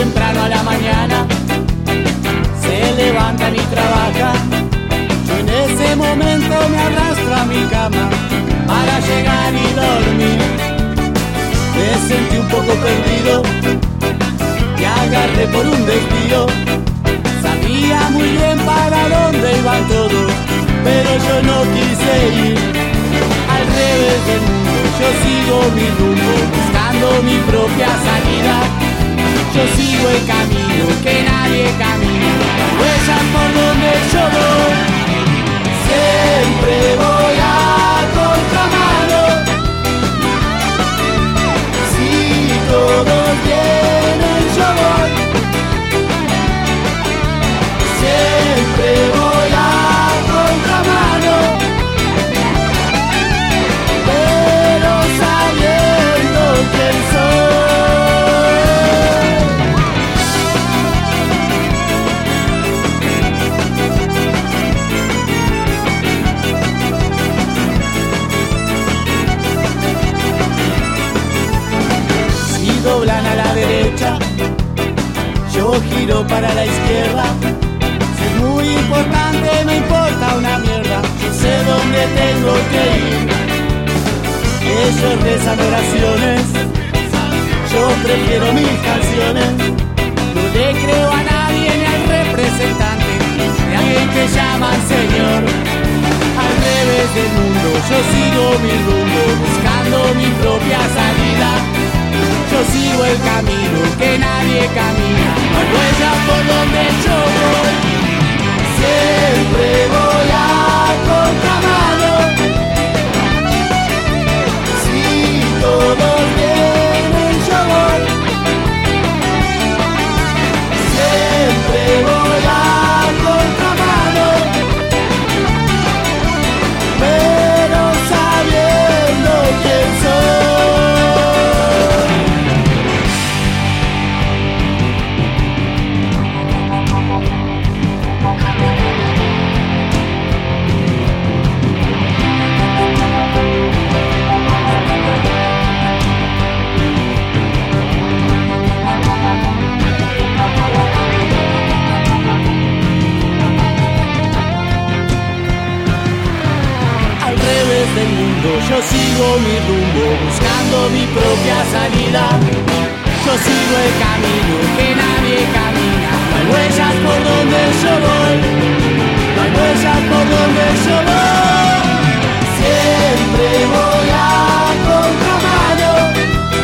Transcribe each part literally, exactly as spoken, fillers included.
temprano a la mañana se levantan y trabajan. Yo en ese momento me arrastro a mi cama para llegar y dormir. Me sentí un poco perdido, me agarré por un desvío. Sabía muy bien para dónde iban todos, pero yo no quise ir. Al revés del mundo yo sigo mi rumbo, buscando mi propia salida. Yo sigo el camino que nadie camina, las huellas por donde yo voy. Siempre voy a contramano. Si todos vienen yo voy. Siempre voy a contramano, pero sabiendo quién soy. Si doblan a la derecha, yo giro para la izquierda. Muy importante, no importa una mierda, yo sé dónde tengo que ir. Ellos rezan oraciones, yo prefiero mis canciones. No le creo a nadie ni al representante de alguien que llaman señor. Al revés del mundo yo sigo mi rumbo, buscando mi propia salida. Yo sigo el camino que nadie camina, no hay huellas por donde yo voy. Siempre voy a contramano. Si todos vienen yo voy. Siempre voy a contramano, pero sabiendo quién soy. Del mundo, yo sigo mi rumbo, buscando mi propia salida. Yo sigo el camino que nadie camina. No hay huellas por donde yo voy, no hay huellas por donde yo voy. Siempre voy a contramano.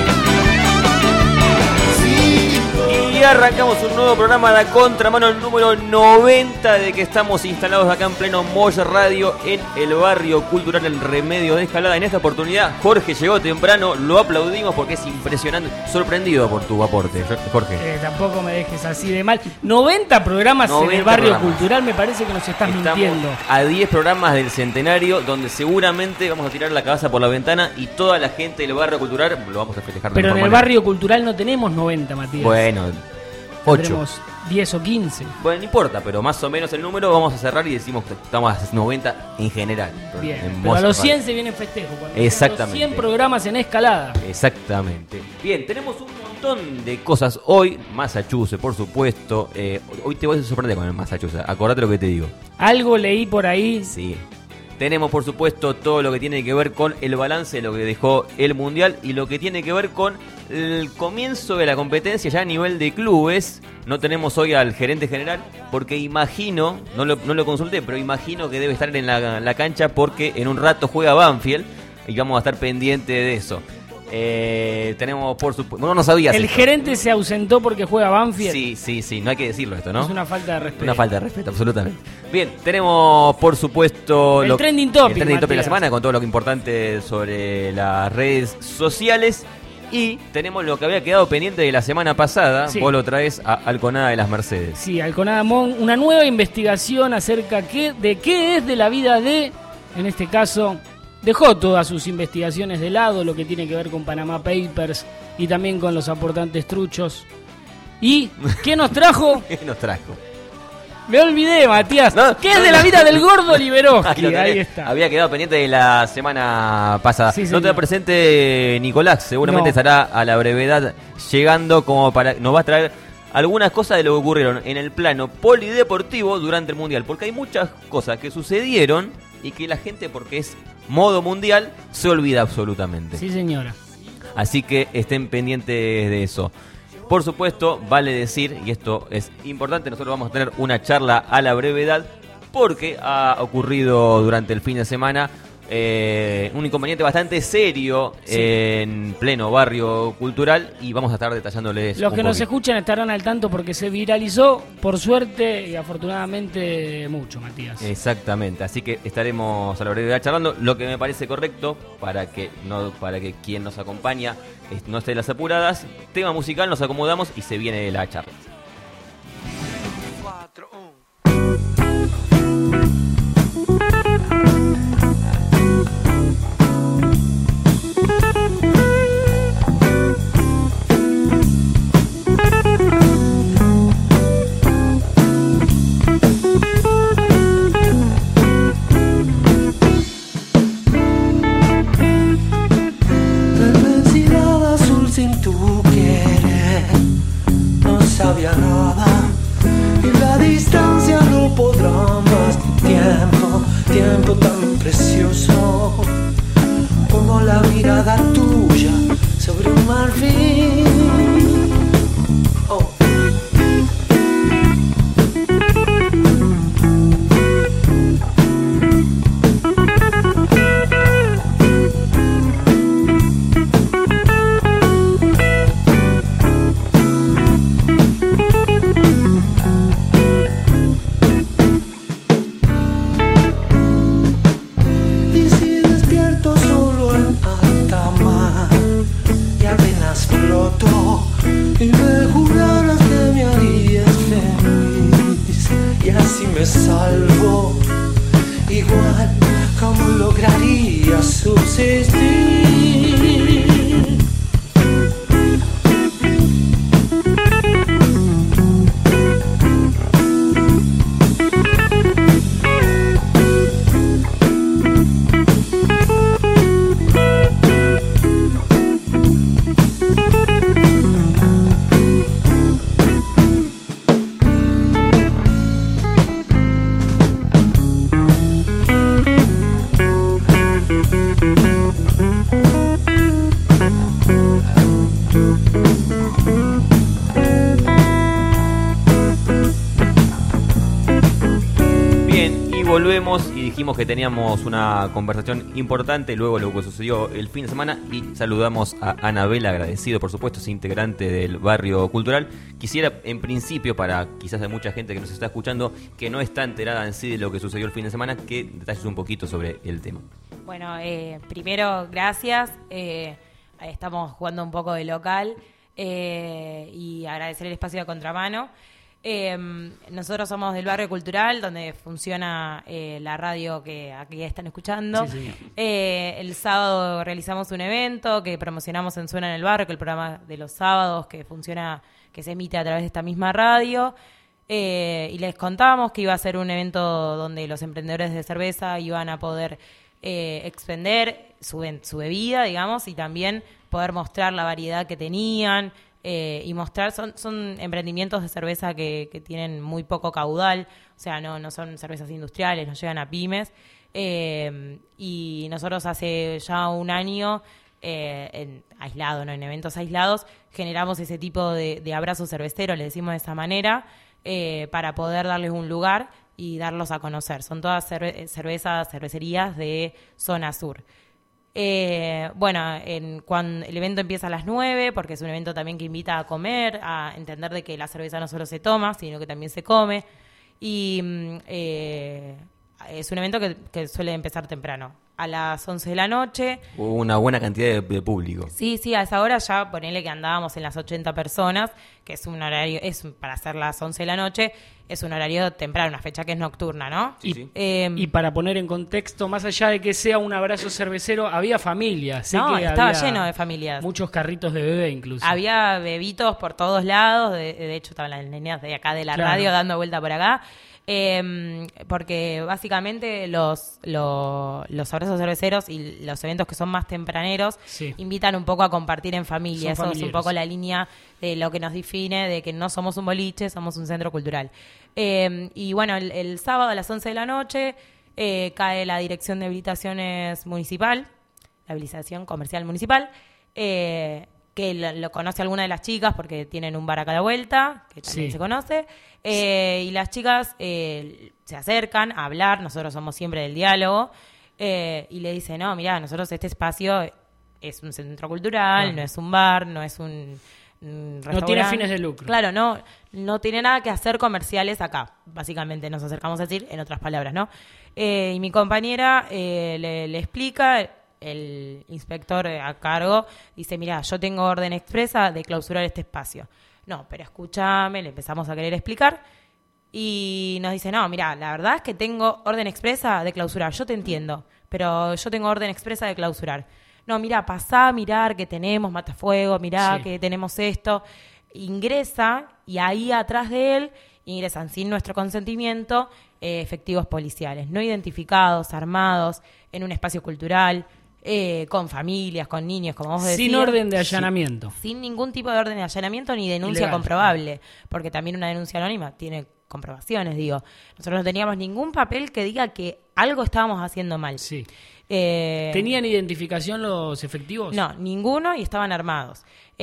Sí. Y arrancamos un nuevo programa de Contramano, el número noventa, de que estamos instalados acá en pleno Moya Radio, en el barrio cultural El Remedio de Escalada. En esta oportunidad Jorge llegó temprano, lo aplaudimos porque es impresionante. Sorprendido por tu aporte, Jorge. Eh, tampoco me dejes así de mal. noventa programas noventa en el barrio programas. cultural, me parece que nos estás Estamos mintiendo. a diez programas del centenario, donde seguramente vamos a tirar la cabeza por la ventana y toda la gente del barrio cultural lo vamos a festejar. Pero de en el manera. barrio cultural no tenemos noventa, Matías. Bueno, ocho. Tendremos diez o quince. Bueno, no importa, pero más o menos el número vamos a cerrar y decimos que estamos a noventa en general. Bien, en pero a los cien Radio. se viene festejo. cuando Exactamente. cien programas en Escalada. Exactamente. Bien, tenemos un montón de cosas hoy. Massachusetts, por supuesto. Eh, hoy te voy a sorprender con el Massachusetts. Acordate lo que te digo. Algo leí por ahí. Sí. Tenemos, por supuesto, todo lo que tiene que ver con el balance de lo que dejó el Mundial y lo que tiene que ver con el comienzo de la competencia ya a nivel de clubes. No tenemos hoy al gerente general porque imagino, no lo, no lo consulté, pero imagino que debe estar en la, la cancha porque en un rato juega Banfield y vamos a estar pendientes de eso. Eh, tenemos, por supuesto, no, no sabías El esto. gerente se ausentó porque juega Banfield. Sí, sí, sí, no hay que decirlo esto, ¿no? Es una falta de respeto. Una falta de respeto, absolutamente. Bien, tenemos por supuesto El lo, trending topic, el trending topic de la Matías. semana, con todo lo que importante sobre las redes sociales. Y tenemos lo que había quedado pendiente de la semana pasada. Sí. Vos lo traes a Alconada de las Mercedes. Sí, Alconada Mon, una nueva investigación acerca que, de qué es de la vida de, en este caso, dejó todas sus investigaciones de lado, lo que tiene que ver con Panama Papers y también con los aportantes truchos. ¿Y qué nos trajo? ¿Qué nos trajo? Me olvidé, Matías. No, ¿Qué es no, de la no. vida del gordo Ahí Liberoski? lo tenés. Ahí está. Había quedado pendiente de la semana pasada. Sí, no señor. te da presente Nicolás, seguramente No. estará a la brevedad llegando como para... Nos va a traer algunas cosas de lo que ocurrieron en el plano polideportivo durante el Mundial, porque hay muchas cosas que sucedieron y que la gente, porque es modo mundial, se olvida absolutamente. Sí, señora. Así que estén pendientes de eso. Por supuesto, vale decir, y esto es importante, nosotros vamos a tener una charla a la brevedad, porque ha ocurrido durante el fin de semana eh, un inconveniente bastante serio sí. en pleno barrio cultural, y vamos a estar detallándoles. Los que poquito. Nos escuchan estarán al tanto porque se viralizó, por suerte y afortunadamente, mucho, Matías. Exactamente, así que estaremos a la brevedad charlando, lo que me parece correcto para que no para que quien nos acompaña no esté en las apuradas. Tema musical, nos acomodamos y se viene la charla. Sabía nada y la distancia no podrá más. Tiempo, tiempo tan precioso como la mirada tuya sobre un marfil. Oh. Y me jurarás que me harías feliz y así me salvo, igual como lograría subsistir. Volvemos y dijimos que teníamos una conversación importante luego de lo que sucedió el fin de semana, y saludamos a Anabela, agradecido por supuesto, es integrante del barrio cultural. Quisiera en principio, para quizás hay mucha gente que nos está escuchando que no está enterada en sí de lo que sucedió el fin de semana, que detalles un poquito sobre el tema. Bueno, eh, primero gracias, eh, estamos jugando un poco de local eh, y agradecer el espacio de Contramano. Eh, nosotros somos del barrio cultural, donde funciona eh, la radio que aquí están escuchando. Sí, eh, el sábado realizamos un evento que promocionamos en Suena en el Barrio, que es el programa de los sábados que funciona, que se emite a través de esta misma radio. Eh, y les contamos que iba a ser un evento donde los emprendedores de cerveza iban a poder eh, expender su, su bebida, digamos, y también poder mostrar la variedad que tenían. Eh, y mostrar, son, son emprendimientos de cerveza que, que tienen muy poco caudal, o sea, no, no son cervezas industriales, no llegan a pymes. Eh, y nosotros hace ya un año, eh, en, aislado, ¿no? en eventos aislados, generamos ese tipo de, de abrazo cervecero, le decimos de esa manera, eh, para poder darles un lugar y darlos a conocer. Son todas cerve- cervezas, cervecerías de zona sur. Eh, bueno, en, cuando el evento empieza a las nueve, porque es un evento también que invita a comer, a entender de que la cerveza no solo se toma, sino que también se come. Y eh, es un evento que, que suele empezar temprano, a las once de la noche. Hubo una buena cantidad de, de público. Sí, sí, a esa hora ya ponele que andábamos en las ochenta personas, que es un horario, es para hacer las once de la noche, es un horario temprano, una fecha que es nocturna, ¿no? Sí, y, sí. Eh, y para poner en contexto, más allá de que sea un abrazo cervecero, había familias. Sé no, que estaba había lleno de familias. Muchos carritos de bebé incluso. Había bebitos por todos lados, de, de hecho estaban las nenas de acá de la Claro. radio dando vuelta por acá. Eh, porque básicamente los, los, los abrazos cerveceros y los eventos que son más tempraneros Sí. invitan un poco a compartir en familia. Son Eso es un familiares. poco la línea de lo que nos define, de que no somos un boliche, somos un centro cultural. Eh, y bueno, el, el sábado a las once de la noche eh, cae la Dirección de Habilitaciones Municipal, la habilitación comercial municipal, eh, que lo, lo conoce alguna de las chicas porque tienen un bar acá a la vuelta, que también Sí. se conoce, eh, y las chicas eh, se acercan a hablar, nosotros somos siempre del diálogo, eh, y le dicen, no, mirá, nosotros este espacio es un centro cultural, Claro. no es un bar, no es un, un No restaurante. tiene fines de lucro. Claro, no, no tiene nada que hacer comerciales acá, básicamente nos acercamos a decir, en otras palabras, ¿no? Eh, y mi compañera eh, le, le explica, el inspector a cargo dice, mira, yo tengo orden expresa de clausurar este espacio. No, pero escúchame, le empezamos a querer explicar y nos dice, no, mira, la verdad es que tengo orden expresa de clausurar, yo te entiendo, pero yo tengo orden expresa de clausurar. No, mira, pasá a mirar que tenemos matafuego, mirá Sí. que tenemos esto. Ingresa y ahí atrás de él ingresan sin nuestro consentimiento eh, efectivos policiales, no identificados, armados, en un espacio cultural, eh, con familias, con niños, como vos decías. Sin orden de allanamiento. Sin ningún tipo de orden de allanamiento ni denuncia Ilegal. comprobable, porque también una denuncia anónima tiene comprobaciones, digo. Nosotros no teníamos ningún papel que diga que algo estábamos haciendo mal. Sí. Eh, ¿Tenían identificación los efectivos? No, ninguno, y estaban armados.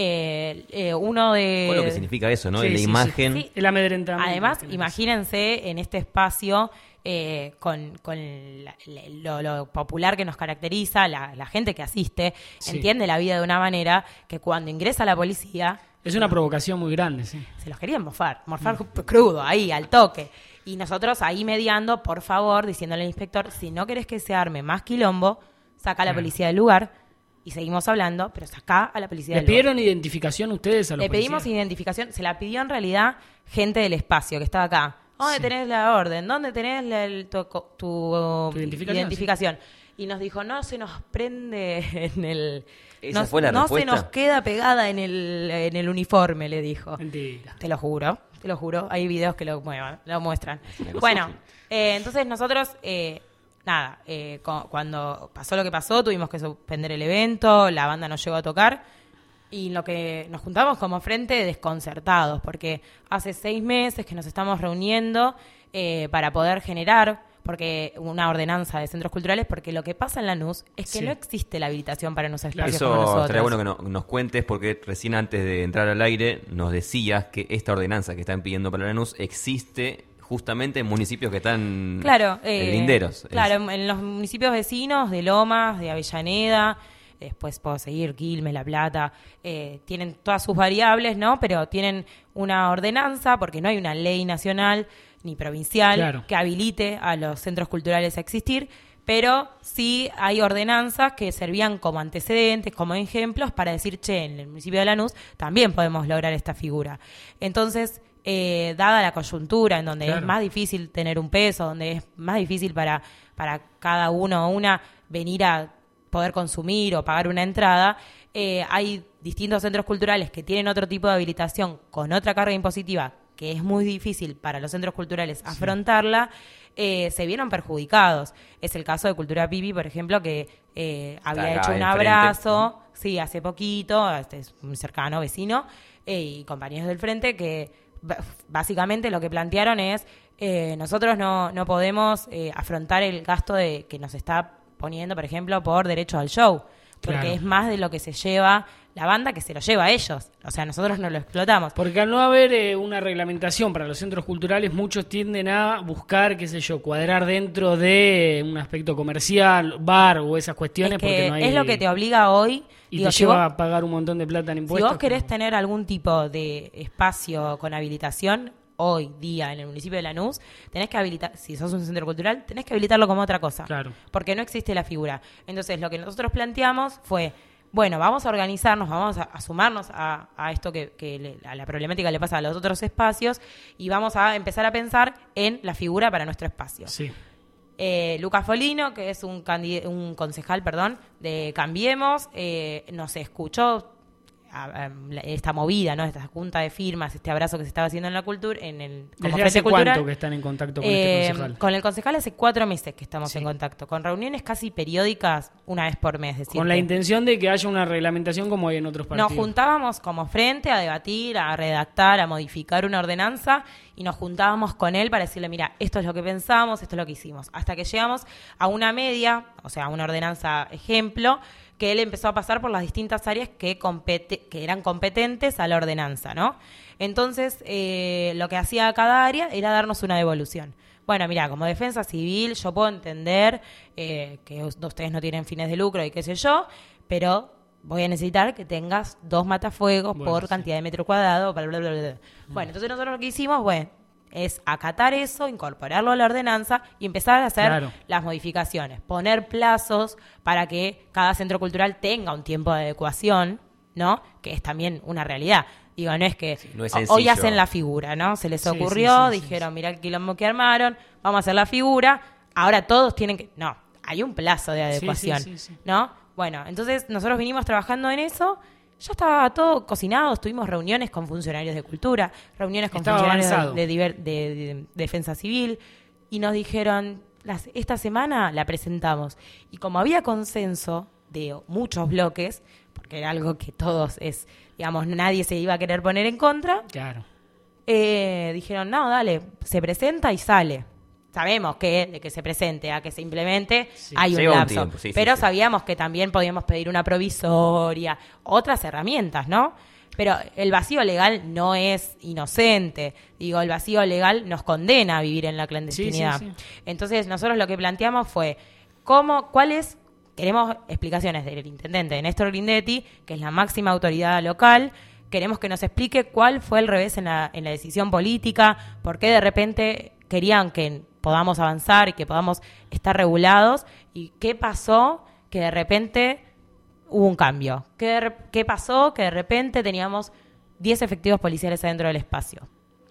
Eh, eh, uno de... Con lo que significa eso, ¿no? Sí, En la sí, sí. imagen. Sí. El amedrentamiento. Además, ¿Qué más? imagínense en este espacio eh, con, con la- la- lo, lo popular que nos caracteriza, la, la gente que asiste, Sí. entiende la vida de una manera que cuando ingresa la policía Es una provocación muy grande, sí. se los querían morfar, morfar crudo, ahí, al toque. Y nosotros ahí mediando, por favor, diciéndole al inspector, si no querés que se arme más quilombo, saca a la Claro. policía del lugar y seguimos hablando, pero saca a la policía ¿Le del lugar. pidieron identificación ustedes a los Le pedimos policías? identificación, se la pidió en realidad gente del espacio que estaba acá. ¿Dónde Sí. tenés la orden? ¿Dónde tenés la- el- tu, tu, Tu identificación, identificación? Y nos dijo, no se nos prende en el... ¿Esa no, fue la no respuesta? se nos queda pegada en el, en el uniforme, le dijo. Mentira. Te lo juro, te lo juro. Hay videos que lo, muevan, lo muestran. una cosa Bueno, así. eh, entonces nosotros, eh, nada, eh, cu- cuando pasó lo que pasó, tuvimos que suspender el evento, la banda no llegó a tocar. Y lo que nos juntamos como frente desconcertados, porque hace seis meses que nos estamos reuniendo eh, para poder generar porque una ordenanza de centros culturales, porque lo que pasa en Lanús es que Sí. no existe la habilitación para unos espacios como Eso nosotros. estaría bueno que no- nos cuentes, porque recién antes de entrar al aire nos decías que esta ordenanza que están pidiendo para Lanús existe justamente en municipios que están Claro, eh, eh, linderos. Claro, en los municipios vecinos de Lomas, de Avellaneda, después puedo seguir, Quilmes, La Plata, eh, tienen todas sus variables, ¿no? Pero tienen una ordenanza, porque no hay una ley nacional ni provincial Claro. que habilite a los centros culturales a existir, pero sí hay ordenanzas que servían como antecedentes, como ejemplos, para decir, che, en el municipio de Lanús también podemos lograr esta figura. Entonces, eh, dada la coyuntura, en donde Claro. es más difícil tener un peso, donde es más difícil para, para cada uno o una venir a poder consumir o pagar una entrada, eh, hay distintos centros culturales que tienen otro tipo de habilitación con otra carga impositiva que es muy difícil para los centros culturales afrontarla, eh, se vieron perjudicados. Es el caso de Cultura Pipi, por ejemplo, que eh, había acá hecho un enfrente. abrazo, sí, hace poquito, este es un cercano vecino, eh, y compañeros del frente que b- básicamente lo que plantearon es, eh, nosotros no, no podemos eh, afrontar el gasto de que nos está poniendo, por ejemplo, por derecho al show, porque Claro. es más de lo que se lleva la banda que se lo lleva a ellos. O sea, nosotros no lo explotamos. Porque al no haber eh, una reglamentación para los centros culturales, muchos tienden a buscar, qué sé yo, cuadrar dentro de un aspecto comercial, bar o esas cuestiones, Es, que porque no hay... es lo que te obliga hoy. Y Digo, te si lleva vos- a pagar un montón de plata en Si impuestos. vos querés como- tener algún tipo de espacio con habilitación, hoy día en el municipio de Lanús, tenés que habilitar, si sos un centro cultural, tenés que habilitarlo como otra cosa. Claro. Porque no existe la figura. Entonces, lo que nosotros planteamos fue, bueno, vamos a organizarnos, vamos a, a sumarnos a, a esto que, que le- a la problemática le pasa a los otros espacios y vamos a empezar a pensar en la figura para nuestro espacio. Sí. Eh, Lucas Folino, que es un, candid- un concejal, perdón, de Cambiemos, eh, nos escuchó a, a, esta movida, ¿no? Esta junta de firmas, este abrazo que se estaba haciendo en la cultura, en el como ¿Desde hace Frente Cultural. cuánto que están en contacto con Eh, este concejal? Con el concejal hace cuatro meses que estamos Sí. en contacto, con reuniones casi periódicas una vez por mes. Decirte. Con la intención de que haya una reglamentación como hay en otros partidos. Nos juntábamos como frente a debatir, a redactar, a modificar una ordenanza y nos juntábamos con él para decirle, mira, esto es lo que pensamos, esto es lo que hicimos. Hasta que llegamos a una media, o sea, una ordenanza ejemplo, que él empezó a pasar por las distintas áreas que, compete, que eran competentes a la ordenanza, ¿no? Entonces, eh, lo que hacía cada área era darnos una devolución. Bueno, mira, como defensa civil yo puedo entender eh, que ustedes no tienen fines de lucro y qué sé yo, pero voy a necesitar que tengas dos matafuegos Bueno, por sí. cantidad de metro cuadrado, bla, bla, bla, bla. Bueno, entonces nosotros lo que hicimos, bueno, es acatar eso, incorporarlo a la ordenanza y empezar a hacer Claro. las modificaciones, poner plazos para que cada centro cultural tenga un tiempo de adecuación, ¿no? Que es también una realidad. Digo, no es que no es o- hoy sencillo. hacen la figura, ¿no? Se les Sí, ocurrió, sí, sí, sí, dijeron, mirá el quilombo que armaron, vamos a hacer la figura, ahora todos tienen que... No, hay un plazo de adecuación, sí, sí. ¿no? Bueno, entonces nosotros vinimos trabajando en eso, ya estaba todo cocinado, tuvimos reuniones con funcionarios de cultura, reuniones con Estaba funcionarios de, avanzado. de diver- de- de defensa civil, y nos dijeron, las, esta semana la presentamos. Y como había consenso de muchos bloques, porque era algo que todos es, digamos, nadie se iba a querer poner en contra, Claro. eh, dijeron, no, dale, se presenta y sale. Sabemos que de que se presente a que se implemente Sí. hay un Lleva un lapso, tiempo, sí, sí, pero sí. sabíamos que también podíamos pedir una provisoria, otras herramientas, ¿no? Pero el vacío legal no es inocente. Digo, el vacío legal nos condena a vivir en la clandestinidad. Sí, sí, sí. Entonces, nosotros lo que planteamos fue, ¿cómo, cuáles? Queremos explicaciones del intendente de Néstor Grindetti, que es la máxima autoridad local. Queremos que nos explique cuál fue el revés en la, en la decisión política, por qué de repente querían que podamos avanzar y que podamos estar regulados, y qué pasó que de repente hubo un cambio. ¿Qué, de re- qué pasó que de repente teníamos diez efectivos policiales adentro del espacio?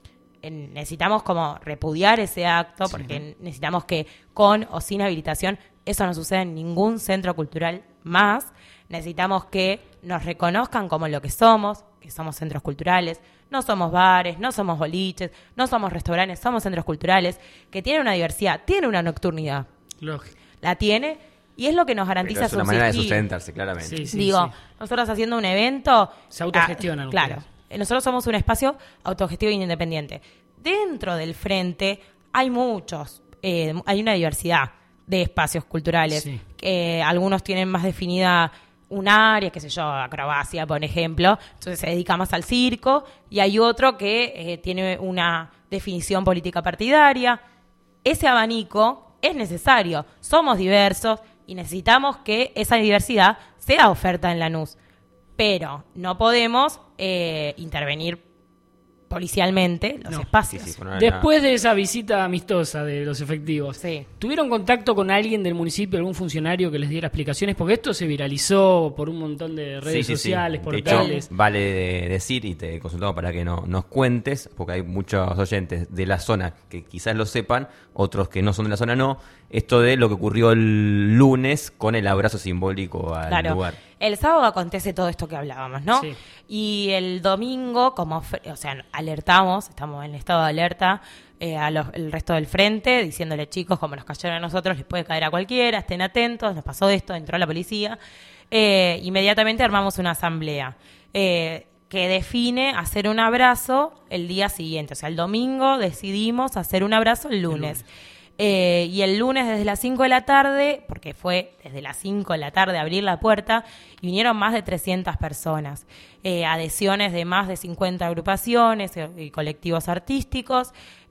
En- necesitamos como repudiar ese acto, porque necesitamos que con o sin habilitación eso no suceda en ningún centro cultural más. Necesitamos que nos reconozcan como lo que somos, que somos centros culturales, no somos bares, no somos boliches, no somos restaurantes, somos centros culturales, que tienen una diversidad, tienen una nocturnidad, Lógico. la tiene, y es lo que nos Pero garantiza es una manera de subsistir. sustentarse, claramente. Sí, sí. Digo, nosotros haciendo un evento... Se autogestionan ah, claro. ustedes. Eh, Nosotros somos un espacio autogestivo e independiente. Dentro del frente hay muchos, eh, hay una diversidad de espacios culturales. Sí. Eh, algunos tienen más definida un área, qué sé yo, acrobacia, por ejemplo, entonces se dedica más al circo, y hay otro que eh, tiene una definición política partidaria. Ese abanico es necesario, somos diversos y necesitamos que esa diversidad sea oferta en Lanús, pero no podemos eh, intervenir policialmente los No. espacios. Sí, sí, poner Después de esa visita amistosa de los efectivos, Sí. ¿tuvieron contacto con alguien del municipio, algún funcionario que les diera explicaciones? Porque esto se viralizó por un montón de redes Sí, sí, sí. sociales, De portales. hecho, vale de decir, y te consultamos para que no, nos cuentes, porque hay muchos oyentes de la zona que quizás lo sepan, otros que no son de la zona no, esto de lo que ocurrió el lunes con el abrazo simbólico al Claro. lugar. El sábado acontece todo esto que hablábamos, ¿no? Sí. Y el domingo, como, fre- o sea, alertamos, estamos en estado de alerta eh, a los- el resto del frente, diciéndole, chicos, como nos cayeron a nosotros, les puede caer a cualquiera, estén atentos, nos pasó esto, entró la policía. Eh, inmediatamente armamos una asamblea eh, que define hacer un abrazo el día siguiente. O sea, el domingo decidimos hacer un abrazo el lunes. Eh, y el lunes desde las cinco de la tarde, porque fue desde las cinco de la tarde abrir la puerta, y vinieron más de trescientas personas. Eh, adhesiones de más de cincuenta agrupaciones eh, y colectivos artísticos,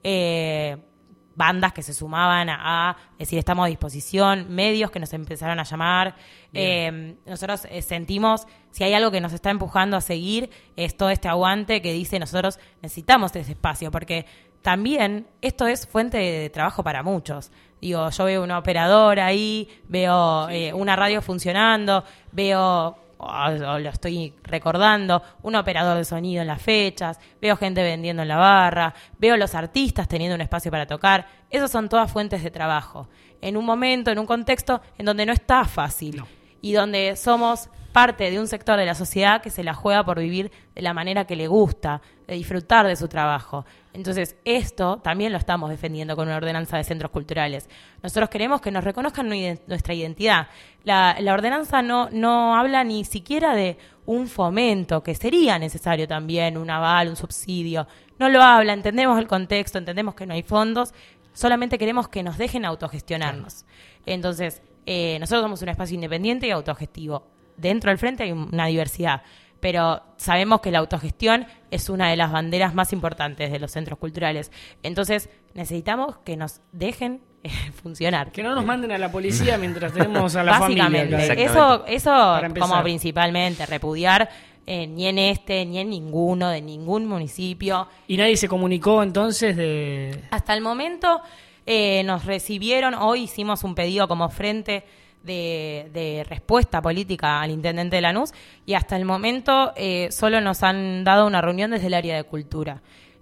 eh, bandas que se sumaban a, a decir estamos a disposición, medios que nos empezaron a llamar. Eh, nosotros eh, sentimos, si hay algo que nos está empujando a seguir, es todo este aguante que dice nosotros necesitamos ese espacio, porque también esto es fuente de trabajo para muchos. Digo, yo veo una operadora ahí, veo eh, una radio funcionando, veo, o, o lo estoy recordando, un operador de sonido en las fechas, veo gente vendiendo en la barra, veo los artistas teniendo un espacio para tocar. Esas son todas fuentes de trabajo. En un momento, en un contexto en donde no está fácil. No. y donde somos parte de un sector de la sociedad que se la juega por vivir de la manera que le gusta, de disfrutar de su trabajo. Entonces, esto también lo estamos defendiendo con una ordenanza de centros culturales. Nosotros queremos que nos reconozcan nuestra identidad. La, la ordenanza no, no habla ni siquiera de un fomento, que sería necesario también, un aval, un subsidio. No lo habla, entendemos el contexto, entendemos que no hay fondos, solamente queremos que nos dejen autogestionarnos. Entonces, eh, nosotros somos un espacio independiente y autogestivo. Dentro del frente hay una diversidad, pero sabemos que la autogestión es una de las banderas más importantes de los centros culturales. Entonces, necesitamos que nos dejen eh, funcionar. Que no nos manden a la policía mientras tenemos a la familia. Básicamente, eso, eso como principalmente, repudiar eh, ni en este, ni en ninguno, de ningún municipio. ¿Y nadie se comunicó entonces de...? Hasta el momento eh, nos recibieron, hoy hicimos un pedido como frente De, de respuesta política al intendente de Lanús y hasta el momento eh, solo nos han dado una reunión desde el área de cultura,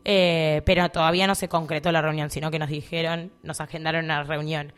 eh, pero todavía no se concretó la reunión, sino que nos dijeron, nos agendaron una reunión,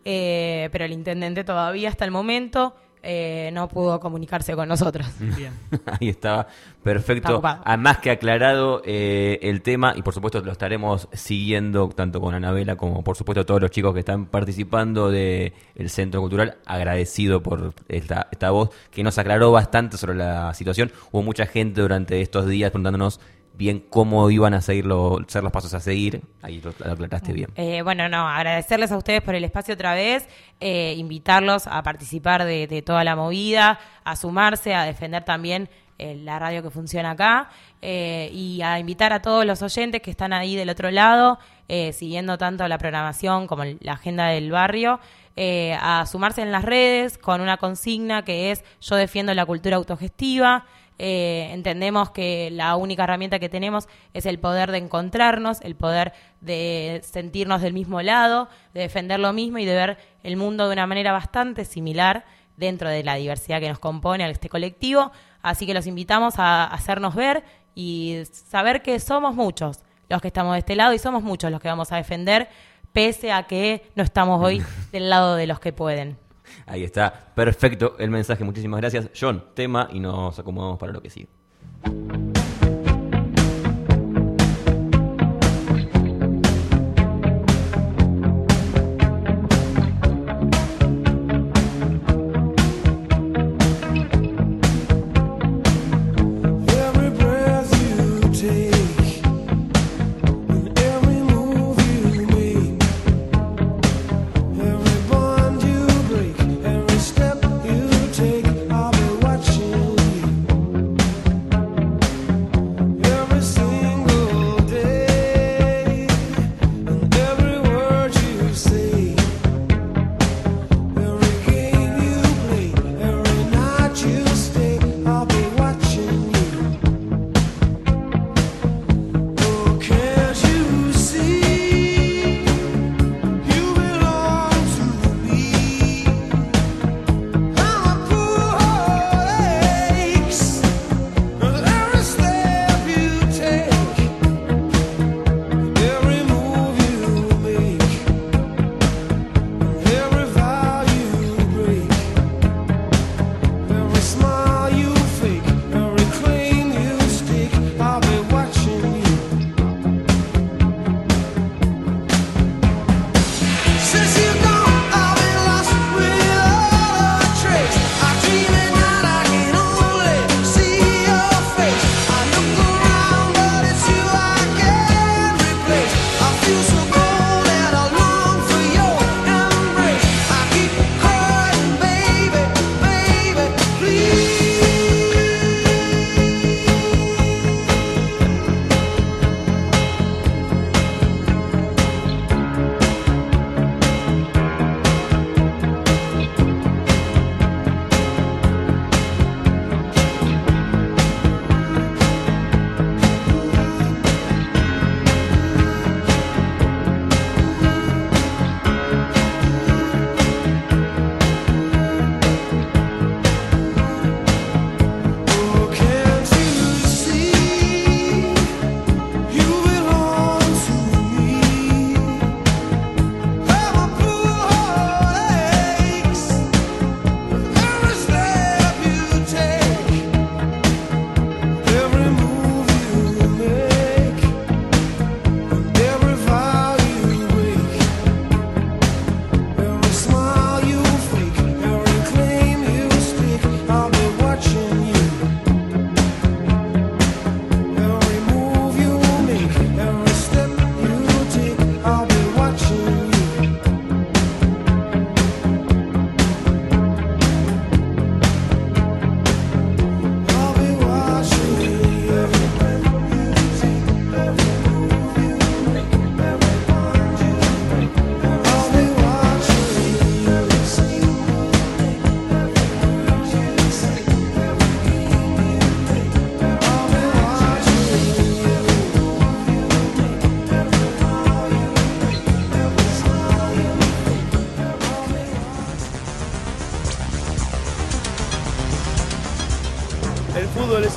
eh, pero el intendente todavía hasta el momento eh, no pudo comunicarse con nosotros. Bien. Ahí estaba, perfecto. Ha más que aclarado eh, el tema y por supuesto lo estaremos siguiendo tanto con Anabela como por supuesto todos los chicos que están participando del Centro Cultural. Agradecido por esta, esta voz que nos aclaró bastante sobre la situación. Hubo mucha gente durante estos días preguntándonos bien cómo iban a seguir lo, ser los pasos a seguir. Ahí lo, lo aclaraste bien. Eh, bueno, no, agradecerles a ustedes por el espacio otra vez, eh, invitarlos a participar de, de toda la movida, a sumarse, a defender también eh, la radio que funciona acá, eh, y a invitar a todos los oyentes que están ahí del otro lado, eh, siguiendo tanto la programación como la agenda del barrio, eh, a sumarse en las redes con una consigna que es: yo defiendo la cultura autogestiva. Eh, entendemos que la única herramienta que tenemos es el poder de encontrarnos, el poder de sentirnos del mismo lado, de defender lo mismo y de ver el mundo de una manera bastante similar dentro de la diversidad que nos compone a este colectivo. Así que los invitamos a hacernos ver y saber que somos muchos los que estamos de este lado y somos muchos los que vamos a defender, pese a que no estamos hoy del lado de los que pueden. Ahí está, perfecto el mensaje, muchísimas gracias. John, tema y nos acomodamos para lo que sigue. Step you take, I'll be watching you.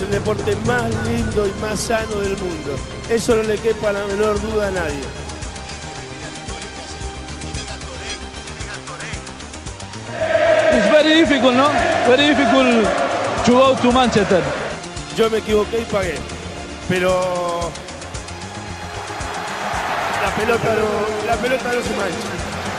el deporte más lindo y más sano del mundo. Eso no le quepa la menor duda a nadie. It's very difficult, no? Very difficult to go to Manchester. Yo me equivoqué y pagué, pero la pelota no, la pelota no se mancha.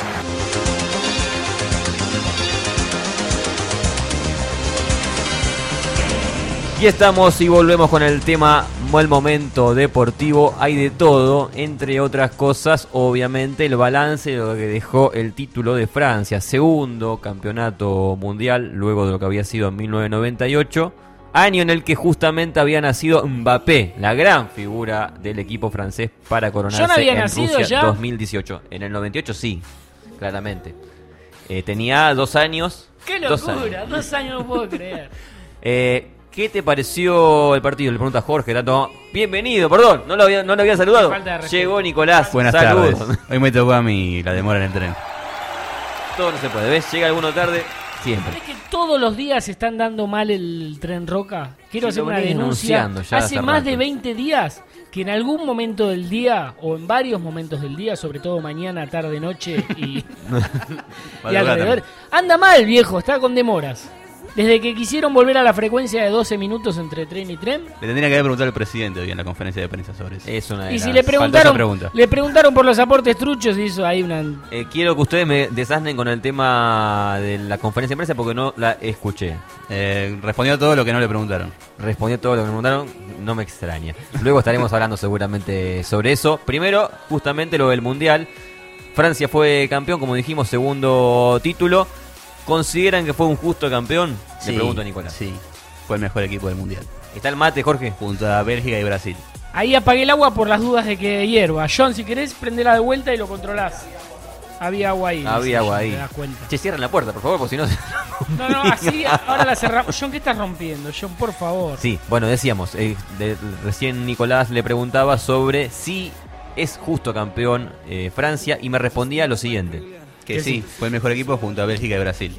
Y estamos y volvemos con el tema el momento deportivo. Hay de todo, entre otras cosas, obviamente el balance de lo que dejó el título de Francia, segundo campeonato mundial luego de lo que había sido en mil novecientos noventa y ocho, año en el que justamente había nacido Mbappé, la gran figura del equipo francés para coronarse ¿Yo no había en nacido Rusia ya? dos mil dieciocho. En el noventa y ocho sí, claramente. Eh, tenía dos años. ¡Qué dos locura! años. Dos años no puedo creer. Eh, ¿Qué te pareció el partido? Le pregunta Jorge, tanto. Bienvenido, perdón, no lo había, no lo había saludado. Falta de respeto. Llegó Nicolás. Buenas Saludos. tardes. Hoy me tocó a mí la demora en el tren. Todo no se puede, ¿ves? Llega alguno tarde, siempre. ¿Sabés que todos los días se están dando mal el tren Roca? Quiero Sí, hacer lo una venís denuncia. denunciando ya Hace hace más rato. de veinte días que en algún momento del día, o en varios momentos del día, sobre todo mañana, tarde, noche y, y Madrugada alrededor, anda mal, viejo, está con demoras. Desde que quisieron volver a la frecuencia de doce minutos entre tren y tren. Le tendría que haber preguntado al presidente hoy en la conferencia de prensa sobre eso. Es una de Y las- si le faltó esa preguntaron, pregunta. le preguntaron por los aportes truchos y hizo ahí una... Eh, quiero que ustedes me desasnen con el tema de la conferencia de prensa porque no la escuché. Eh, respondió todo lo que no le preguntaron. Respondió todo lo que me preguntaron, no me extraña. Luego estaremos hablando seguramente sobre eso. Primero, justamente lo del Mundial. Francia fue campeón, como dijimos, segundo título. ¿Consideran que fue un justo campeón? Le pregunto a Nicolás. Sí, fue el mejor equipo del mundial. ¿Está el mate, Jorge? Junto a Bélgica y Brasil. Ahí apagué el agua por las dudas de que hierva. John, si querés, prendela de vuelta y lo controlás. Había agua ahí. Había dice agua John, ahí. ¿te das cuenta? Che, cierran la puerta, por favor, porque si no... No, no, así ahora la cerramos. John, ¿qué estás rompiendo? John, por favor. Sí, bueno, decíamos, eh, de- recién Nicolás le preguntaba sobre si es justo campeón eh, Francia y me respondía lo siguiente. Que Que sí, sí. fue el mejor equipo junto a Bélgica y Brasil.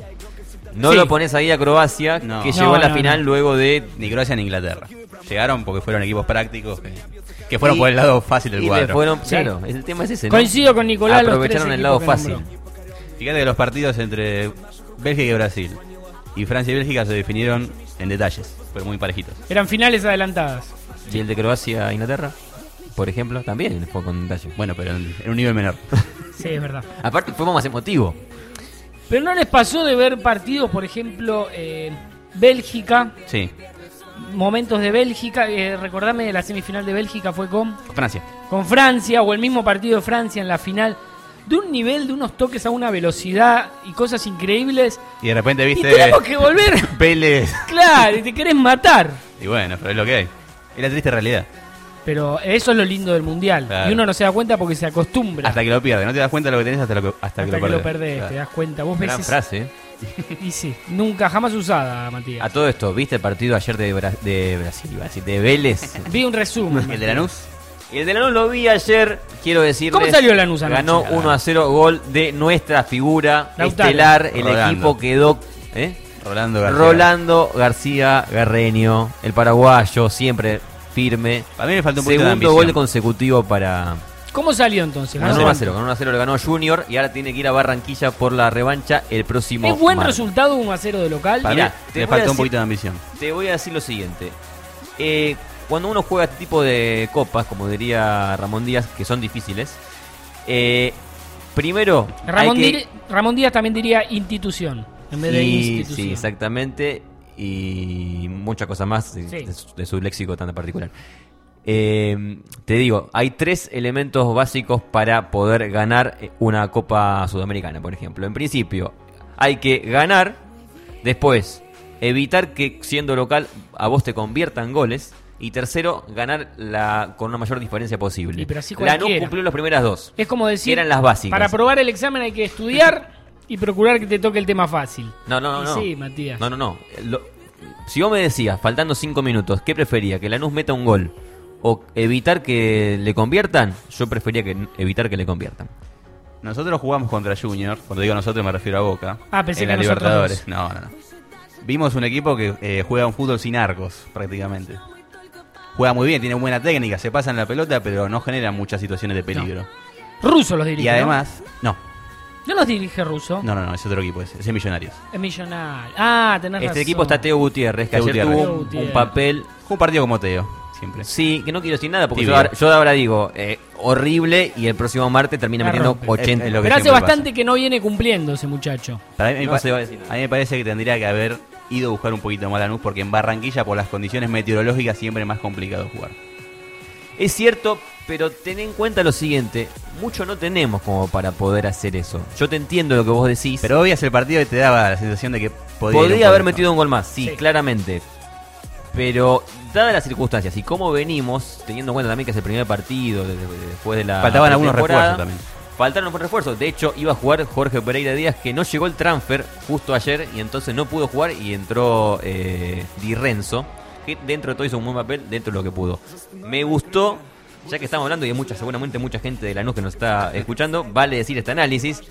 No Sí. lo pones ahí a Croacia, No. que No, llegó a la no, final no. luego de... Ni Croacia ni Inglaterra. Llegaron porque fueron equipos prácticos que, que fueron Y- por el lado fácil del y le cuadro. fueron, Sí. claro, el tema es ese, ¿no? Coincido con Nicolás, los Aprovecharon tres el lado equipos que fácil. nombró. Fíjate que los partidos entre Bélgica y Brasil y Francia y Bélgica se definieron en detalles, pero muy parejitos. Eran finales adelantadas. Y el de Croacia a Inglaterra, por ejemplo, también fue con detalle. Bueno, pero en, en un nivel menor. Sí, es verdad. Aparte fue más emotivo. Pero ¿no les pasó de ver partidos, por ejemplo, eh, Bélgica, Sí, momentos de Bélgica? Eh, recordame de la semifinal de Bélgica fue con, Francia. con Francia, o el mismo partido de Francia en la final, de un nivel, de unos toques a una velocidad y cosas increíbles. Y de repente Y viste tenemos que volver, Vélez. claro, y te querés matar. Y bueno, pero es lo que hay. Es la triste realidad. Pero eso es lo lindo del Mundial. Claro. Y uno no se da cuenta porque se acostumbra. Hasta que lo pierdes. No te das cuenta de lo que tenés hasta, lo que, hasta, hasta que, que lo lo perdés. perdés, Claro. te das cuenta. Vos ves Gran ese- frase, ¿eh? Y sí, nunca, jamás usada, Matías. A todo esto, ¿viste el partido ayer de, Bra- de Brasil, iba a decir, de Vélez? Vi un resumen. ¿Y el de Lanús? Y el de Lanús lo vi ayer, quiero decirles. ¿Cómo salió Lanús anoche? Ganó uno a cero, gol de nuestra figura Lautaro. estelar. El Rolando. equipo quedó... ¿eh? Rolando García. Rolando García Garreño, el paraguayo, siempre firme. A mí me falta un poquito de Segundo ambición. gol consecutivo para... ¿Cómo salió entonces? Ganó ¿Ganó uno a cuánto? cero, ganó uno a cero, le ganó Junior y ahora tiene que ir a Barranquilla por la revancha el próximo ¿Es buen martes. resultado uno a cero de local? Para Mirá, mí te le voy a falta un decir- poquito de ambición. Te voy a decir lo siguiente. Eh, cuando uno juega este tipo de copas, como diría Ramón Díaz, que son difíciles, eh, primero Ramón, hay que... Dir- Ramón Díaz también diría institución, en vez de Sí, institución. sí, exactamente. Y muchas cosas más de, Sí. de su, de su léxico tan particular. Eh, te digo, hay tres elementos básicos para poder ganar una Copa Sudamericana, por ejemplo. En principio, hay que ganar, después, evitar que siendo local a vos te conviertan goles. Y tercero, ganar la con una mayor diferencia posible. Y pero así Lanús cualquiera. cumplió las primeras dos. Es como decir, Eran las básicas. para aprobar el examen hay que estudiar y procurar que te toque el tema fácil. No, no, no. Y no. sí, Matías. No, no, no. Lo- si vos me decías, faltando cinco minutos, ¿qué prefería? ¿Que Lanús meta un gol o evitar que le conviertan? Yo prefería que evitar que le conviertan. Nosotros jugamos contra Junior. Cuando digo nosotros me refiero a Boca. Ah, pensé en que la nosotros Libertadores. dos. No, no, no. Vimos un equipo que eh, juega un fútbol sin arcos, prácticamente. Juega muy bien, tiene buena técnica, se pasan la pelota, pero no genera muchas situaciones de peligro. No. Russo los dirige, Y además, no. ¿No los dirige Russo? No, no, no, es otro equipo, ese, ese es Millonarios. Es Millonario. Ah, tenés Este razón. equipo está Teo Gutiérrez, que Teo ayer Gutiérrez. tuvo Teo un, Gutiérrez. un papel... Fue un partido como Teo, siempre. Sí, que no quiero decir nada, porque Tibio. yo ahora, yo ahora digo, eh, horrible, y el próximo martes termina La metiendo rompe. ochenta. Es- es lo que Pero hace siempre bastante pasa. que no viene cumpliendo ese muchacho. Para mí, No me se pa- va a decir nada. a mí me parece que tendría que haber ido a buscar un poquito más Lanús, porque en Barranquilla, por las condiciones meteorológicas, siempre es más complicado jugar. Es cierto, pero ten en cuenta lo siguiente, mucho no tenemos como para poder hacer eso. Yo te entiendo lo que vos decís, Pero hoy es el partido y te daba la sensación de que podía, ir un podría haber poco. metido un gol más, sí, Sí. claramente. Pero, dadas las circunstancias y cómo venimos, teniendo en cuenta también que es el primer partido de- de- después de la Faltaban algunos pretemporada, refuerzos también. Faltaron algunos refuerzos. De hecho, iba a jugar Jorge Pereira Díaz, que no llegó el transfer justo ayer y entonces no pudo jugar y entró eh, Di Renzo, que dentro de todo hizo un buen papel dentro de lo que pudo. Me gustó, ya que estamos hablando y hay mucha, seguramente mucha gente de Lanús que nos está escuchando, vale decir este análisis.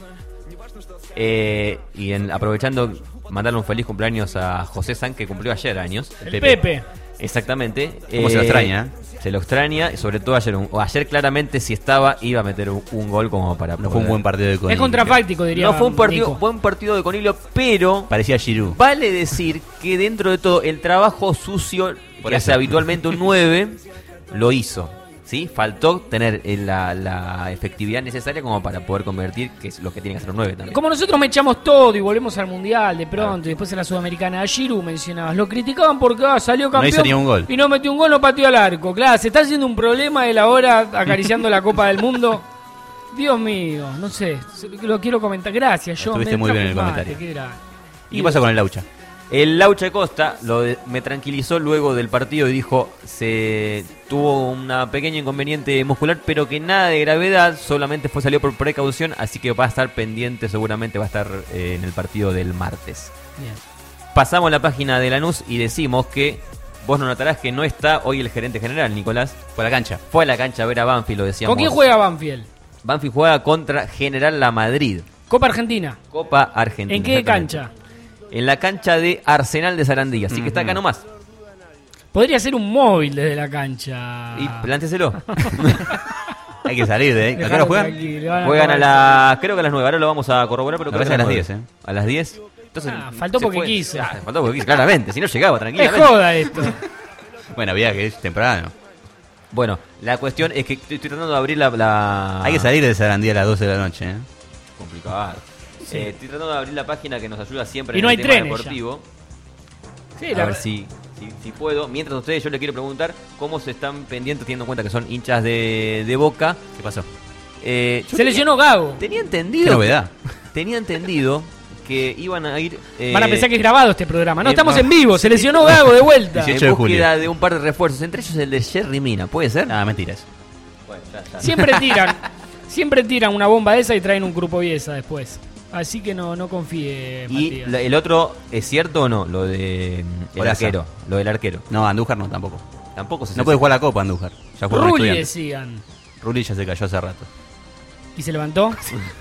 Eh, y en, aprovechando, mandarle un feliz cumpleaños a José San, que cumplió ayer años. El Pepe. Exactamente. ¿Cómo se lo extraña, eh? Se lo extraña, y sobre todo ayer. Un- o ayer claramente, si estaba, iba a meter un, un gol como para No fue un poder- buen partido de Conilio. Es contrafáctico, diría. No fue un partido, Nico. buen partido de Conilio, pero Parecía Giroud. vale decir que dentro de todo el trabajo sucio Por que eso. hace habitualmente un nueve lo hizo. ¿Sí? Faltó tener eh, la, la efectividad necesaria como para poder convertir, que es lo que tiene que hacer un nueve también. Como nosotros me echamos todo y volvemos al Mundial de pronto, y después en la Sudamericana, a Giroud mencionabas, lo criticaban porque ah, salió campeón hizo ni un gol. y no metió un gol, no pateó al arco. Claro, se está haciendo un problema él ahora acariciando la Copa del Mundo. Dios mío, no sé, lo quiero comentar. Gracias, yo Estuviste muy bien en el comentario. Qué grande. ¿Y qué pasa con el Laucha? El Laucha de Costa lo de- me tranquilizó luego del partido y dijo se tuvo una pequeña inconveniente muscular, pero que nada de gravedad, solamente fue salió por precaución, así que va a estar pendiente, seguramente va a estar eh, en el partido del martes. Bien. Pasamos a la página de Lanús y decimos que vos no notarás que no está hoy el gerente general, Nicolás. Por la cancha. Fue a la cancha a ver a Banfield, lo decíamos. ¿Con quién juega Banfield? Banfield juega contra General La Madrid, Copa Argentina. Copa Argentina. ¿En qué exactamente. cancha? En la cancha de Arsenal de Sarandí, así que está acá nomás. Podría ser un móvil desde la cancha. Y plánteselo. Hay que salir de ahí. ¿A qué hora Dejalo juegan? tranquilo, van Juegan a acabar. las, creo que a las nueve, ahora lo vamos a corroborar, pero Me creo que parece a las nueve. diez, ¿eh? A las diez. Entonces, Ah, faltó se porque fue. quiso. Ah, faltó porque quiso, claramente, si no llegaba Es tranquilamente. joda esto. Bueno, había que ir temprano. Bueno, la cuestión es que estoy, estoy tratando de abrir la, la... Hay que salir de Sarandí a las doce de la noche, ¿eh? Complicado. Eh, estoy tratando de abrir la página que nos ayuda siempre Y en no el hay tema trenes deportivo. Sí, A la ver si, si, si puedo. Mientras ustedes, yo les quiero preguntar cómo se están pendientes, teniendo en cuenta que son hinchas de, de Boca. ¿Qué pasó? Eh, yo Se lesionó Gago. Tenía Qué entendido. novedad. Tenía entendido que iban a ir. eh, Van a pensar que es grabado este programa. No, eh, estamos no. en vivo. Se lesionó Gago de vuelta. dieciocho en de julio. búsqueda de un par de refuerzos, entre ellos el de Jerry Mina, ¿puede ser? Ah, mentiras. Bueno, ya está. Siempre tiran. Siempre tiran una bomba de esa y traen un grupo Biesa después. Así que no, no confíe, Y Matías. la- el otro, ¿es cierto o no? Lo de mm, el Olaza. arquero. Lo del arquero. No, Andújar no, tampoco. Tampoco se No puede jugar la Copa, Andújar. Ya jugó con Rulli Estudiantes. decían. Rulli ya se cayó hace rato. ¿Y se levantó?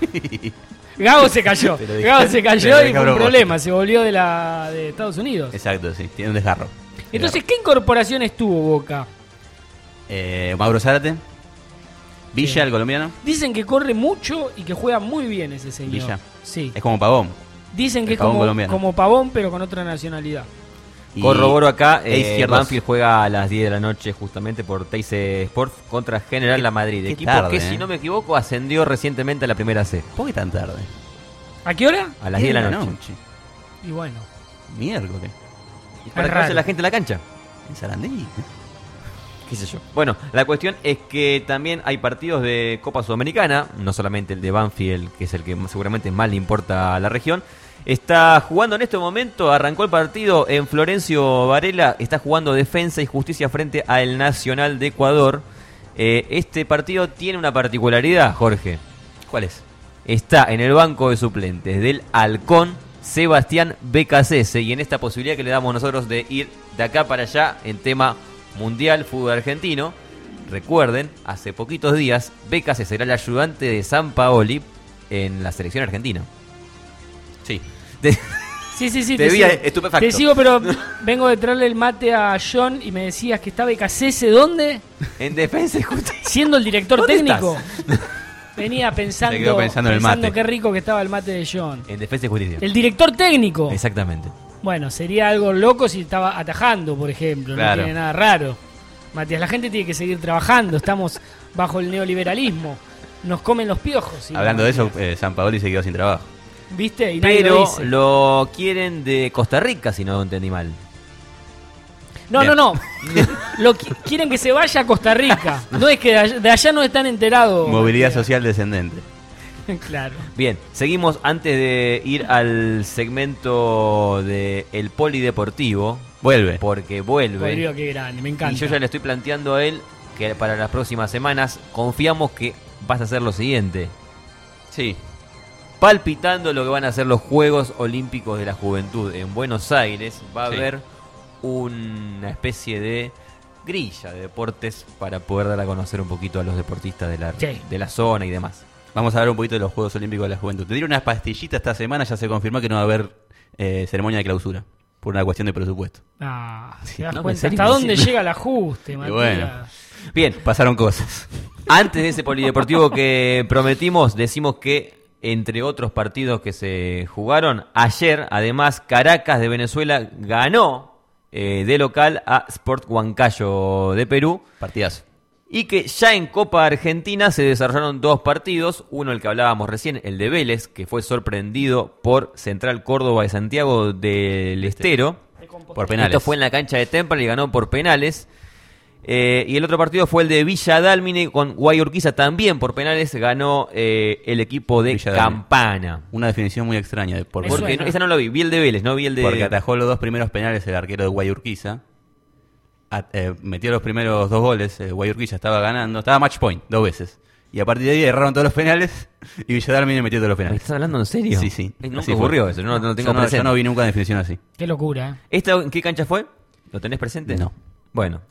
Gago se cayó. Pero dije- Gago se cayó pero y fue un cabrón. problema. Se volvió de la de Estados Unidos. Exacto, sí. Tiene un desgarro. Entonces, ¿qué incorporaciones tuvo Boca? Eh, Mauro Zárate. Villa, Sí. el colombiano. Dicen que corre mucho y que juega muy bien ese señor. Villa. Sí. Es como Pavón. Dicen que el es Pavón como, colombiano. como Pavón, pero con otra nacionalidad. Y Corroboro acá, e eh, izquierdos. Banfield juega a las diez de la noche justamente por Teis Sport contra General Qué- La Madrid. qué Equipo tarde, que, eh. si no me equivoco, ascendió recientemente a la primera C. ¿Por qué tan tarde? ¿A qué hora? A las diez de la noche. Y bueno. Miércoles. ¿Y para Es qué hace raro. la gente en la cancha? En Sarandí. ¿Qué sé yo? Bueno, la cuestión es que también hay partidos de Copa Sudamericana, no solamente el de Banfield, que es el que seguramente más le importa a la región. Está jugando en este momento, arrancó el partido en Florencio Varela, está jugando Defensa y Justicia frente al Nacional de Ecuador. Eh, este partido tiene una particularidad, Jorge. ¿Cuál es? Está en el banco de suplentes del Halcón Sebastián Becasese, y en esta posibilidad que le damos nosotros de ir de acá para allá en tema mundial fútbol argentino, recuerden, hace poquitos días Becasese era el ayudante de Sampaoli en la selección argentina. Sí. De- Sí, sí, sí. Te, te vi sigo. estupefacto. Te sigo, pero vengo de traerle el mate a John y me decías que estaba Ecasese, ¿dónde? En Defensa y Justicia. Siendo el director ¿Dónde técnico. Venía pensando, Se quedó pensando en el pensando mate. qué rico que estaba el mate de John. En Defensa y Justicia. El director técnico. Exactamente. Bueno, sería algo loco si estaba atajando, por ejemplo. Claro. No tiene nada raro. Matías, la gente tiene que seguir trabajando. Estamos bajo el neoliberalismo. Nos comen los piojos. ¿sí? Hablando de eso, eh, San Paoli se quedó sin trabajo. ¿Viste? Y nadie lo Pero dice. lo quieren de Costa Rica, si no lo entendí mal. No, Bien. no, no. Lo qui- quieren que se vaya a Costa Rica. No es que de allá, de allá no están enterados. Movilidad Matías. social descendente. Claro. Bien, seguimos antes de ir al segmento de el polideportivo, Vuelve. porque vuelve. Volvió, qué grande, me encanta. Y yo ya le estoy planteando a él que para las próximas semanas confiamos que vas a hacer lo siguiente. Sí. Palpitando lo que van a ser los Juegos Olímpicos de la Juventud en Buenos Aires, va a Sí. haber una especie de grilla de deportes para poder dar a conocer un poquito a los deportistas de la, Sí. de la zona y demás. Vamos a hablar un poquito de los Juegos Olímpicos de la Juventud. Te dieron unas pastillitas esta semana, ya se confirmó que no va a haber eh, ceremonia de clausura, por una cuestión de presupuesto. Ah, ¿te das no, cuenta en serio, hasta sí. dónde llega el ajuste, Matías? bueno. Bien, Pasaron cosas. antes de ese polideportivo que prometimos, decimos que entre otros partidos que se jugaron, ayer además Caracas de Venezuela ganó eh, de local a Sport Huancayo de Perú. Partidazo. Y que ya en Copa Argentina se desarrollaron dos partidos, uno el que hablábamos recién, el de Vélez, que fue sorprendido por Central Córdoba de Santiago del Estero. Por penales. Esto fue en la cancha de Temple y ganó por penales. Eh, y el otro partido fue el de Villa Dálmine con Guayurquiza, también por penales ganó eh, el equipo de Villa Dálmine. Campana. Una definición muy extraña. De por Me Porque suena. no- esa no lo vi, vi el de Vélez, no vi el de... Porque atajó los dos primeros penales el arquero de Guayurquiza. A- eh, metió los primeros dos goles. eh, Guayurquiza estaba ganando. Estaba match point, dos veces. Y a partir de ahí erraron todos los penales. Y Villadalmine metió todos los ¿Me penales. estás hablando en serio? Sí, sí. Eh, Nunca Así ocurrió fue. eso, no, no lo tengo yo, no, presente. yo no vi nunca una definición así. Qué locura, ¿eh? ¿Esta en qué cancha fue? ¿Lo tenés presente? No. Bueno.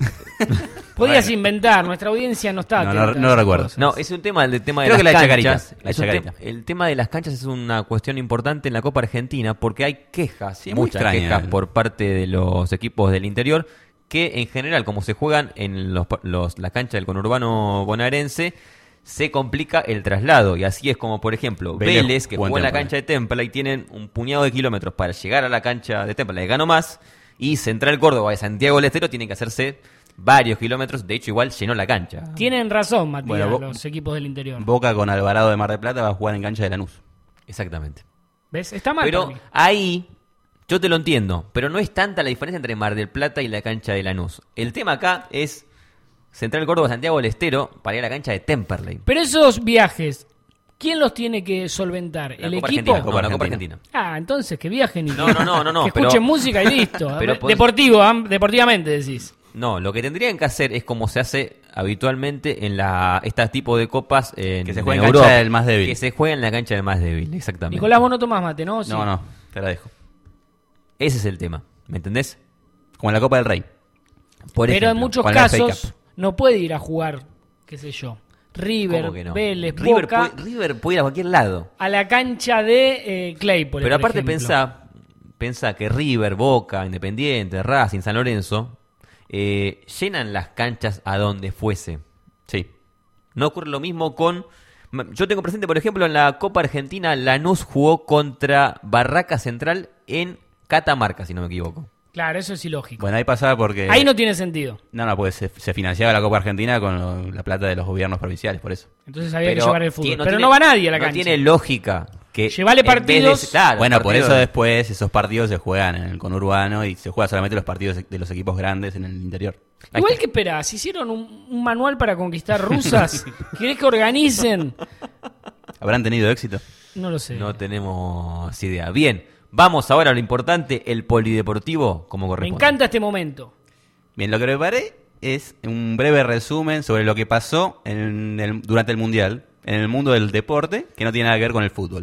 Podías inventar, nuestra audiencia no está No, atenta no- a no lo esas recuerdo. cosas. No, es un tema, el tema de Creo las que la de canchas. Chacarita, la Es un Chacarita. tem- el tema de las canchas es una cuestión importante en la Copa Argentina porque hay quejas, Sí, muy muchas extraña. quejas por parte de los equipos del interior que en general, como se juegan en los, los- la cancha del conurbano bonaerense, se complica el traslado. Y así es como, por ejemplo, Vélez Vélez, que jugó en jugó en la Temple. cancha de Temple y tienen un puñado de kilómetros para llegar a la cancha de Temple, ganó más. Y Central Córdoba de Santiago del Estero tienen que hacerse varios kilómetros. De hecho, igual llenó la cancha. Tienen razón, Matías, Bueno, vos- los equipos del interior. Boca con Alvarado de Mar del Plata va a jugar en cancha de Lanús. Exactamente. ¿Ves? Está mal. Pero para mí. ahí, yo te lo entiendo, pero no es tanta la diferencia entre Mar del Plata y la cancha de Lanús. El tema acá es Central Córdoba, Santiago del Estero para ir a la cancha de Temperley. Pero esos viajes, ¿quién los tiene que solventar? La ¿El Copa equipo? Argentina, no, Copa la Copa Argentina. Argentina. Ah, entonces que viajen y No, que, no, no, no, no, que pero- escuchen música y listo. Pero podés- Deportivo, ¿ah? Deportivamente decís. No, lo que tendrían que hacer es como se hace habitualmente en la este tipo de copas en, Que se juega en Europa, cancha del más débil. Que se juega en la cancha del más débil, exactamente. Nicolás, vos no tomás mate, ¿no? Sí. No, no, te la dejo. Ese es el tema, ¿me entendés? Como en la Copa del Rey. Por Pero en ejemplo. muchos con la F A casos Cup. no puede ir a jugar, qué sé yo, River, ¿Cómo que no? Vélez, River Boca, puede, River puede ir a cualquier lado. a la cancha de eh, Claypole, Pero por aparte ejemplo. pensá, pensá que River, Boca, Independiente, Racing, San Lorenzo eh, llenan las canchas a donde fuese. Sí. No ocurre lo mismo con... Yo tengo presente, por ejemplo, en la Copa Argentina, Lanús jugó contra Barraca Central en Catamarca, si no me equivoco. Claro, eso es ilógico. Bueno, ahí pasaba porque... Ahí no tiene sentido. No, no, pues se, se financiaba la Copa Argentina con lo- la plata de los gobiernos provinciales, por eso. Entonces había que llevar el fútbol. tiene- Pero tiene- no va nadie a la no cancha. tiene lógica que... Llevale en vez de- partidos- claro, bueno, por partidos- eso después esos partidos se juegan en el conurbano y se juegan solamente los partidos de los equipos grandes en el interior. Ahí Igual está. que esperás, hicieron un, un manual para conquistar rusas. ¿Querés que organicen? ¿Habrán tenido éxito? No lo sé. No tenemos idea. Bien, vamos ahora a lo importante, el polideportivo, como Me corresponde. encanta este momento. Bien, lo que preparé es un breve resumen sobre lo que pasó en el- durante el Mundial en el mundo del deporte que no tiene nada que ver con el fútbol.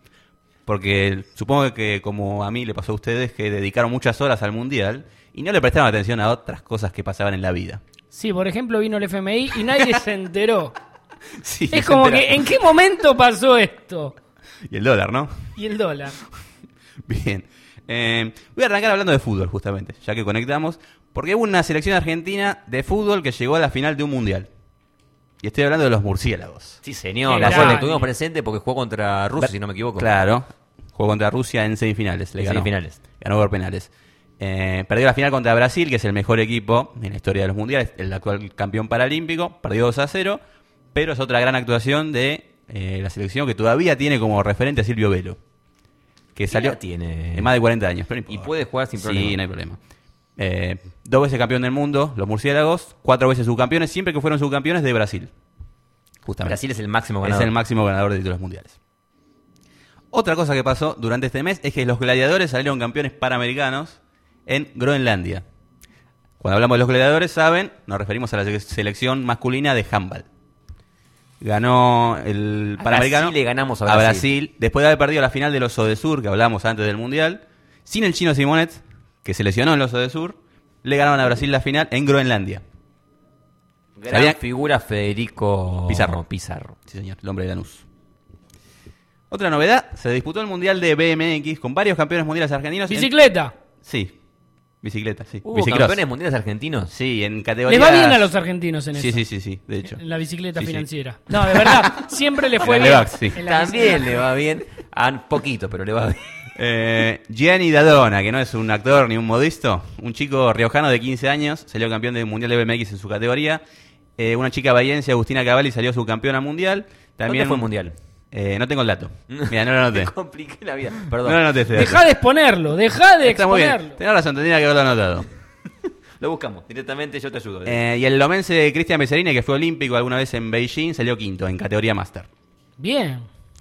Porque supongo que como a mí le pasó a ustedes que dedicaron muchas horas al Mundial y no le prestaron atención a otras cosas que pasaban en la vida. Sí, por ejemplo, vino el F M I y nadie se enteró. Sí, Es se como entera- que, ¿en qué momento pasó esto? Y el dólar, ¿no? Y el dólar. Bien. Eh, voy a arrancar hablando de fútbol, justamente, ya que conectamos, porque hubo una selección argentina de fútbol que llegó a la final de un mundial. Y estoy hablando de los murciélagos. Sí, señor. Qué La cual grande. estuvimos presente porque jugó contra Rusia, si no me equivoco. Claro, jugó contra Rusia en semifinales. Le En ganó. semifinales. Ganó por penales. Eh, perdió la final contra Brasil, que es el mejor equipo en la historia de los mundiales, el actual campeón paralímpico. Perdió dos a cero, pero es otra gran actuación de eh, la selección que todavía tiene como referente a Silvio Velo. Que salió edad tiene? de más de cuarenta años. Pero no Y importa. puede jugar sin problema. Sí, no hay problema. Eh, dos veces campeón del mundo, los murciélagos. Cuatro veces subcampeones, siempre que fueron subcampeones de Brasil. Justamente. Brasil es el máximo ganador. Es el máximo ganador de títulos mundiales. Otra cosa que pasó durante este mes es que los gladiadores salieron campeones panamericanos en Groenlandia. Cuando hablamos de los gladiadores, saben, nos referimos a la selección masculina de handball. Ganó el A Panamericano Brasil le ganamos a a Brasil. Brasil, después de haber perdido la final de los Odesur, que hablábamos antes del Mundial, sin el chino Simonet, que se lesionó en los Odesur, le ganaron a Brasil la final en Groenlandia. Gran ¿Sabía? figura Federico Pizarro. Pizarro. Sí, señor, el hombre de Lanús. Otra novedad, se disputó el Mundial de B M X con varios campeones mundiales argentinos. en- Bicicleta. Sí, bicicleta, sí. ¿Hubo Bicicross. campeones mundiales argentinos? Sí, en categoría... Les va bien a los argentinos en eso. Sí, sí, sí, sí, de hecho. En la bicicleta Sí, sí. financiera. No, de verdad, siempre le fue En la bien. Levax, sí. en la También bicicleta. le va bien. A poquito, pero le va bien. Eh, Gianni Dadona, que no es un actor ni un modisto, un chico riojano de quince años, salió campeón del Mundial de B M X en su categoría. Eh, una chica bahiense, Agustina Cavalli, salió subcampeona mundial. También ¿Dónde fue el mundial? Eh, no tengo el dato. Mira, no lo anoté. Me compliqué la vida. No Perdón. lo anoté este dato. Dejá de exponerlo, dejá de Está muy bien. exponerlo. Tenés razón, tendría que haberlo anotado. Lo buscamos. Directamente yo te ayudo. Eh, y el lomense Cristian Becerrini, que fue olímpico alguna vez en Beijing, salió quinto en categoría máster. Bien.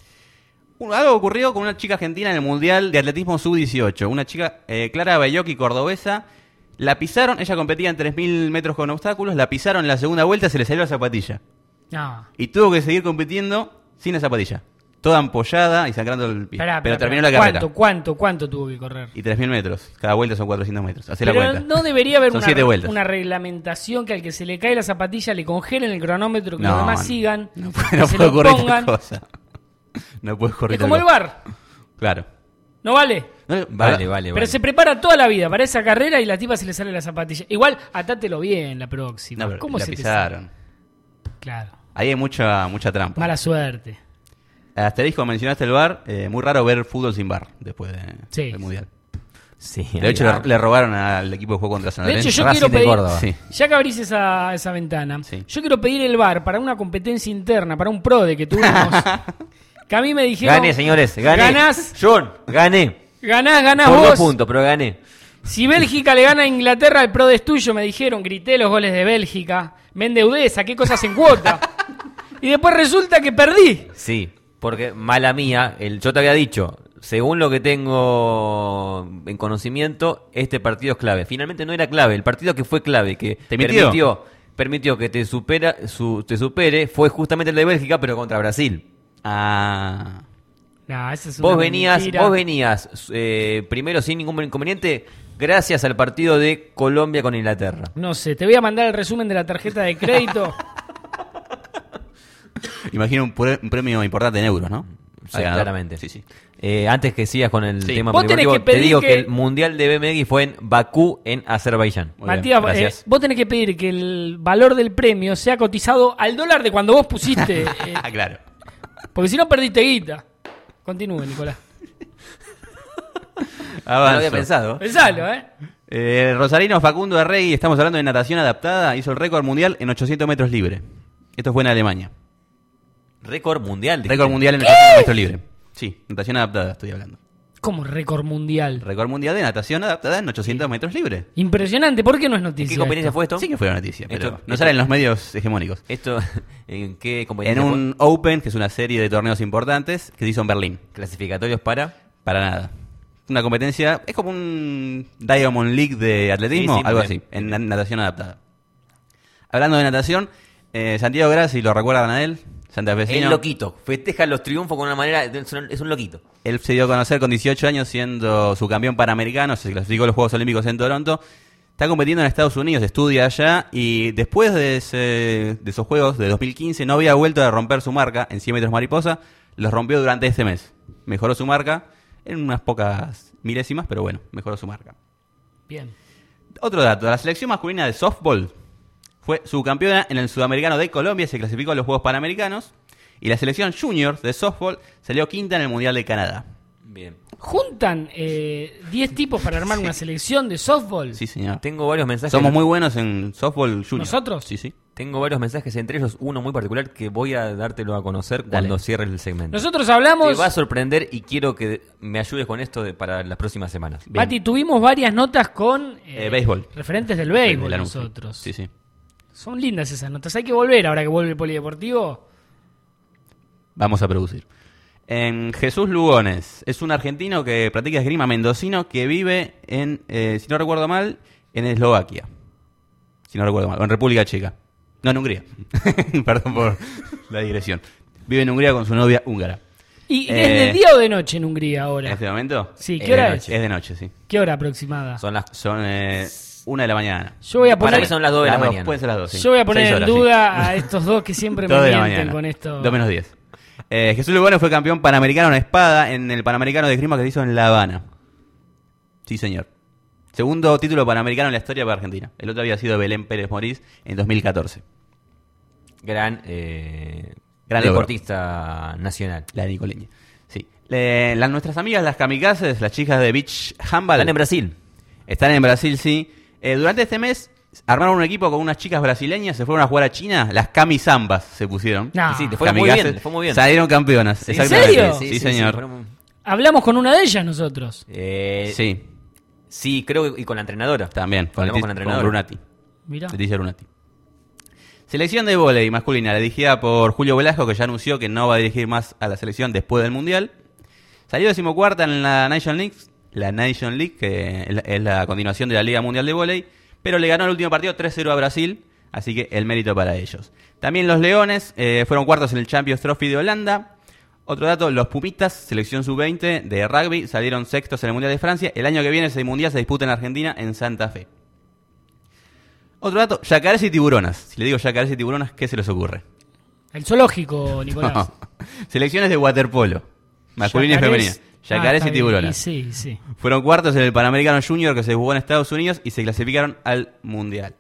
Un- Algo ocurrió con una chica argentina en el Mundial de Atletismo sub dieciocho. Una chica, eh, Clara Bellocchi, cordobesa. La pisaron, ella competía en tres mil metros con obstáculos, la pisaron en la segunda vuelta, se le salió la zapatilla. No. Y tuvo que seguir compitiendo sin la zapatilla. Toda ampollada y sangrando el pie. Esperá, Pero esperá, terminó esperá. la carrera. ¿Cuánto, cuánto, cuánto tuvo que correr? Y tres mil metros. Cada vuelta son cuatrocientos metros. Hacé la Pero cuenta. no debería haber Son una, siete vueltas. una reglamentación que al que se le cae la zapatilla le congelen el cronómetro, que No, los demás no. sigan, No, que no se puede lo ocurrir tal pongan. cosa. No puede ocurrir Es tal como el cosa. bar, Claro. ¿no vale? No, Vale, ahora- vale, Pero vale. se prepara toda la vida para esa carrera y la tipa se le sale la zapatilla. Igual, atátelo bien la próxima. No, pero ¿Cómo la se te pisaron. sale? Claro. Ahí hay mucha, mucha trampa. Mala suerte. Asterisco, mencionaste el bar. Eh, muy raro ver fútbol sin bar después de- Sí. del Mundial. Sí, De hecho, le, le robaron al equipo que jugó contra San De Lorenzo. hecho, yo Racing quiero de pedir, Córdoba. Sí. ya que abrís esa, esa ventana, Sí. yo quiero pedir el bar para una competencia interna, para un PRODE que tuvimos. Que a mí me dijeron, Gané, señores. Gané. Ganás. John, gané. ganás, ganás Por dos vos. puntos, pero gané. Si Bélgica le gana a Inglaterra, el PRODE es tuyo, me dijeron, grité los goles de Bélgica, me endeudé, saqué cosas en cuota. Y después resulta que perdí. Sí, porque mala mía, el, yo te había dicho, según lo que tengo en conocimiento, este partido es clave. Finalmente no era clave, el partido que fue clave, que ¿Te mintió? permitió, permitió que te supera, su, te supere, fue justamente el de Bélgica, pero contra Brasil. Ah. No, esa es una Vos venías, mentira. vos venías eh, primero sin ningún inconveniente, gracias al partido de Colombia con Inglaterra. No sé, te voy a mandar el resumen de la tarjeta de crédito. Imagino un, pre- un premio importante en euros, ¿no? Sí, Al ganador. claramente. Sí, sí. Eh, antes que sigas con el Sí. tema Vos tenés polideportivo, que te pedir digo que... que el Mundial de B M X fue en Bakú, en Azerbaiyán. Muy bien, Matías, gracias. eh, vos tenés que pedir que el valor del premio sea cotizado al dólar de cuando vos pusiste. eh, Ah, claro. porque si no perdiste guita. Continúe, Nicolás. No lo Avanzo. había pensado. Pensalo, ¿eh? Eh, Rosarino Facundo de Rey, estamos hablando de natación adaptada, hizo el récord mundial en ochocientos metros libre. Esto fue en Alemania. Récord mundial. dijiste. Récord mundial en ochocientos metros libre. Sí, natación adaptada estoy hablando. Como récord mundial. Récord mundial de natación adaptada en ochocientos metros libre. Impresionante, ¿por qué no es ¿En noticia? qué competencia esto? fue esto? Sí que fue una noticia, pero Esto- no esto- sale en los medios hegemónicos. Esto, ¿en qué En competencia un Open, que es una serie de torneos importantes, que se hizo en Berlín. fue? Clasificatorios para... Para nada. Una competencia, es como un Diamond League de atletismo, Sí, sí, algo muy bien. así, en na- natación adaptada. Hablando de natación, eh, Santiago Grassi, ¿lo recuerdan a él? Santafesino. El loquito. Festeja los triunfos con una manera... Es un, es un loquito. Él se dio a conocer con dieciocho años siendo su campeón panamericano, se clasificó a los Juegos Olímpicos en Toronto. Está compitiendo en Estados Unidos, estudia allá y después de, ese- de esos Juegos de dos mil quince no había vuelto a romper su marca en cien metros mariposa, los rompió durante este mes. Mejoró su marca. en unas pocas milésimas, pero bueno, mejoró su marca. Bien. Otro dato, la selección masculina de softball fue subcampeona en el Sudamericano de Colombia y se clasificó a los Juegos Panamericanos. Y la selección junior de softball salió quinta en el Mundial de Canadá. Bien. ¿Juntan eh, diez tipos para armar Sí. una selección de softball? Sí, señor. Tengo varios mensajes. Somos muy buenos en softball junior. ¿Nosotros? Sí, sí. Tengo varios mensajes, entre ellos uno muy particular que voy a dártelo a conocer Dale. cuando cierre el segmento. Nosotros hablamos... Te va a sorprender y quiero que me ayudes con esto de, para las próximas semanas. Bien. Mati, tuvimos varias notas con... eh, Eh, béisbol. Referentes del béisbol El anuncio. nosotros. Sí, sí. Son lindas esas notas. Hay que volver ahora que vuelve el polideportivo. Vamos a producir. En Jesús Lugones. Es un argentino que practica esgrima mendocino que vive en, eh, si no recuerdo mal, en Eslovaquia. Si no recuerdo mal. O en República Checa. No, en Hungría. Perdón por la digresión. Vive en Hungría con su novia húngara. ¿Y Eh, es de día o de noche en Hungría ¿En ahora? este momento? Sí, ¿qué Es hora de es? noche. Es de noche, sí. ¿Qué hora aproximada? Son las, Son eh, una de la mañana. Yo voy a para poner, mí son las dos de la Las dos, mañana. Pueden ser las dos, sí. yo voy a poner Seis en horas, sí. duda a estos dos que siempre me Dos de la mienten mañana. con esto. Dos menos diez. Eh, Jesús Lugones fue campeón panamericano en espada en el Panamericano de Esgrima que se hizo en La Habana. Sí, señor. Segundo título panamericano en la historia para Argentina. El otro había sido Belén Pérez Morís en dos mil catorce. gran, eh, Gran deportista nacional. La nicoleña. Sí. Le- las, nuestras amigas, las kamikazes, las chicas de Beach Handball. Están en Brasil. Están en Brasil, sí. Eh, durante este mes armaron un equipo con unas chicas brasileñas, se fueron a jugar a China. Las Kami-Zambas se pusieron. No. Y sí, te fue muy Kamikazes. bien, te fue muy bien. Salieron campeonas. ¿En exactamente. serio? Sí, señor. fueron- Hablamos con una de ellas nosotros. eh, Sí, sí, creo que y con la entrenadora. también. Con, Hablamos Leti- con la con entrenadora. Brunati. Mirá. Leticia Brunati. Selección de vóley masculina, dirigida por Julio Velasco, que ya anunció que no va a dirigir más a la selección después del Mundial. Salió decimocuarta en la Nation League, la Nation League, que es la- es la continuación de la Liga Mundial de Vóley, pero le ganó el último partido tres cero a Brasil, así que el mérito para ellos. También los Leones eh, fueron cuartos en el Champions Trophy de Holanda. Otro dato, los Pumitas, selección sub veinte de rugby, salieron sextos en el Mundial de Francia. El año que viene ese Mundial se disputa en Argentina, en Santa Fe. Otro dato, yacarés y tiburonas. Si le digo yacarés y tiburonas, ¿qué se les ocurre? El zoológico, Nicolás. Selecciones de waterpolo, masculina y Yacarés. femenina. Yacarés Ah, y está tiburonas. bien. Y sí, sí. Fueron cuartos en el Panamericano Junior que se jugó en Estados Unidos y se clasificaron al Mundial.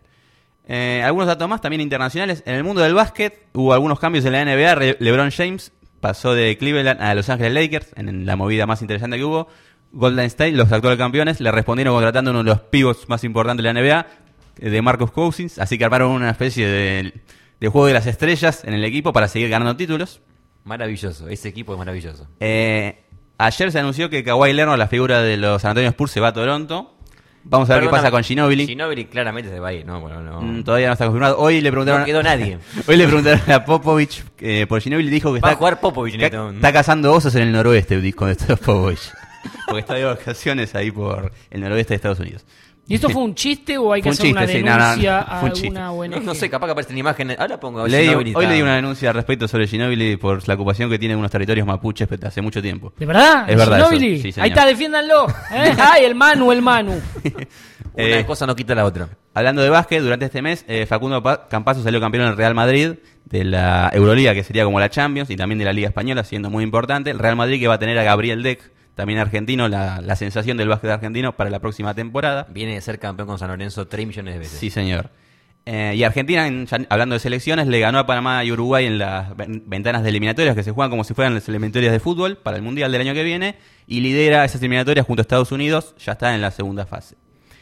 Eh, algunos datos más también internacionales. En el mundo del básquet hubo algunos cambios en la N B A. Re- LeBron James pasó de Cleveland a Los Ángeles Lakers en la movida más interesante que hubo. Golden State, los actuales campeones, le respondieron contratando uno de los pivots más importantes de la N B A, de Marcus Cousins. Así que armaron una especie de, de juego de las estrellas en el equipo para seguir ganando títulos. Maravilloso, ese equipo es maravilloso. Eh, ayer se anunció que Kawhi Leonard, la figura de los San Antonio Spurs, se va a Toronto. Vamos a ver qué Perdóname, pasa con Ginobili. Ginobili claramente se va a ir, ¿no? Bueno, no. Mm, todavía no está confirmado. Hoy le preguntaron No quedó nadie. Hoy le preguntaron a Popovich eh, por Ginobili, dijo que Va está a jugar Popovich en que- este momento. está cazando osos en el noroeste con esto de Popovich. Porque está de vacaciones ahí por el noroeste de Estados Unidos. ¿Y esto fue un chiste o hay que Fue un hacer una chiste, sí, no, no, no, denuncia fue a un chiste. alguna O N G? No, no sé, capaz que aparecen imágenes. Ahora pongo Le di- Ginobili hoy está- le di una denuncia al respecto sobre Ginobili por la ocupación que tiene en unos territorios mapuches pero hace mucho tiempo. ¿De verdad? Es verdad Ginóbili? eso, sí, señor. Ahí está, defiéndanlo. ¿eh? Ay, el Manu, el Manu. Una Eh, cosa no quita la otra. Hablando de básquet, durante este mes eh, Facundo Pa- Campazzo salió campeón en el Real Madrid de la Euroliga, que sería como la Champions, y también de la Liga Española, siendo muy importante. El Real Madrid que va a tener a Gabriel Deck, también argentino, la, la sensación del básquet argentino para la próxima temporada. Viene de ser campeón con San Lorenzo tres millones de veces. Sí, señor. Eh, y Argentina, en- ya hablando de selecciones, le ganó a Panamá y Uruguay en las ven- ventanas de eliminatorias que se juegan como si fueran las eliminatorias de fútbol para el Mundial del año que viene, y lidera esas eliminatorias junto a Estados Unidos, ya está en la segunda fase.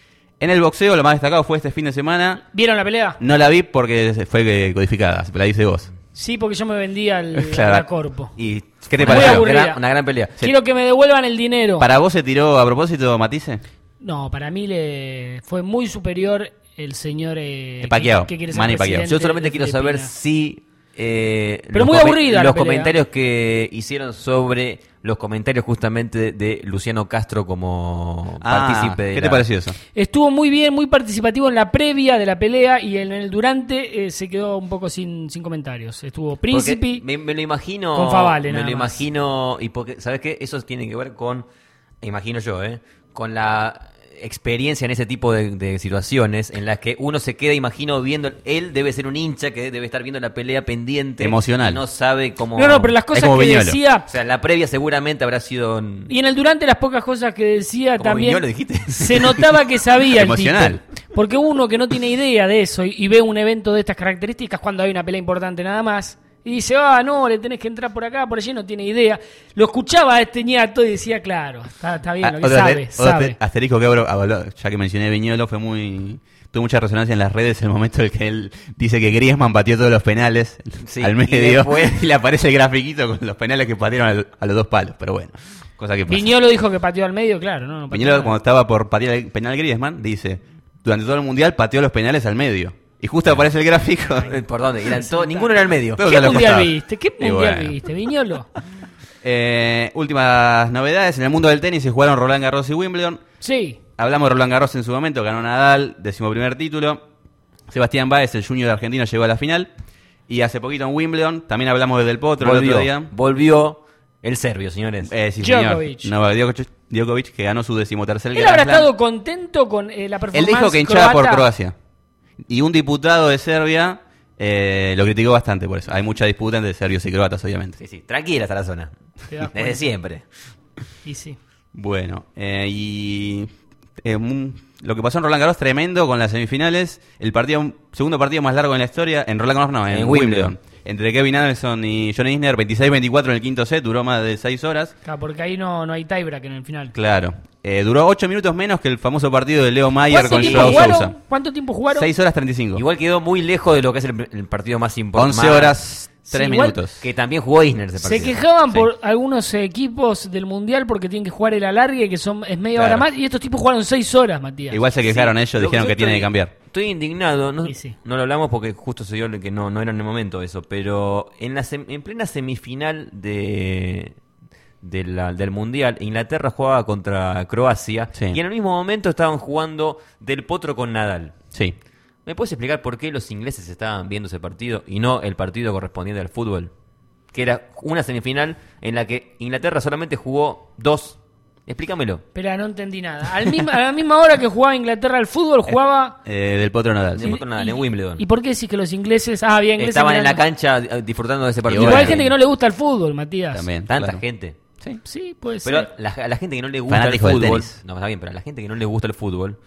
En el boxeo, lo más destacado fue este fin de semana. ¿Vieron la pelea? No la vi porque fue codificada, la dice vos. Sí, porque yo me vendí al, Claro. al corpo. ¿Y qué te Muy pareció? aburrida. Gran- una gran pelea. Quiero que me devuelvan el dinero. ¿Para vos se tiró a propósito, Matisse? No, para mí le fue muy superior el señor eh, El Pacquiao, que, que quiere ser Manny Pacquiao. presidente Yo solamente de quiero saber Filipinas. si eh, Pero los muy come- aburrida la los pelea. comentarios que hicieron sobre los comentarios justamente de, de Luciano Castro como Ah, partícipe de ¿qué la- te pareció eso? Estuvo muy bien, muy participativo en la previa de la pelea y en el durante eh, se quedó un poco sin, sin comentarios. Estuvo Porque Príncipe. me, me lo imagino con Favale, me nada lo más. imagino y porque sabes qué, eso tiene que ver con, imagino yo, eh, con la experiencia en ese tipo de, de situaciones en las que uno se queda, imagino, viendo, él debe ser un hincha que debe estar viendo la pelea pendiente. Emocional. Y no sabe cómo... No, no, pero las cosas como que Viñolo. decía... O sea, la previa seguramente habrá sido... en- Y en el durante las pocas cosas que decía ¿Como también Viñolo dijiste? se notaba que sabía el Emocional. tipo. Porque uno que no tiene idea de eso y, y ve un evento de estas características cuando hay una pelea importante nada más y dice, ah, no, le tenés que entrar por acá, por allí, no tiene idea. Lo escuchaba a este ñato y decía, claro, está, está bien, lo que otro sabe, aster- otro sabe. aster- asterisco que abro- abro- ya que mencioné Viñolo, fue muy... Tuvo mucha resonancia en las redes el momento en el que él dice que Griezmann pateó todos los penales Sí, al y medio después- y le aparece el grafiquito con los penales que patearon al- a los dos palos, pero bueno, cosa que pasa. Viñolo dijo que pateó al medio, claro, no, no pateó Viñolo, nada. cuando estaba por patear el penal Griezmann, dice, durante todo el mundial pateó los penales al medio. Y justo aparece el gráfico. ¿Por dónde? Eran todo- ninguno era al medio. Todos ¿Qué a los mundial costados. viste? ¿Qué Y mundial bueno. viste, Viñolo? Eh, últimas novedades, en el mundo del tenis se jugaron Roland Garros y Wimbledon. Sí. Hablamos de Roland Garros en su momento, ganó Nadal, decimoprimer título. Sebastián Báez, el junior argentino, llegó a la final. Y hace poquito en Wimbledon, también hablamos de Del Potro el otro Volvió, día. volvió el serbio, señores. Eh, sí, Djokovic. señor. Novak Djokovic, Djokovic, que ganó su decimotercer Él habrá Grand Slam. estado contento con eh, la Él performance dijo que hinchaba por croata. Croacia. Y un diputado de Serbia eh, lo criticó bastante por eso. Hay mucha disputa entre serbios y croatas, obviamente. Sí, sí, tranquila está la zona. Te das Desde cuenta. siempre. Y sí. Bueno, eh, y eh, un- lo que pasó en Roland Garros, tremendo con las semifinales. El partido, segundo partido más largo en la historia. En Roland Garros, no, en, En Wimbledon. Wimbledon. Entre Kevin Anderson y John Isner, veintiséis veinticuatro en el quinto set, duró más de seis horas. Claro, porque ahí no, no hay tiebreak en el final. Claro. Eh, duró ocho minutos menos que el famoso partido de Leo Mayer ¿Cuánto con tiempo Joao jugaron? Sousa. ¿Cuánto tiempo jugaron? seis horas treinta y cinco. Igual quedó muy lejos de lo que es el, el partido más importante. once horas tres Sí, igual minutos. Que también jugó Isner ese Se partido. quejaban Sí. por algunos equipos del Mundial porque tienen que jugar el alargue, que son es media hora Claro. más, y estos tipos jugaron seis horas, Matías. Igual se quejaron Sí. ellos, Lo dijeron yo que tienen estoy- que cambiar. Estoy indignado, no, Sí, sí. no lo hablamos porque justo se dio que no, no era en el momento eso, pero en la sem- en plena semifinal de, de la- del Mundial, Inglaterra jugaba contra Croacia Sí. y en el mismo momento estaban jugando Del Potro con Nadal. Sí. ¿Me puedes explicar por qué los ingleses estaban viendo ese partido y no el partido correspondiente al fútbol? Que era una semifinal en la que Inglaterra solamente jugó dos. Explícamelo. Espera, no entendí nada. Al misma, a la misma hora que jugaba Inglaterra al fútbol, jugaba... Eh, del Potro Nadal. Del sí. Potro Nadal, en Wimbledon. ¿Y por qué decís que los ingleses... Ah, bien, ingleses Estaban en la miran- cancha eh, disfrutando de ese partido. Igual bueno. hay gente que no le gusta el fútbol, Matías. También. Tanta claro. gente. Sí. Sí, puede Pero ser. la, a la gente que no le gusta Fanático el del fútbol, tenis. no, está bien, pero a la gente que no le gusta el fútbol,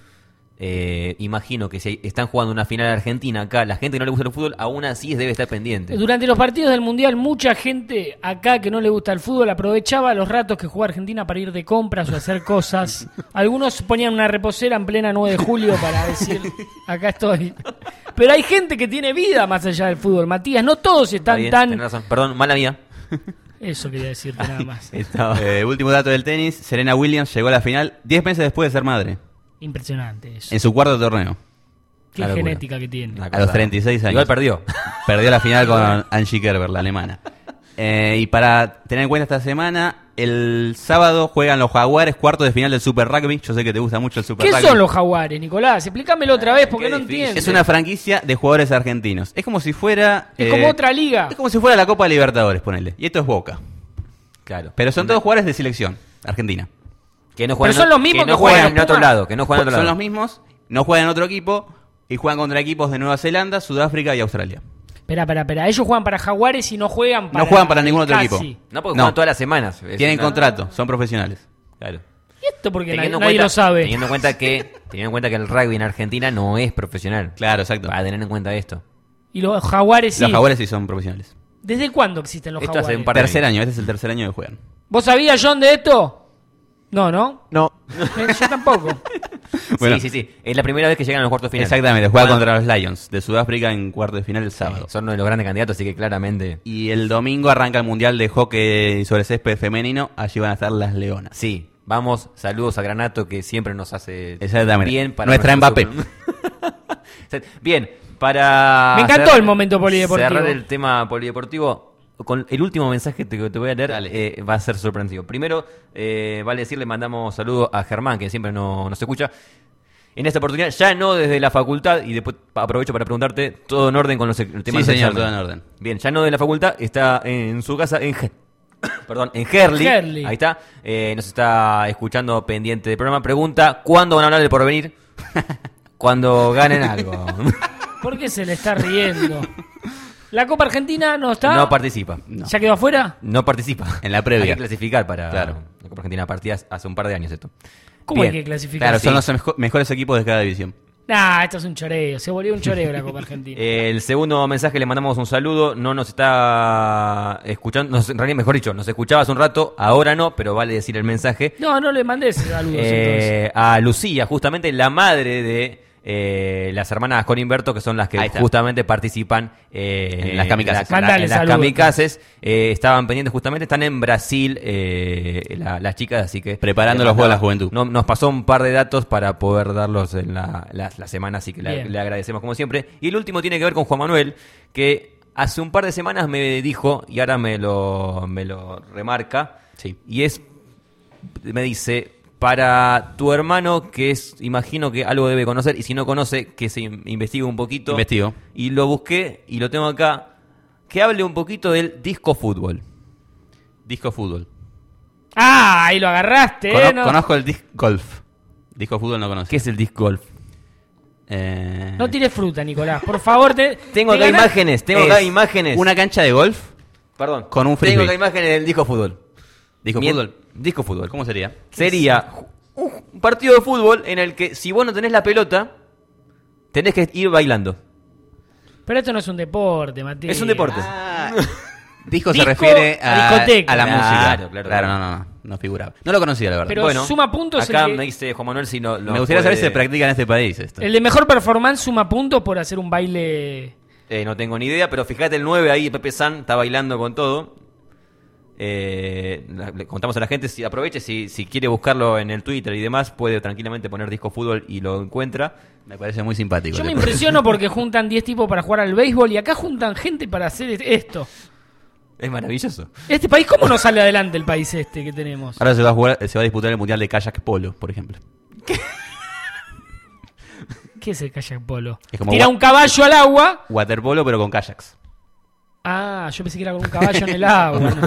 eh, imagino que si están jugando una final argentina acá, la gente que no le gusta el fútbol, aún así debe estar pendiente. Durante los partidos del Mundial, mucha gente acá que no le gusta el fútbol aprovechaba los ratos que jugaba Argentina para ir de compras o hacer cosas. Algunos ponían una reposera en plena nueve de julio para decir, acá estoy. Pero hay gente que tiene vida más allá del fútbol, Matías. No todos Está están bien, tan... tenés razón. Perdón, mala mía. Eso quería decirte nada más. Estaba- Eh, último dato del tenis, Serena Williams llegó a la final diez meses después de ser madre, Impresionante eso. en su cuarto torneo, Qué Una locura. genética que tiene. Una a cosa- los treinta y seis años. Igual perdió. Perdió la final con Angie Kerber, la alemana. Eh, y para tener en cuenta esta semana, el sábado juegan los Jaguares, cuarto de final del Super Rugby. Yo sé que te gusta mucho el Super ¿Qué Rugby. son los jaguares, Nicolás? Explícamelo otra vez porque qué no difícil. entiendo. Es una franquicia de jugadores argentinos. Es como si fuera... Es eh, como otra liga. Es como si fuera la Copa Libertadores, ponele. Y esto es Boca. Claro. Pero son todos jugadores de selección argentina. Que no juegan, Pero son los mismos que no que juegan juegan en los otro Pumas. lado, que no juegan en otro Son lado. los mismos, no juegan en otro equipo y juegan contra equipos de Nueva Zelanda, Sudáfrica y Australia. Espera, espera, espera. Ellos juegan para jaguares y no juegan para... No juegan para ningún otro casi. equipo. No, porque No. juegan todas las semanas. Es Tienen una- contrato, son profesionales. Claro. ¿Y esto porque nadie, Teniendo en nadie cuenta- lo sabe? Teniendo en cuenta que teniendo en cuenta que el rugby en Argentina no es profesional. Claro, exacto. Para tener en cuenta esto. Y los jaguares sí. Los jaguares sí son profesionales. ¿Desde cuándo existen los Esto hace jaguares? un par de Tercer años. año, este es el tercer año que juegan. ¿Vos sabías, John, de esto? No, ¿no? No. Eh, Yo tampoco. Bueno. Sí, sí, sí. Es la primera vez que llegan a los cuartos de final. Exactamente, juega Bueno, contra los Lions de Sudáfrica en cuarto de final el sábado. Son uno de los grandes candidatos, así que claramente. Y el domingo arranca el Mundial de Hockey sobre césped femenino. Allí van a estar las Leonas. Sí, vamos, saludos a Granato que siempre nos hace Exactamente. bien para Nuestra nuestro Mbappé. super- Bien, para Me encantó el momento polideportivo. Cerrar el tema polideportivo con el último mensaje que te voy a leer, eh, va a ser sorpresivo. Primero, eh, vale decir, le mandamos saludos a Germán, que siempre no- nos escucha. En esta oportunidad, ya no desde la facultad, y después aprovecho para preguntarte, ¿todo en orden con los el tema Sí, del señor, examen? todo en orden. Bien, ya no de la facultad, está en su casa en Gen- Perdón, en Herli. Herli. Ahí está. Eh, nos está escuchando pendiente del programa. Pregunta, ¿cuándo van a hablar del porvenir? Cuando ganen algo. ¿Por qué se le está riendo? La Copa Argentina no está. No participa. No. ¿Ya quedó afuera? No participa. En la previa. Hay que clasificar para Claro. la Copa Argentina. Partidas hace un par de años esto. ¿Cómo Bien. hay que clasificar? Claro, Sí. son los mejo- mejores equipos de cada división. Nah, esto es un choreo. Se volvió un choreo la Copa Argentina. El segundo mensaje le mandamos un saludo. No nos está escuchando. Nos, en realidad, mejor dicho, nos escuchaba hace un rato. Ahora no, pero vale decir el mensaje. No, no le mandé saludos entonces. Eh, a Lucía, justamente la madre de eh, las hermanas Corimberto, que son las que Ahí está. justamente participan eh, En las kamikazes. la- la- Mandale en las saludos. kamikazes. Eh, estaban pendientes, justamente están en Brasil eh, la- las chicas, así que Preparando le los Juegos de la mandaba- Juventud. no- nos pasó un par de datos para poder darlos en la, la- la semana, así que le, Bien. le agradecemos como siempre. Y el último tiene que ver con Juan Manuel, que hace un par de semanas me dijo, y ahora me lo, me lo remarca, Sí. y es, me dice, para tu hermano, que es, imagino que algo debe conocer, y si no conoce, que se in- investigue un poquito. Investigo. Y lo busqué, y lo tengo acá, que hable un poquito del disco fútbol. Disco fútbol. Ah, ahí lo agarraste, Cono- ¿eh? No, Conozco el disc golf. Disco fútbol no conozco. ¿Qué es el disc golf? Eh, no tires fruta, Nicolás. Por favor, te. Tengo te acá ganás- imágenes, tengo es acá imágenes. Una cancha de golf Perdón, con un tengo frisbee. acá imágenes del disco fútbol. Disco Mien- fútbol. Disco fútbol. ¿Cómo sería? Sería un partido de fútbol en el que si vos no tenés la pelota, tenés que ir bailando. Pero esto no es un deporte, Matías. Es un deporte. Ah, disco se Disco refiere a, a discoteca. a la Claro, música. claro, Claro, claro. no, no, no. No figuraba. No lo conocía, la verdad. Pero Bueno, suma puntos acá el que- me dice Juan Manuel si no lo Me gustaría saber si puede- se practica en este país esto. El de mejor performance suma puntos por hacer un baile. Eh, no tengo ni idea, pero fíjate el nueve ahí, Pepe San está bailando con todo. Eh, la- le contamos a la gente, si aproveche, si, si quiere buscarlo en el Twitter y demás, puede tranquilamente poner disco fútbol y lo encuentra. Me parece muy simpático. Yo el me deporte. impresiono porque juntan diez tipos para jugar al béisbol y acá juntan gente para hacer esto. Es maravilloso. Este país, ¿cómo no sale adelante el país este que tenemos? Ahora se va a jugar, se va a disputar el mundial de kayak polo, por ejemplo. ¿Qué es el kayak polo? Es como Tira gua- un caballo al agua. Waterpolo, pero con kayaks. Ah, yo pensé que era con un caballo en el agua. ¿no?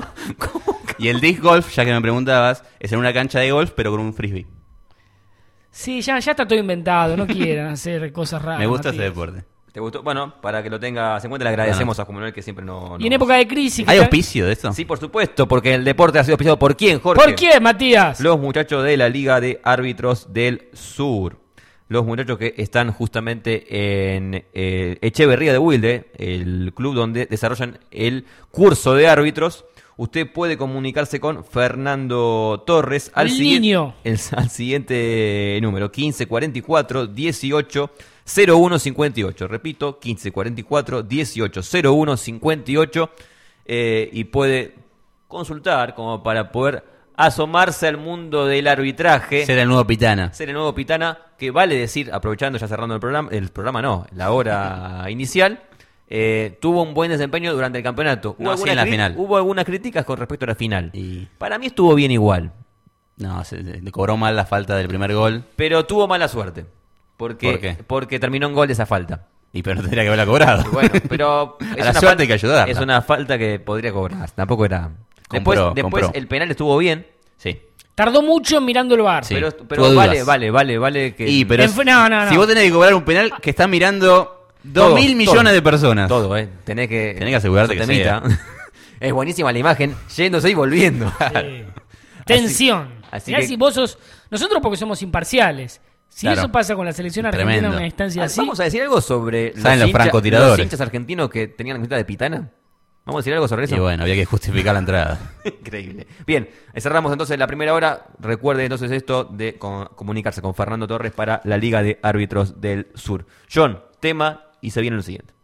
Y el disc golf, ya que me preguntabas, es en una cancha de golf, pero con un frisbee. Sí, ya, ya está todo inventado. No quieran hacer cosas raras. me gusta ese Matías. deporte. ¿Te gustó? Bueno, para que lo tengas en cuenta, le agradecemos a Juan Manuel que siempre no. Y en no- época de crisis. ¿Hay que- auspicio de esto? Sí, por supuesto, porque el deporte ha sido auspiciado por quién, Jorge. ¿Por qué, Matías? Los muchachos de la Liga de Árbitros del Sur. Los muchachos que están justamente en eh, Echeverría de Wilde, el club donde desarrollan el curso de árbitros. Usted puede comunicarse con Fernando Torres al, El siguiente- niño. el- al siguiente número, quince cuarenta y cuatro, dieciocho, cero uno cincuenta y ocho. Repito, quince cuarenta y cuatro, dieciocho, cero uno cincuenta y ocho. Eh, y puede consultar como para poder asomarse al mundo del arbitraje. Ser el nuevo Pitana. Ser el nuevo Pitana, que vale decir, aprovechando ya cerrando el programa, el programa no, la hora inicial, eh, tuvo un buen desempeño durante el campeonato. No, sí, alguna en la cri- final. Hubo algunas críticas con respecto a la final. Y- Para mí estuvo bien igual, No, se, se- le cobró mal la falta del primer gol. pero tuvo mala suerte. Porque, ¿Por qué? Porque terminó en gol de esa falta. Y pero no tendría que haberla cobrado. Bueno, pero A es la una suerte falta- hay que ayudarla. Es una falta que podría cobrar. Tampoco era. Después, Compró, después compró. el penal estuvo bien. Sí. Tardó mucho en mirando el bar. Sí. pero tuvo pero vale, dudas. vale, vale, vale que. Y, pero En fu- no, no, no. si vos tenés que cobrar un penal que están mirando dos Todo, mil millones todo. de personas. Todo, eh. Tenés que. Tenés que asegurarte su que temita. Es buenísima la imagen, yéndose y volviendo. Sí. Tensión. así Mirá que- si vos sos. Nosotros porque somos imparciales. Si Claro. eso pasa con la selección argentina Tremendo. en una instancia Ah, así. Vamos a decir algo sobre ¿Saben los hinchas- francotiradores? los hinchas argentinos que tenían la camiseta de Pitana. Vamos a decir algo sobre eso. Y bueno, había que justificar la entrada. Increíble. Bien, cerramos entonces la primera hora. Recuerde entonces esto de co- comunicarse con Fernando Torres para la Liga de Árbitros del Sur. John, tema y se viene lo siguiente.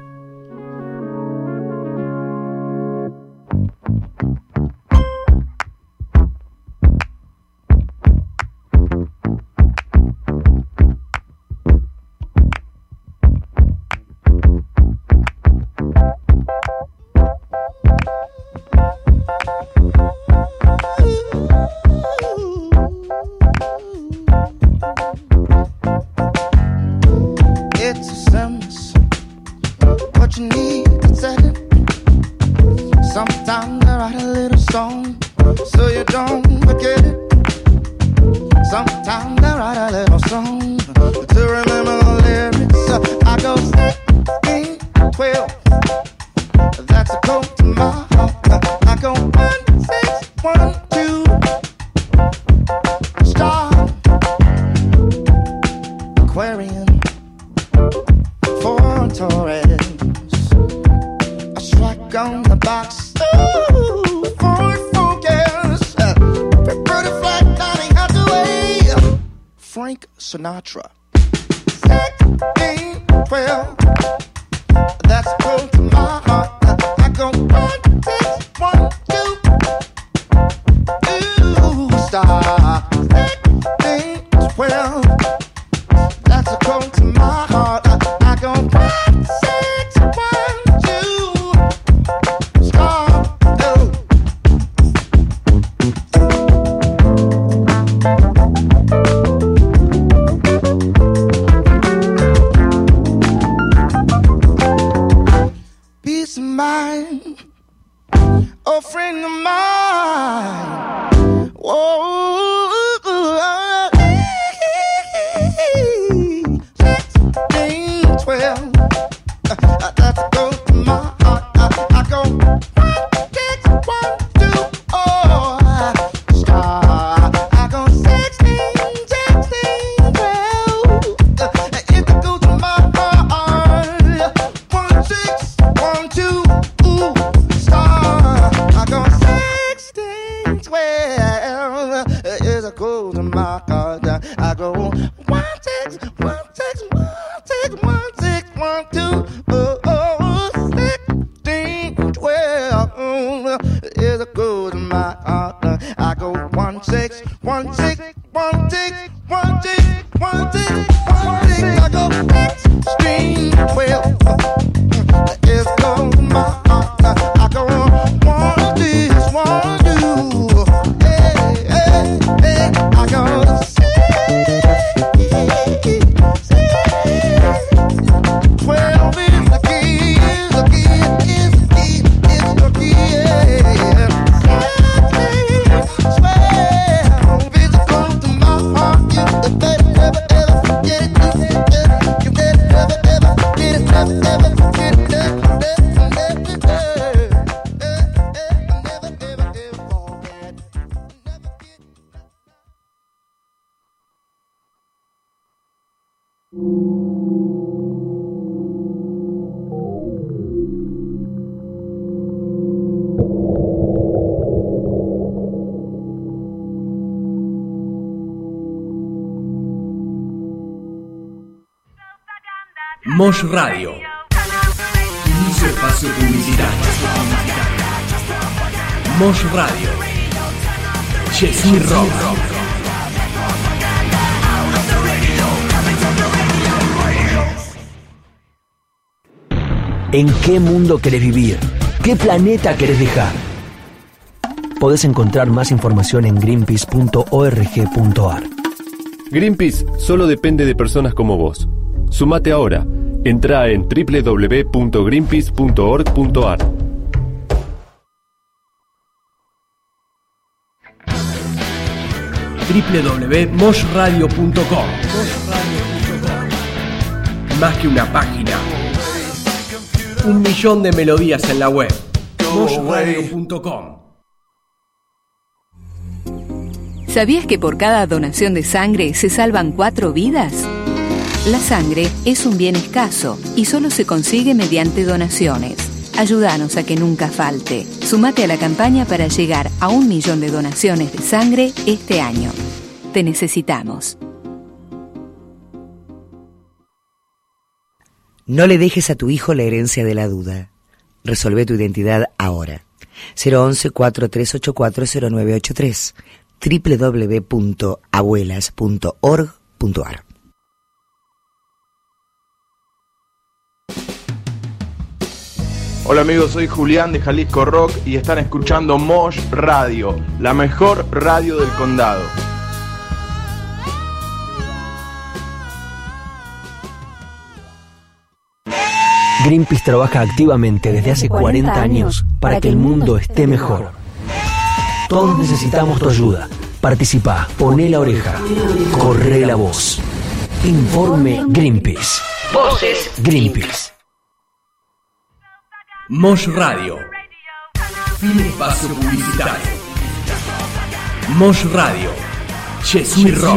It's a sense what you need to set it. Sometimes there write a little song so you don't forget it. Sometimes I write a little song to remember the lyrics. I go sixteen, twelve. That's a code to my heart. I go one, six, one, two. Star, Aquarian, for Taurus. I strike on the box. Ooh, for focus. Pretty flat, Donny Hathaway. Frank Sinatra. sixteen, twelve. That's close to my heart. I go one, six, one, two. Ooh, star. sixteen, twelve. That's a close to my heart. I go one, six, one, two. Star. Oh. Peace of mind, a friend of mine. Whoa, sixteen, twelve. Uh, that's a go to my heart. I, I go one, six, one, two. Oh, star. I go sixteen, sixteen, twelve. Uh, it's a go to my heart. One, six, one, two. Ooh, star. I go sixteen, twelve. It's a go to my heart. I go one, six, one, six, one, six, one, six, one, two. Oh, oh, sixteen, twelve. It's a go to my heart. I go one, six, one, six, one, six, one, six, one, six, one, six. I go sixteen, twelve. It's a go to my heart. I go one, six, one, two. Hey, hey, hey. I go twelve is the key, is the key, is the key, is the key, yeah. twelve is close to my heart. You better never ever forget it. You better never ever forget it. Never ever forget it. Never, never, never, never, never, ever, ever forget. Never get. Mosh Radio. Inicio espacio publicitario. Mosh Radio. Jessy Rock. ¿En qué mundo querés vivir? ¿Qué planeta querés dejar? Podés encontrar más información en greenpeace punto org punto ar. Greenpeace solo depende de personas como vos. Sumate ahora. Entrá en doble u doble u doble u punto greenpeace punto org punto ar. doble u doble u doble u punto mosh radio punto com. Más que una página. Un millón de melodías en la web. mosh radio punto com. ¿Sabías que por cada donación de sangre se salvan cuatro vidas? La sangre es un bien escaso y solo se consigue mediante donaciones. Ayúdanos a que nunca falte. Súmate a la campaña para llegar a un millón de donaciones de sangre este año. Te necesitamos. No le dejes a tu hijo la herencia de la duda. Resolvé tu identidad ahora. cero once, cuatro tres ocho cuatro, cero nueve ocho tres. doble u doble u doble u punto abuelas punto org punto ar. Hola amigos, soy Julián de Jalisco Rock y están escuchando Mosh Radio, la mejor radio del condado. Greenpeace trabaja activamente desde hace cuarenta años para que el mundo esté mejor. Todos necesitamos tu ayuda. Participá, poné la oreja, corre la voz. Informe Greenpeace. Voces Greenpeace. Mosh Radio. Fin espacio publicitario. Mosh Radio. Je suis rock.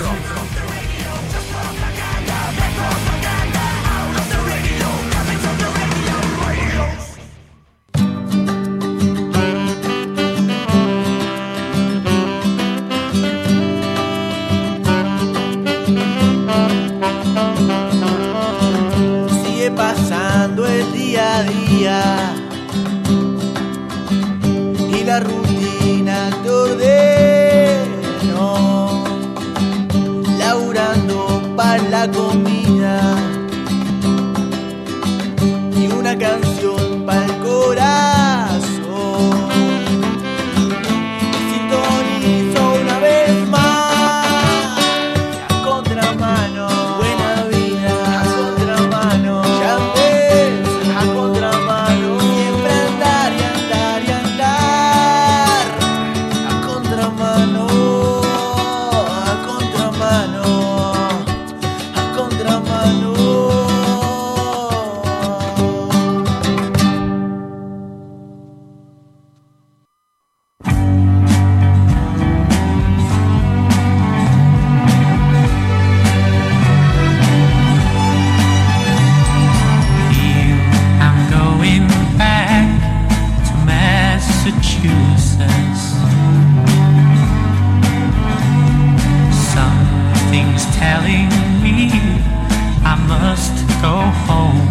Sigue pasando el día a día y la rutina te ordeno, laburando para la comida y una canción para el corazón. Sintonizo una vez más a contramano, buena vida a contramano, ya ves a contramano, siempre andar y andar y andar a contramano, a contramano, a contramano. I'm going back to Massachusetts. Something's telling me I must go home.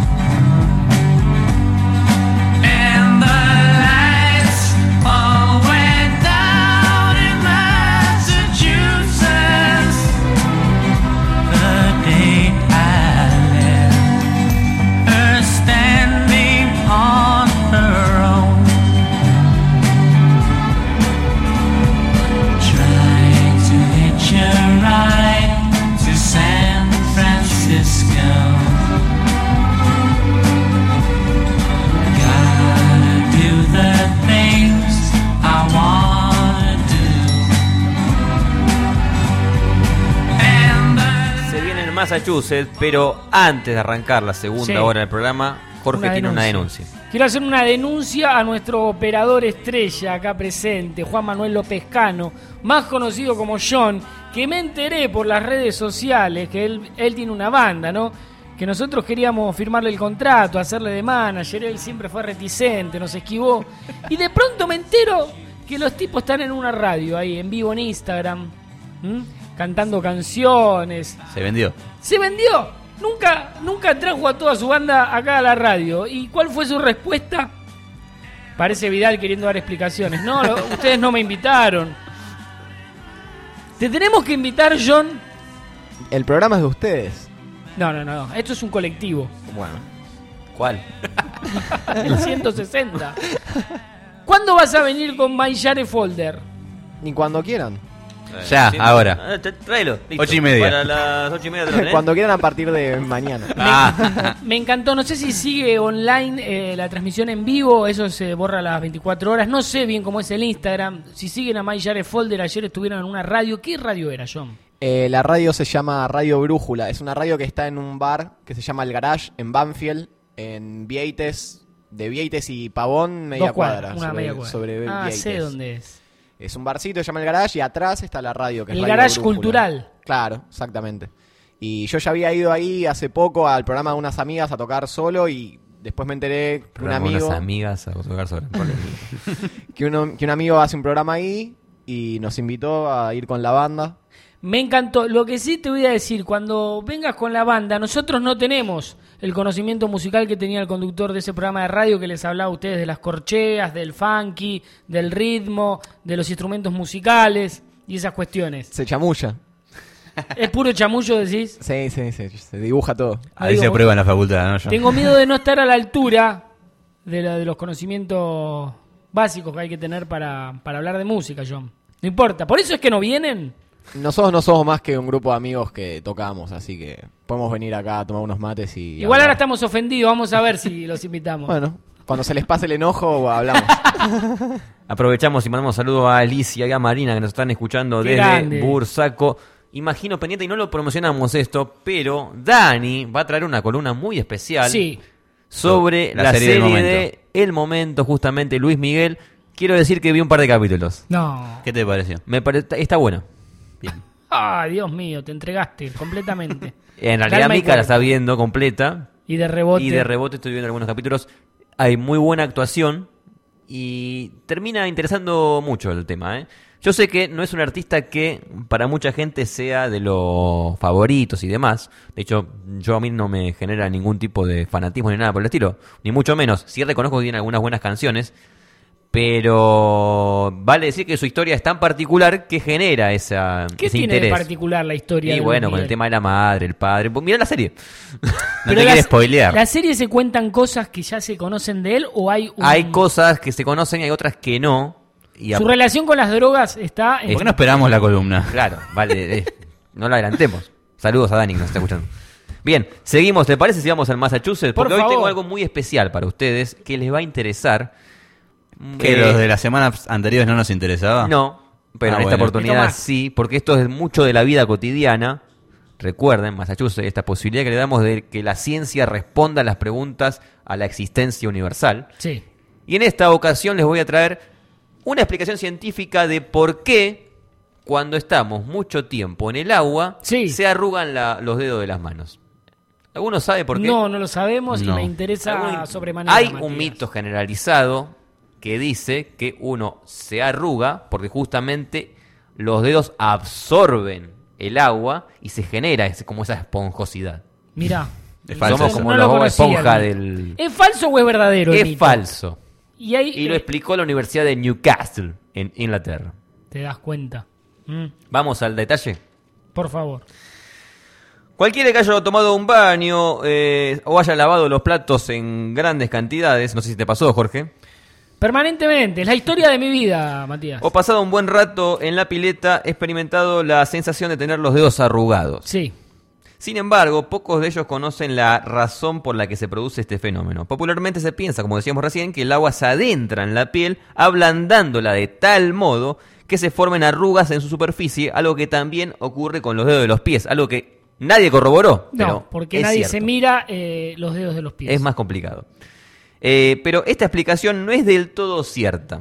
And the lights all went down in Massachusetts the day I left her standing on her own, trying to hitch a ride to San Francisco. Gotta do the things I wanna do. And the Se viene en Massachusetts, pero antes de arrancar la segunda Sí. hora del programa, Jorge Una tiene una denuncia. denuncia. Quiero hacer una denuncia a nuestro operador estrella acá presente, Juan Manuel López Cano, más conocido como John, que me enteré por las redes sociales que él, él tiene una banda, ¿no? Que nosotros queríamos firmarle el contrato, hacerle de manager, él siempre fue reticente, nos esquivó. Y de pronto me entero que los tipos están en una radio ahí, en vivo en Instagram, ¿m? Cantando canciones. Se vendió. Se vendió. Nunca, nunca trajo a toda su banda acá a la radio. ¿Y cuál fue su respuesta? Parece Vidal queriendo dar explicaciones. No, lo- ustedes no me invitaron. ¿Te tenemos que invitar, John? El programa es de ustedes. No, no, no. Esto es un colectivo. Bueno. ¿Cuál? El ciento sesenta. ¿Cuándo vas a venir con My Share Folder? Ni cuando quieran. Ya, Sí, ahora. ah, t- Tráelo. listo. Ocho y media. Para las ocho y media te lo tenés. Cuando quieran a partir de mañana. Ah. Me encantó. No sé si sigue online eh, la transmisión en vivo. Eso se borra a las veinticuatro horas. No sé bien cómo es el Instagram. Si siguen a My Share Folder, ayer estuvieron en una radio. ¿Qué radio era, John? Eh, la radio se llama Radio Brújula. Es una radio que está en un bar que se llama El Garage, en Banfield, en Vieites, de Vieites y Pavón, media Dos cuadras, cuadra. una sobre, media cuadra. sobre Ah, Vieites. sé dónde es. Es un barcito, se llama El Garage, y atrás está la radio. Que El es Radio Garage Brújula. Cultural. Claro, exactamente. Y yo ya había ido ahí hace poco al programa de unas amigas a tocar solo, y después me enteré que un Programa amigo... unas amigas a tocar sobre. que, uno, que un amigo hace un programa ahí y nos invitó a ir con la banda. Me encantó. Lo que sí te voy a decir, cuando vengas con la banda, nosotros no tenemos el conocimiento musical que tenía el conductor de ese programa de radio que les hablaba a ustedes de las corcheas, del funky, del ritmo, de los instrumentos musicales y esas cuestiones. Se chamulla. ¿Es puro chamullo, decís? Sí, sí, sí, se dibuja todo. Ahí digo, se prueba en la facultad, ¿no? Yo. Tengo miedo de no estar a la altura de, la- de los conocimientos básicos que hay que tener para, para hablar de música, John. No importa. ¿Por eso es que no vienen? Nosotros no somos más que un grupo de amigos que tocamos, así que podemos venir acá a tomar unos mates y... Igual hablar. ahora estamos ofendidos, vamos a ver si los invitamos. Bueno, cuando se les pase el enojo, hablamos. Aprovechamos y mandamos saludos a Alicia y a Marina que nos están escuchando Qué desde grande. Bursaco. Imagino pendiente, y no lo promocionamos esto, pero Dani va a traer una columna muy especial Sí. sobre La la, serie serie, del momento. de El Momento, justamente Luis Miguel. Quiero decir que vi un par de capítulos. No. ¿Qué te pareció? Me pare- está buena. Ay, Dios mío, te entregaste completamente. En realidad Calma y Mica la cuerpo. está viendo completa. Y de rebote. Y de rebote estoy viendo algunos capítulos. Hay muy buena actuación y termina interesando mucho el tema, ¿eh? Yo sé que no es un artista que para mucha gente sea de los favoritos y demás. De hecho, yo a mí no me genera ningún tipo de fanatismo ni nada por el estilo. Ni mucho menos. Sí reconozco que tiene algunas buenas canciones. Pero vale decir que su historia es tan particular que genera esa, ¿Qué ese tiene interés. de particular la historia Y de bueno, Luis con el Miguel? tema de la madre, el padre. Pues mira la serie. No Pero te quiere las- spoilear. ¿La serie se cuentan cosas que ya se conocen de él o hay un... Hay cosas que se conocen y hay otras que no. Y a- Su relación con las drogas está... en- ¿Por qué no esperamos la columna? Claro, vale. eh, no la adelantemos. Saludos a Dani que nos está escuchando. Bien, seguimos. ¿Te parece si vamos al Massachusetts? Por Porque hoy favor. tengo algo muy especial para ustedes que les va a interesar. ¿Que Eh, los de las semanas anteriores no nos interesaba? No, pero Ah, en esta bueno. oportunidad Tomás. sí, porque esto es mucho de la vida cotidiana. Recuerden, Massachusetts, esta posibilidad que le damos de que la ciencia responda a las preguntas a la existencia universal. Sí. Y en esta ocasión les voy a traer una explicación científica de por qué cuando estamos mucho tiempo en el agua se arrugan la- los dedos de las manos. ¿Alguno sabe por qué? No, no lo sabemos y No. me interesa Alguno- sobremanera. Hay Matías. un mito generalizado que dice que uno se arruga porque justamente los dedos absorben el agua y se genera ese- como esa esponjosidad. Mirá. Es falso. Somos como No los lo Bob conocía, Esponja el mito. del... ¿Es falso o es verdadero el Es mito? falso. Y ahí Y lo eh, explicó la Universidad de Newcastle, en Inglaterra. te das cuenta. Mm, Vamos al detalle. por favor. Cualquiera que haya tomado un baño eh, o haya lavado los platos en grandes cantidades, no sé si te pasó, Jorge, Permanentemente. Es la historia de mi vida, Matías. o pasado un buen rato en la pileta, he experimentado la sensación de tener los dedos arrugados. Sí. Sin embargo, pocos de ellos conocen la razón por la que se produce este fenómeno. Popularmente se piensa, como decíamos recién, que el agua se adentra en la piel, ablandándola de tal modo que se formen arrugas en su superficie, algo que también ocurre con los dedos de los pies, algo que nadie corroboró. No, pero porque es nadie cierto. se mira eh, los dedos de los pies. Es más complicado. Eh, pero esta explicación no es del todo cierta.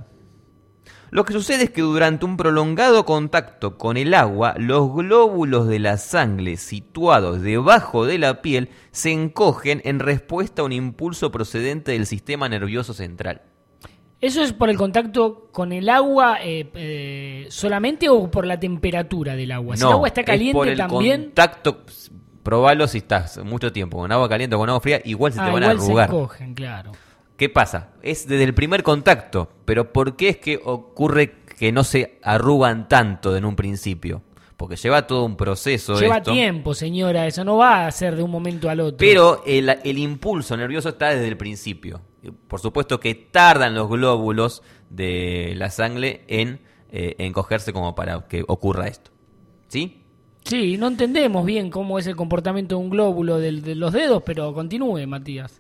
Lo que sucede es que durante un prolongado contacto con el agua, los glóbulos de la sangre situados debajo de la piel se encogen en respuesta a un impulso procedente del sistema nervioso central. ¿Eso es por el contacto con el agua eh, eh, solamente o por la temperatura del agua? Si No, el agua está es por caliente el también, contacto. Probalo si estás mucho tiempo con agua caliente o con agua fría, igual se te ah, van a igual se arrugar. encogen, claro. ¿Qué pasa? Es desde el primer contacto, pero ¿por qué es que ocurre que no se arrugan tanto en un principio? Porque lleva todo un proceso Lleva esto. tiempo, señora, eso no va a ser de un momento al otro. Pero el, el impulso nervioso está desde el principio. Por supuesto que tardan los glóbulos de la sangre en eh, encogerse como para que ocurra esto. ¿Sí? Sí, no entendemos bien cómo es el comportamiento de un glóbulo del- de los dedos, pero continúe, Matías.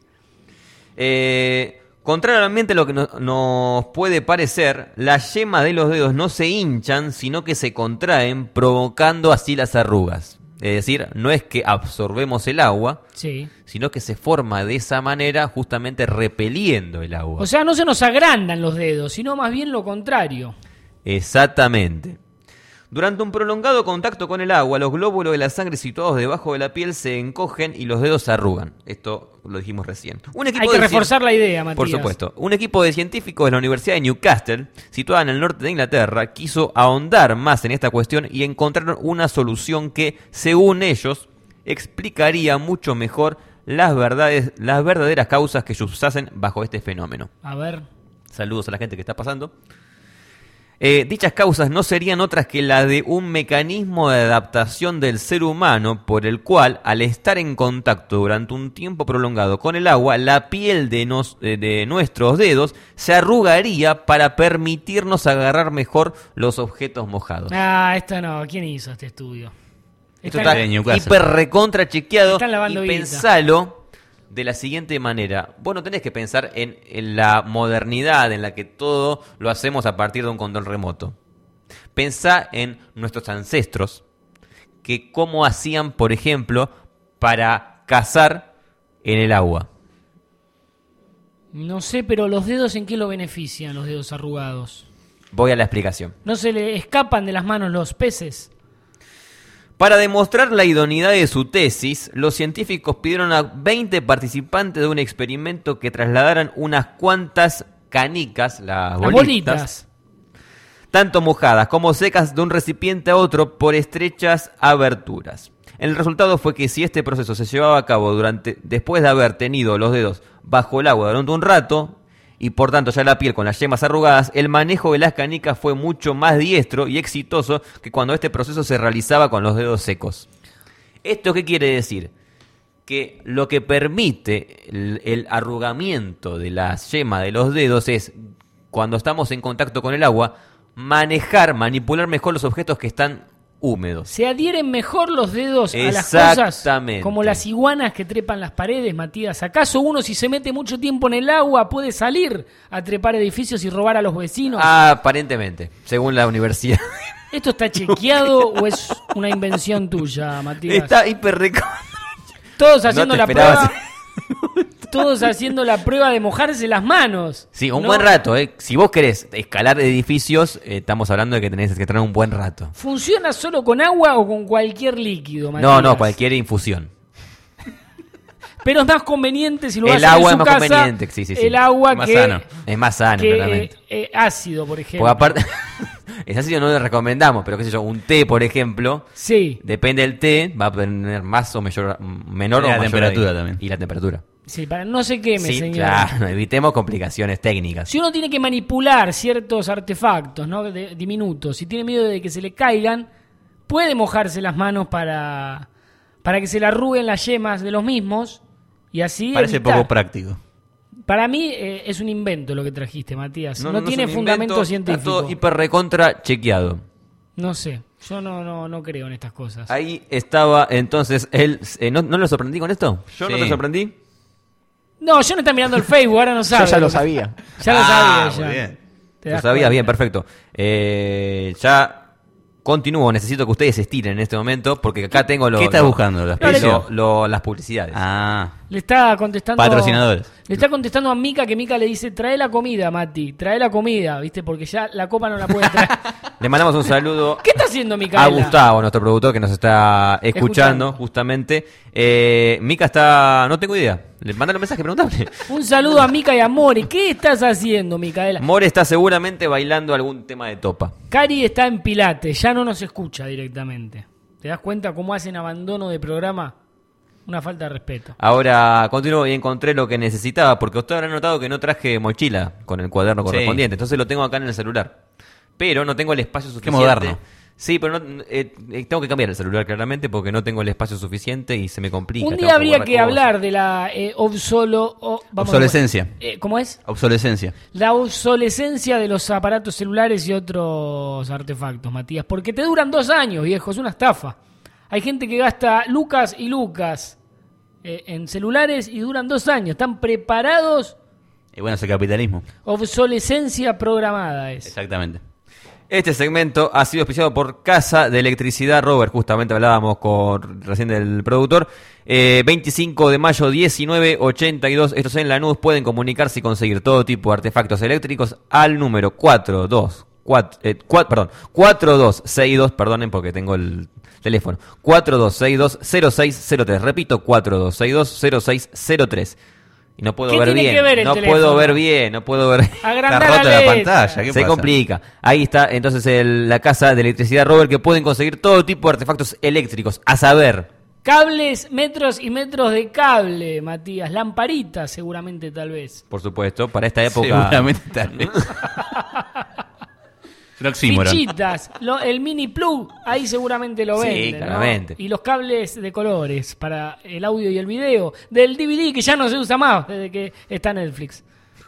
Eh, contrariamente a lo que no- nos puede parecer, las yemas de los dedos no se hinchan, sino que se contraen, provocando así las arrugas. Es decir, no es que absorbemos el agua, Sí. sino que se forma de esa manera justamente repeliendo el agua. O sea, no se nos agrandan los dedos, sino más bien lo contrario. Exactamente. Durante un prolongado contacto con el agua, los glóbulos de la sangre situados debajo de la piel se encogen y los dedos se arrugan. Esto lo dijimos recién. Un equipo Hay que de reforzar cien- la idea, Matías. Por supuesto. Un equipo de científicos de la Universidad de Newcastle, situada en el norte de Inglaterra, quiso ahondar más en esta cuestión y encontraron una solución que, según ellos, explicaría mucho mejor las verdades, las verdaderas causas que subyacen bajo este fenómeno. A ver. Saludos a la gente que está pasando. Eh, dichas causas no serían otras que la de un mecanismo de adaptación del ser humano por el cual, al estar en contacto durante un tiempo prolongado con el agua, la piel de, nos, de, de nuestros dedos se arrugaría para permitirnos agarrar mejor los objetos mojados. Ah, esto no. ¿Quién hizo este estudio? Esto Están- está hiper recontra chequeado. Están lavando Y guita. pensalo de la siguiente manera. Vos no tenés que pensar en, en la modernidad en la que todo lo hacemos a partir de un control remoto. Pensá en nuestros ancestros, que cómo hacían, por ejemplo, para cazar en el agua. No sé, pero los dedos, ¿en qué lo benefician los dedos arrugados? Voy a la explicación. ¿No se le escapan de las manos los peces? Para demostrar la idoneidad de su tesis, los científicos pidieron a veinte participantes de un experimento que trasladaran unas cuantas canicas, las Las bolitas, bolitas. tanto mojadas como secas, de un recipiente a otro por estrechas aberturas. El resultado fue que si este proceso se llevaba a cabo durante, después de haber tenido los dedos bajo el agua durante un rato, y por tanto ya la piel con las yemas arrugadas, el manejo de las canicas fue mucho más diestro y exitoso que cuando este proceso se realizaba con los dedos secos. ¿Esto qué quiere decir? Que lo que permite el, el arrugamiento de las yemas de los dedos es, cuando estamos en contacto con el agua, manejar, manipular mejor los objetos que están húmedos. ¿Se adhieren mejor los dedos a las cosas? Exactamente. Como las iguanas que trepan las paredes, Matías. ¿Acaso uno, si se mete mucho tiempo en el agua, puede salir a trepar edificios y robar a los vecinos? Aparentemente, según la universidad. ¿Esto está chequeado o es una invención tuya, Matías? Está hiper reco- Todos haciendo No te la esperabas. prueba. Todos haciendo la prueba de mojarse las manos. Sí, un No. buen rato, ¿eh? Si vos querés escalar edificios, eh, estamos hablando de que tenés que tener un buen rato. ¿Funciona solo con agua o con cualquier líquido, Matías? No, no, cualquier infusión. Pero es más conveniente si lo El vas a hacer agua en es su más casa, conveniente, sí, sí, sí. el agua Más que, sano. Es más sano, que, claramente. eh, eh, ácido, por ejemplo. Porque aparte, ese ácido no lo recomendamos, pero qué sé yo, un té, por ejemplo, sí. depende del té, va a tener más o mayor, menor Y o la mayor temperatura ahí. también. Y la temperatura. Sí, para no se queme, Sí, señor. claro, evitemos complicaciones técnicas. Si uno tiene que manipular ciertos artefactos, ¿no? De- diminutos, si tiene miedo de que se le caigan, puede mojarse las manos para, para que se le arruguen las yemas de los mismos y así Parece evitar. poco práctico. Para mí eh, es un invento lo que trajiste, Matías. No, es tiene un fundamento invento, científico. Está todo hiper recontra chequeado. No sé, yo no, no, no creo en estas cosas. Ahí estaba entonces él. eh, ¿no, ¿No lo sorprendí con esto? ¿Yo no Sí. te sorprendí? No, yo no está mirando el Facebook, ahora no sabe. Yo ya lo sabía. Ya lo Ah, sabía, ya. muy bien. Te Lo das sabías cuenta. bien, perfecto. Eh, ya continúo, necesito que ustedes se estiren en este momento porque acá tengo los. ¿Qué estás buscando? ¿Las lo- lo- las publicidades. Ah. Le está contestando. Patrocinadores. Le está contestando a Mica, que Mica le dice: trae la comida, Mati, trae la comida, ¿viste? Porque ya la copa no la puede traer. Le mandamos un saludo ¿Qué está haciendo Micaela? a Gustavo, nuestro productor que nos está escuchando, Escuchando. justamente. Eh, Mica está. No tengo idea. Le mandaron un mensaje, preguntable. Un saludo a Mica y a More. ¿Qué estás haciendo, Micaela? More está seguramente bailando algún tema de topa. Cari está en Pilates, ya no nos escucha directamente. ¿Te das cuenta cómo hacen abandono de programa? Una falta de respeto. Ahora continúo y encontré lo que necesitaba, porque ustedes habrán notado que no traje mochila con el cuaderno Sí. correspondiente, entonces lo tengo acá en el celular. Pero no tengo el espacio suficiente. moderno. Sí, pero no, eh, eh, tengo que cambiar el celular claramente porque no tengo el espacio suficiente y se me complica. Un tengo día habría guardar que cosas. hablar de la eh, obsolo, o- vamos a- Obsolescencia. eh, ¿Cómo es? Obsolescencia. La obsolescencia de los aparatos celulares y otros artefactos, Matías. Porque te duran dos años, viejo. Es una estafa. Hay gente que gasta lucas y lucas eh, en celulares y duran dos años. Están preparados. Y bueno, es el capitalismo. Obsolescencia programada es. Exactamente. Este segmento ha sido auspiciado por Casa de Electricidad Robert, justamente hablábamos con recién del productor. Eh, veinticinco de mayo, diecinueve ochenta y dos, estos en Lanús, pueden comunicarse y conseguir todo tipo de artefactos eléctricos al número cuatro dos cuatro, eh, cuatro, perdón, cuatro dos seis dos, perdonen porque tengo el teléfono, cuatro dos seis dos cero seis cero tres, repito, cuatro dos seis dos cero seis cero tres. Y no puedo ¿Qué ver tiene bien, que ver el no teléfono? puedo ver bien, no puedo ver. Agrandar Está rota la la letra. pantalla, ¿qué Se pasa? complica. Ahí está entonces el- la Casa de Electricidad Robert, que pueden conseguir todo tipo de artefactos eléctricos, a saber, Cables, metros y metros de cable, Matías. Lamparitas, seguramente, tal vez. por supuesto, para esta época. Seguramente tal vez. Un oxímoron. fichitas, lo- el mini plug, ahí seguramente lo Sí, venden, ¿no? claramente. Y los cables de colores para el audio y el video del D V D que ya no se usa más desde que está Netflix.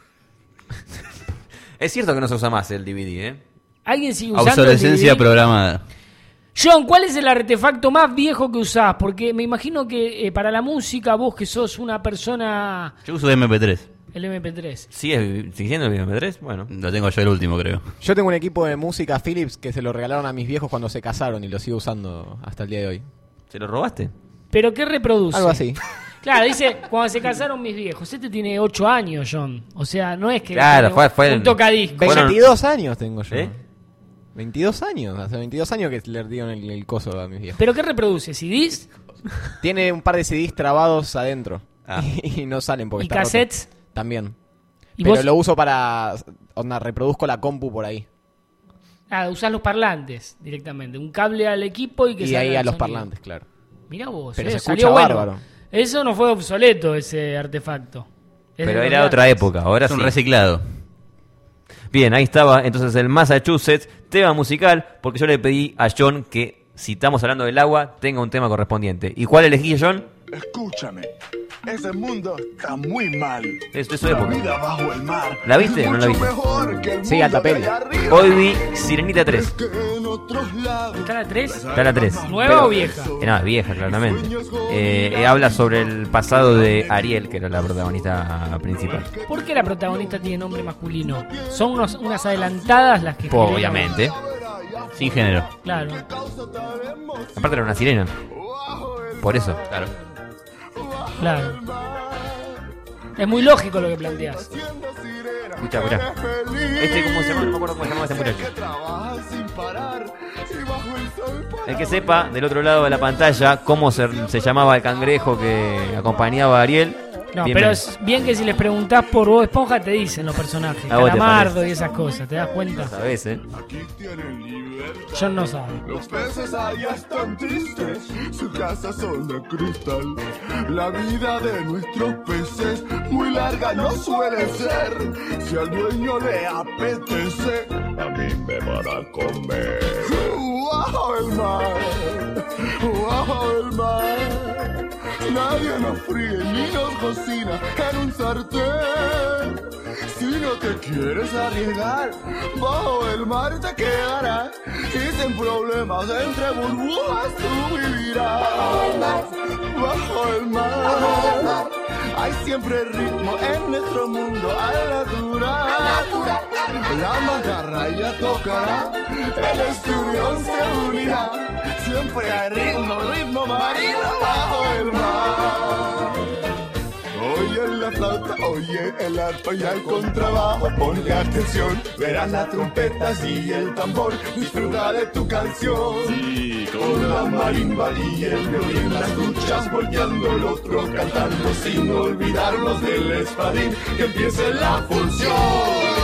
Es cierto que no se usa más el D V D, ¿eh? ¿Alguien sigue usando Obsolescencia el D V D? programada. John, ¿cuál es el artefacto más viejo que usás? Porque me imagino que eh, para la música, vos que sos una persona... Yo uso eme pe tres. El eme pe tres. ¿Sigue siendo el eme pe tres? Bueno. Lo tengo yo el último, creo. Yo tengo un equipo de música Philips que se lo regalaron a mis viejos cuando se casaron y lo sigo usando hasta el día de hoy. ¿Se lo robaste? ¿Pero qué reproduce? Algo así. Claro, dice, cuando se casaron mis viejos. Este tiene ocho años, John. O sea, no es que Claro, tiene fue- fue un el- tocadiscos. veintidós años tengo yo. ¿Eh? veintidós años. Hace veintidós años que le dieron el, el coso a mis viejos. ¿Pero qué reproduce? ¿C Ds? Tiene un par de C Ds trabados adentro. Ah. Y no salen porque ¿Y está roto. cassettes? También. ¿Y Pero vos? lo uso para... Onda, reproduzco la compu por ahí. Ah, usás los parlantes directamente. Un cable al equipo y que Y salga ahí el a los sonido. parlantes, claro. Mirá vos, Pero eh, se salió escucha bueno. bárbaro. Eso no fue obsoleto, ese artefacto. Es de Pero los era grandes. otra época, ahora Es un sí. reciclado. Bien, ahí estaba entonces el Massachusetts, tema musical, porque yo le pedí a John que, si estamos hablando del agua, tenga un tema correspondiente. ¿Y cuál elegí, John? Escúchame, ese mundo está muy mal. Es de su época. La vida bajo el mar ¿La viste? es ¿No la mucho viste? mejor que el Sí, mundo alta de peli. allá arriba. Hoy vi Sirenita tres. Que en otros lados ¿Está la tres? Está la tres. ¿Nueva Pero- o vieja? Eh, no, es vieja, claramente. Eh, eh, habla sobre el pasado de Ariel, que era la protagonista principal. ¿Por qué la protagonista tiene nombre masculino? Son unos- unas adelantadas las que... generan- Obviamente. Sin género. Claro. Aparte era una sirena. Por eso. Claro. Claro. Es muy lógico lo que planteas. Escucha, escucha. Este, ¿cómo se llama? No me acuerdo cómo se llama este muchacho. El que sepa, del otro lado de la pantalla, cómo se, se llamaba el cangrejo que acompañaba a Ariel. No, bien, pero bien. es bien que si les preguntás por Bob Esponja te dicen los personajes. A vos te Calamardo parece. y esas cosas, ¿te das cuenta? Sabés, ¿eh? John no sabe. Los peces allá están tristes, su casa son de cristal. La vida de nuestros peces muy larga no suele ser. Si al dueño le apetece, a mí me van a comer. ¡Wow, el mar! ¡Wow, el mar! Nadie nos fríe ni nos cocina en un sartén. Si no te quieres arriesgar, bajo el mar te quedarás. Y sin problemas entre burbujas tú vivirás. Bajo el mar hay siempre ritmo en nuestro mundo al natural. La macarraya tocará, el esturión se unirá. Siempre hay ritmo, ritmo marino bajo el mar. Oye la flauta, oye el arpa y el contrabajo. Ponle atención, verás las trompetas y el tambor. Disfruta de tu canción. Sí, con la marimba y el violín. Las duchas volteando, el otro cantando. Sin olvidarnos del espadín. Que empiece la función.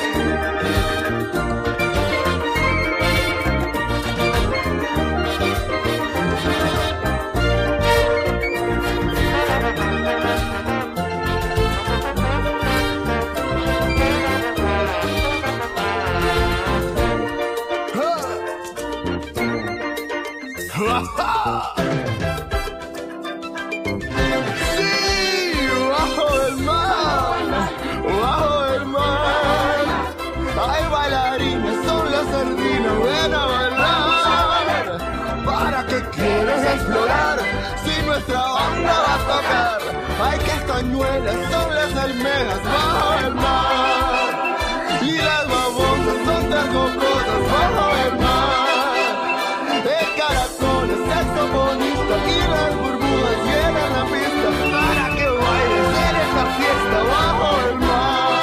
Sí, bajo el mar, bajo el mar, hay bailarines, son las sardinas, ven a bailar. ¿Para qué quieres explorar si nuestra banda va a tocar? Hay castañuelas, son las almejas, bajo el mar. Y las babosas son tercocosas, bajo el mar. De caracoles, saxofonistas y las burbujas llenan la pista para que bailes en esta fiesta bajo el mar.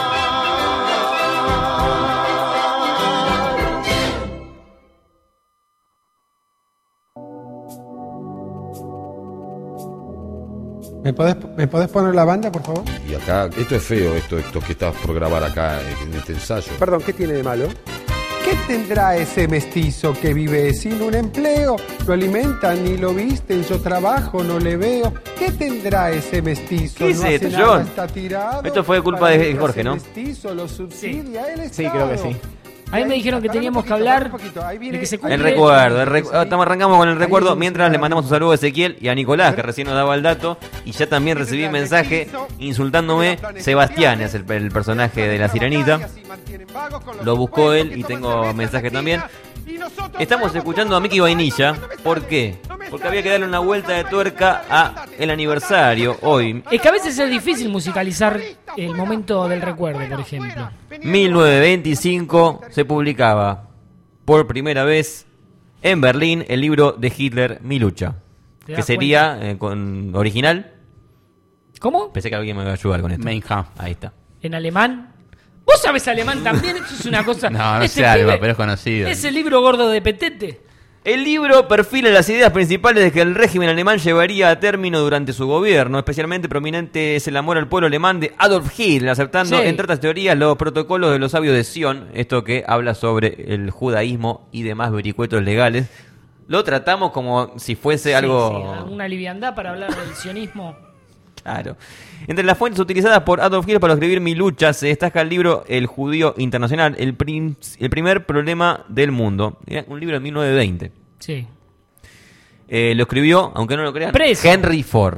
¿Me podés, ¿Me podés poner la banda, por favor? Y acá, esto es feo, esto, esto que estás por grabar acá en este ensayo. Perdón, ¿qué tiene de malo? ¿Qué tendrá ese mestizo que vive sin un empleo? Lo alimentan y lo visten, yo trabajo, no le veo. ¿Qué tendrá ese mestizo? ¿Qué es no hace esto, nada, John? está tirado. Esto fue culpa Para de mientras Jorge, el ¿no? mestizo lo subsidia el Sí, Estado. creo que sí. A mí me dijeron que teníamos que hablar de que se cumple... El recuerdo, el recu- ah, estamos arrancamos con el recuerdo mientras le mandamos un saludo a Ezequiel y a Nicolás, que recién nos daba el dato, y ya también recibí mensaje insultándome. Sebastián es el, el personaje de la Sirenita, lo buscó él y tengo mensaje también. Estamos escuchando a Mickey Vainilla. ¿Por qué? Porque había que darle una vuelta de tuerca a el aniversario hoy. Es que a veces es difícil musicalizar el momento del recuerdo, por ejemplo. mil novecientos veinticinco se publicaba por primera vez en Berlín el libro de Hitler, Mi lucha. ¿Te Que das sería eh, con original. ¿Cómo? Pensé que alguien me iba a ayudar con esto. Mein Kampf. Ahí está. En alemán. ¿Vos sabés alemán también? Eso es una cosa... No, no Este sé algo, pibe pero es conocido. Es el libro gordo de Petete. El libro perfila las ideas principales de que el régimen alemán llevaría a término durante su gobierno. Especialmente prominente es el amor al pueblo alemán de Adolf Hitler, aceptando, Sí. entre otras teorías, los protocolos de los sabios de Sion. Esto que habla sobre el judaísmo y demás vericuetos legales. Lo tratamos como si fuese Sí, algo... sí, una liviandad para hablar del sionismo. Claro. Entre las fuentes utilizadas por Adolf Hitler para escribir Mi lucha se destaca el libro El judío internacional, el, prim- el primer problema del mundo. Era un libro de mil novecientos veinte. Sí. Eh, lo escribió, aunque no lo crean, Preso. Henry Ford.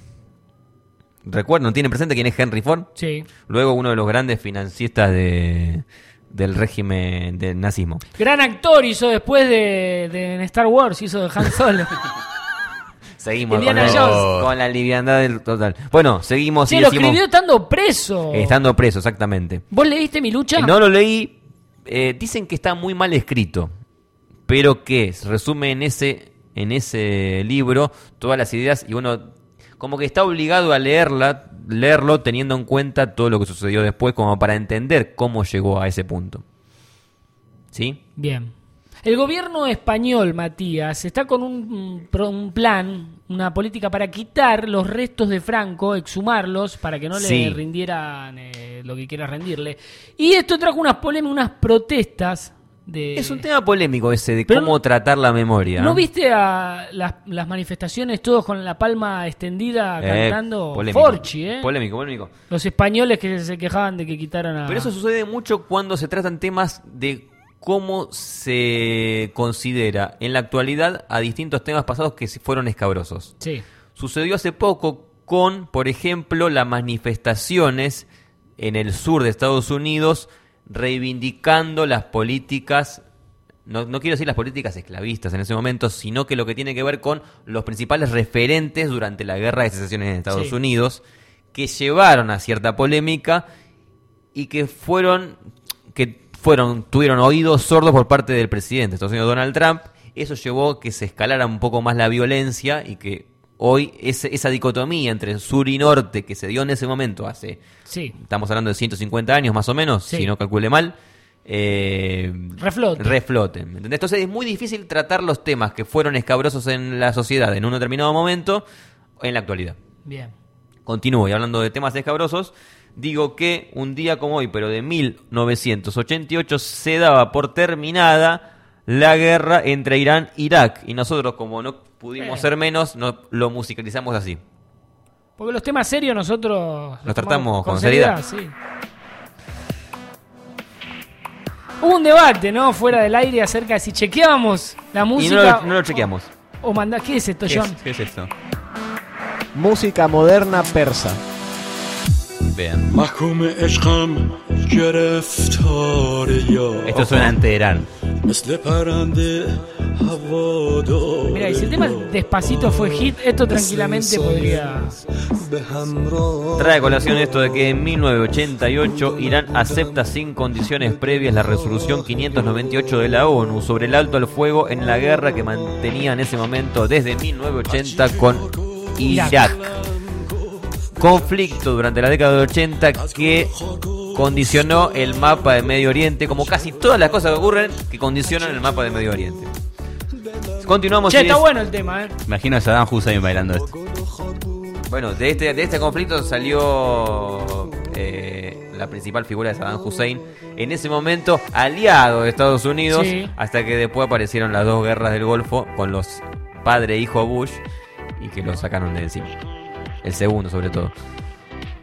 ¿Recuerdan? ¿Tienen presente quién es Henry Ford? Sí. Luego uno de los grandes financistas de, del régimen del nazismo. Gran actor, hizo después de, de en Star Wars, hizo de Han Solo. Seguimos con, Indiana el- Jones. con la liviandad del total. Bueno, seguimos Sí, y lo decimos... escribió estando preso. Estando preso, exactamente. ¿Vos leíste Mi lucha? Eh, No lo leí. Eh, dicen que está muy mal escrito, pero que se resume en ese, en ese libro todas las ideas y uno como que está obligado a leerla, leerlo teniendo en cuenta todo lo que sucedió después, como para entender cómo llegó a ese punto. ¿Sí? Bien. El gobierno español, Matías, está con un, pro- un plan, una política para quitar los restos de Franco, exhumarlos, para que no le Sí. rindieran eh, lo que quiera rendirle. Y esto trajo unas polémicas, unas protestas de... Es un tema polémico ese de Pero cómo no- tratar la memoria. ¿No viste a las, las manifestaciones todos con la palma extendida Eh, cantando polémico. Forchi, eh? Polémico, polémico. Los españoles que se quejaban de que quitaran a... Pero eso sucede mucho cuando se tratan temas de cómo se considera en la actualidad a distintos temas pasados que fueron escabrosos. Sí. Sucedió hace poco con, por ejemplo, las manifestaciones en el sur de Estados Unidos reivindicando las políticas, no, no quiero decir las políticas esclavistas en ese momento, sino que lo que tiene que ver con los principales referentes durante la guerra de secesión en Estados Sí. Unidos, que llevaron a cierta polémica y que fueron, que fueron, tuvieron oídos sordos por parte del presidente de Estados Unidos, Donald Trump. Eso llevó a que se escalara un poco más la violencia y que hoy ese, esa dicotomía entre sur y norte que se dio en ese momento hace, Sí. estamos hablando de ciento cincuenta años más o menos, Sí. si no calcule mal, eh, Reflote. reflote, ¿me entendés? Entonces es muy difícil tratar los temas que fueron escabrosos en la sociedad en un determinado momento en la actualidad. Bien. Continúo y hablando de temas escabrosos, digo que un día como hoy, pero de mil novecientos ochenta y ocho, se daba por terminada la guerra entre Irán e Irak. Y nosotros, como no pudimos Eh. ser menos, no, lo musicalizamos así. Porque los temas serios nosotros... Los tratamos tomamos con seriedad. sí. Hubo un debate, ¿no? Fuera del aire acerca de si chequeábamos la Y música... no lo, no lo chequeamos. O mandá... ¿Qué es esto, ¿Qué John? es, ¿Qué es esto? Música moderna persa. Vean. محکوم عشقم گرفتار یا Esto suena en Teherán. مثل پرنده هوادار Mira, y si el tema Despacito fue hit, esto tranquilamente podría... به همراه Trae a colación esto de que en mil novecientos ochenta y ocho Irán acepta sin condiciones previas la resolución quinientos noventa y ocho de la ONU sobre el alto al fuego en la guerra que mantenía en ese momento desde mil novecientos ochenta con Irak. Conflicto durante la década de ochenta que condicionó el mapa de Medio Oriente, como casi todas las cosas que ocurren que condicionan el mapa de Medio Oriente. Continuamos. Che, y está es- bueno el tema, ¿eh? Imagino a Saddam Hussein bailando esto. Bueno, de este, de este conflicto salió eh, la principal figura de Saddam Hussein, en ese momento aliado de Estados Unidos, Sí. hasta que después aparecieron las dos guerras del Golfo con los padre e hijo Bush y que lo sacaron de encima. El segundo, sobre todo.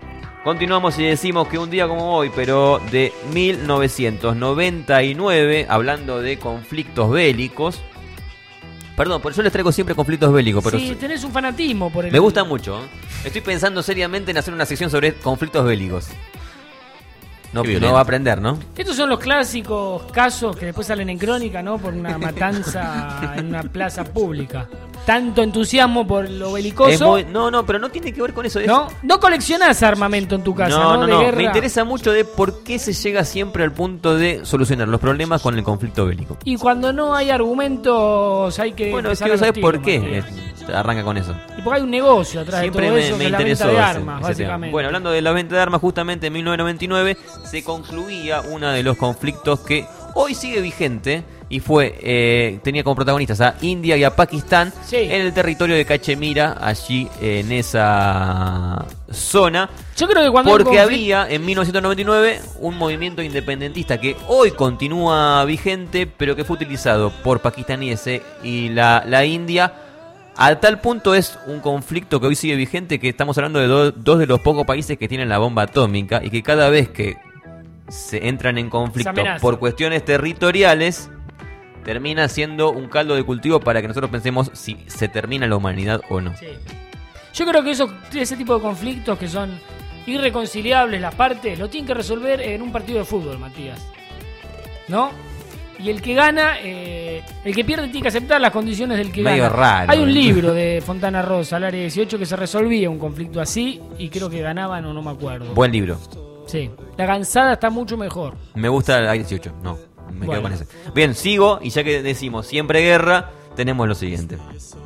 Continuamos y decimos que un día como hoy, pero de mil novecientos noventa y nueve, hablando de conflictos bélicos. Perdón, por eso les traigo siempre conflictos bélicos, pero Sí, tenés un fanatismo por el... me gusta mucho. ¿eh? Estoy pensando seriamente en hacer una sección sobre conflictos bélicos. No, no va a aprender, ¿no? Estos son los clásicos casos que después salen en crónica, ¿no? Por una matanza en una plaza pública. Tanto entusiasmo por lo belicoso. Es muy- no, no, pero no tiene que ver con eso. es- ¿No? No coleccionás armamento en tu casa, ¿no? No, no, De no. guerra. Me interesa mucho de por qué se llega siempre al punto de solucionar los problemas con el conflicto bélico. Y cuando no hay argumentos hay que... Bueno, es empezar que a no sabes los por tiros, qué Matías. eh, arranca con eso. Y porque hay un negocio atrás Siempre de todo me, eso, me que es la interesó venta de ese- armas, ese tema. básicamente. Bueno, hablando de la venta de armas, justamente en mil novecientos noventa y nueve se concluía uno de los conflictos que hoy sigue vigente y fue eh, tenía como protagonistas a India y a Pakistán en el territorio de Cachemira, allí en esa zona. Yo creo que cuando hay un porque conflic- había en mil novecientos noventa y nueve un movimiento independentista que hoy continúa vigente, pero que fue utilizado por pakistaníes y la, la India. A tal punto es un conflicto que hoy sigue vigente que estamos hablando de do- dos de los pocos países que tienen la bomba atómica y que cada vez que se entran en conflicto Se amenaza. por cuestiones territoriales termina siendo un caldo de cultivo para que nosotros pensemos si se termina la humanidad o no. Yo creo que esos, ese tipo de conflictos que son irreconciliables, las partes, lo tienen que resolver en un partido de fútbol, Matías. ¿No? Y el que gana, eh, el que pierde tiene que aceptar las condiciones del que Medio gana. raro. Hay un libro de Fontana Rosa, al área dieciocho, que se resolvía un conflicto así y creo que ganaban o no me acuerdo. Buen libro. Sí. La gansada está mucho mejor. Me gusta el A dieciocho, no, me Bueno. quedo con ese. Bien, sigo y ya que decimos siempre guerra, tenemos lo siguiente.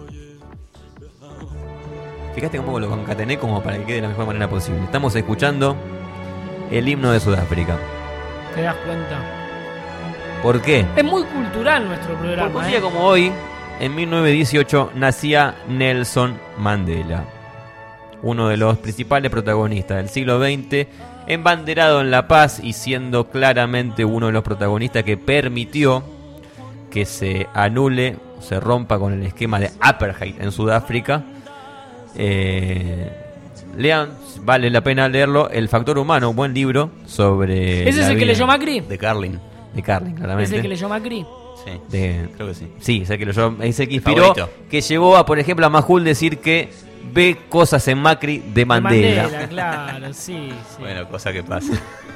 Fíjate cómo lo concatené como para que quede de la mejor manera posible. Estamos escuchando el himno de Sudáfrica. ¿Te das cuenta? ¿Por qué? Es muy cultural nuestro programa. Porque un ¿eh? día como hoy, en mil novecientos dieciocho, nacía Nelson Mandela, uno de los principales protagonistas del siglo veinte, embanderado en la paz y siendo claramente uno de los protagonistas que permitió que se anule, se rompa con el esquema de apartheid en Sudáfrica. Eh, lean, vale la pena leerlo, El factor humano, un buen libro sobre... ¿Ese es la el que vida- leyó Macri? De Carlin. De Carlin, claramente. ¿Es el que leyó Macri? Sí, de, creo que sí. Sí, es el que, lo, es el que inspiró, Favorito. que llevó a, por ejemplo, a Majul decir que ve cosas en Macri de Mandela. Mandela, claro, sí, sí. Bueno, cosa que pasa.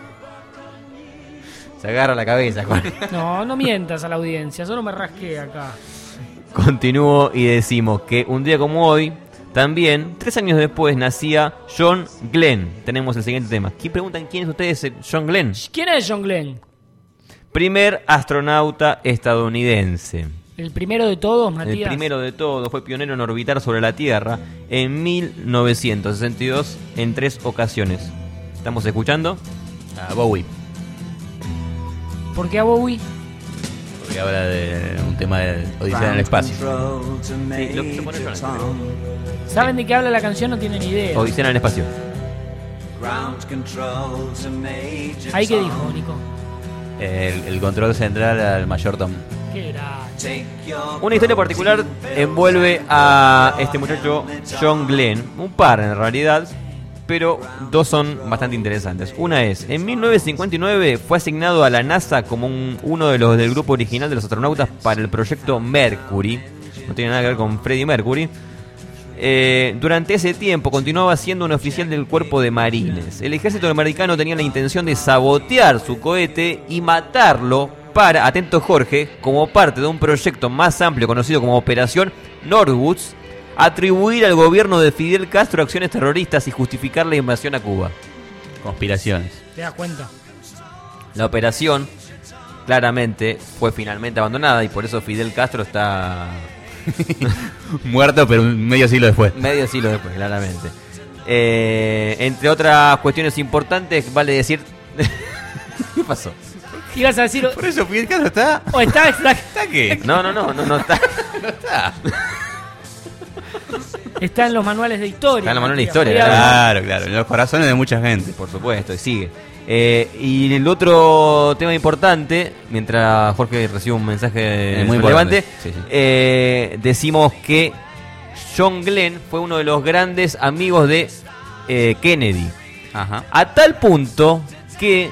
Se agarra la cabeza, Juan. No, no mientas a la audiencia, solo me rasqué acá. Continúo y decimos que un día como hoy, también, tres años después, nacía John Glenn. Tenemos el siguiente tema. ¿Quién preguntan quién es ustedes el John Glenn? ¿Quién es John Glenn? Primer astronauta estadounidense. El primero de todos, El Matías. primero de todos, fue pionero en orbitar sobre la Tierra en mil novecientos sesenta y dos en tres ocasiones. ¿Estamos escuchando? A Bowie. ¿Por qué a Bowie? Porque habla de un tema de Odisea en el espacio. Sí, lo que se pone John. ¿Saben de qué habla la canción? No tienen idea. Odisea en el espacio. ¿Ahí qué dijo, Nico? El, el control central al mayor Tom. Qué era. Una historia particular envuelve a este muchacho John Glenn, un par en realidad, pero dos son bastante interesantes. Una es, en mil novecientos cincuenta y nueve fue asignado a la NASA como un- uno de los del grupo original de los astronautas para el proyecto Mercury. No tiene nada que ver con Freddie Mercury. Eh, durante ese tiempo continuaba siendo un oficial del cuerpo de marines. El ejército americano tenía la intención de sabotear su cohete y matarlo para, atento Jorge, como parte de un proyecto más amplio conocido como Operación Northwoods, atribuir al gobierno de Fidel Castro acciones terroristas y justificar la invasión a Cuba. Conspiraciones. ¿Te das cuenta? La operación claramente fue finalmente abandonada y por eso Fidel Castro está Muerto, pero un medio siglo después. medio siglo después, claramente. Eh, entre otras cuestiones importantes, vale decir... ¿Qué pasó? Ibas a decir... Por eso Fidel Castro está... ¿O está, está, ¿Está qué? No, no, no, no, no está. No está. está en los manuales de historia? Está en los manuales de Matías. historia, Podría haber- Claro, claro. En los corazones de mucha gente. Por supuesto, y sigue. Eh, y el otro tema importante, mientras Jorge recibe un mensaje Eh, muy relevante, importante. Sí, sí. eh, decimos que John Glenn fue uno de los grandes amigos de eh, Kennedy. Ajá. A tal punto que,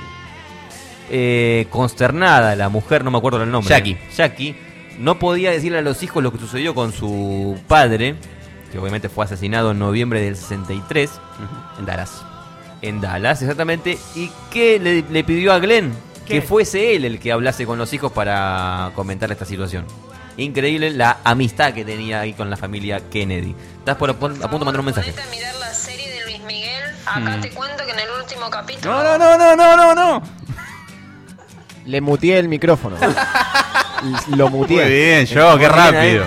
eh, consternada la mujer, no me acuerdo el nombre. Jackie. Jackie, no podía decirle a los hijos lo que sucedió con su padre, que obviamente fue asesinado en noviembre del sesenta y tres. Uh-huh. En Dallas. En Dallas, exactamente. Y que le, le pidió a Glenn ¿Qué? que fuese él el que hablase con los hijos para comentar esta situación. Increíble la amistad que tenía ahí con la familia Kennedy. Estás por a, pon- a punto de mandar un mensaje. Ponete a mirar la serie de Luis Miguel. Acá Hmm. te cuento que en el último capítulo... No, no, no, no, no, no, no. Le muteé el micrófono. Lo muteé. Muy bien, yo, qué rápido.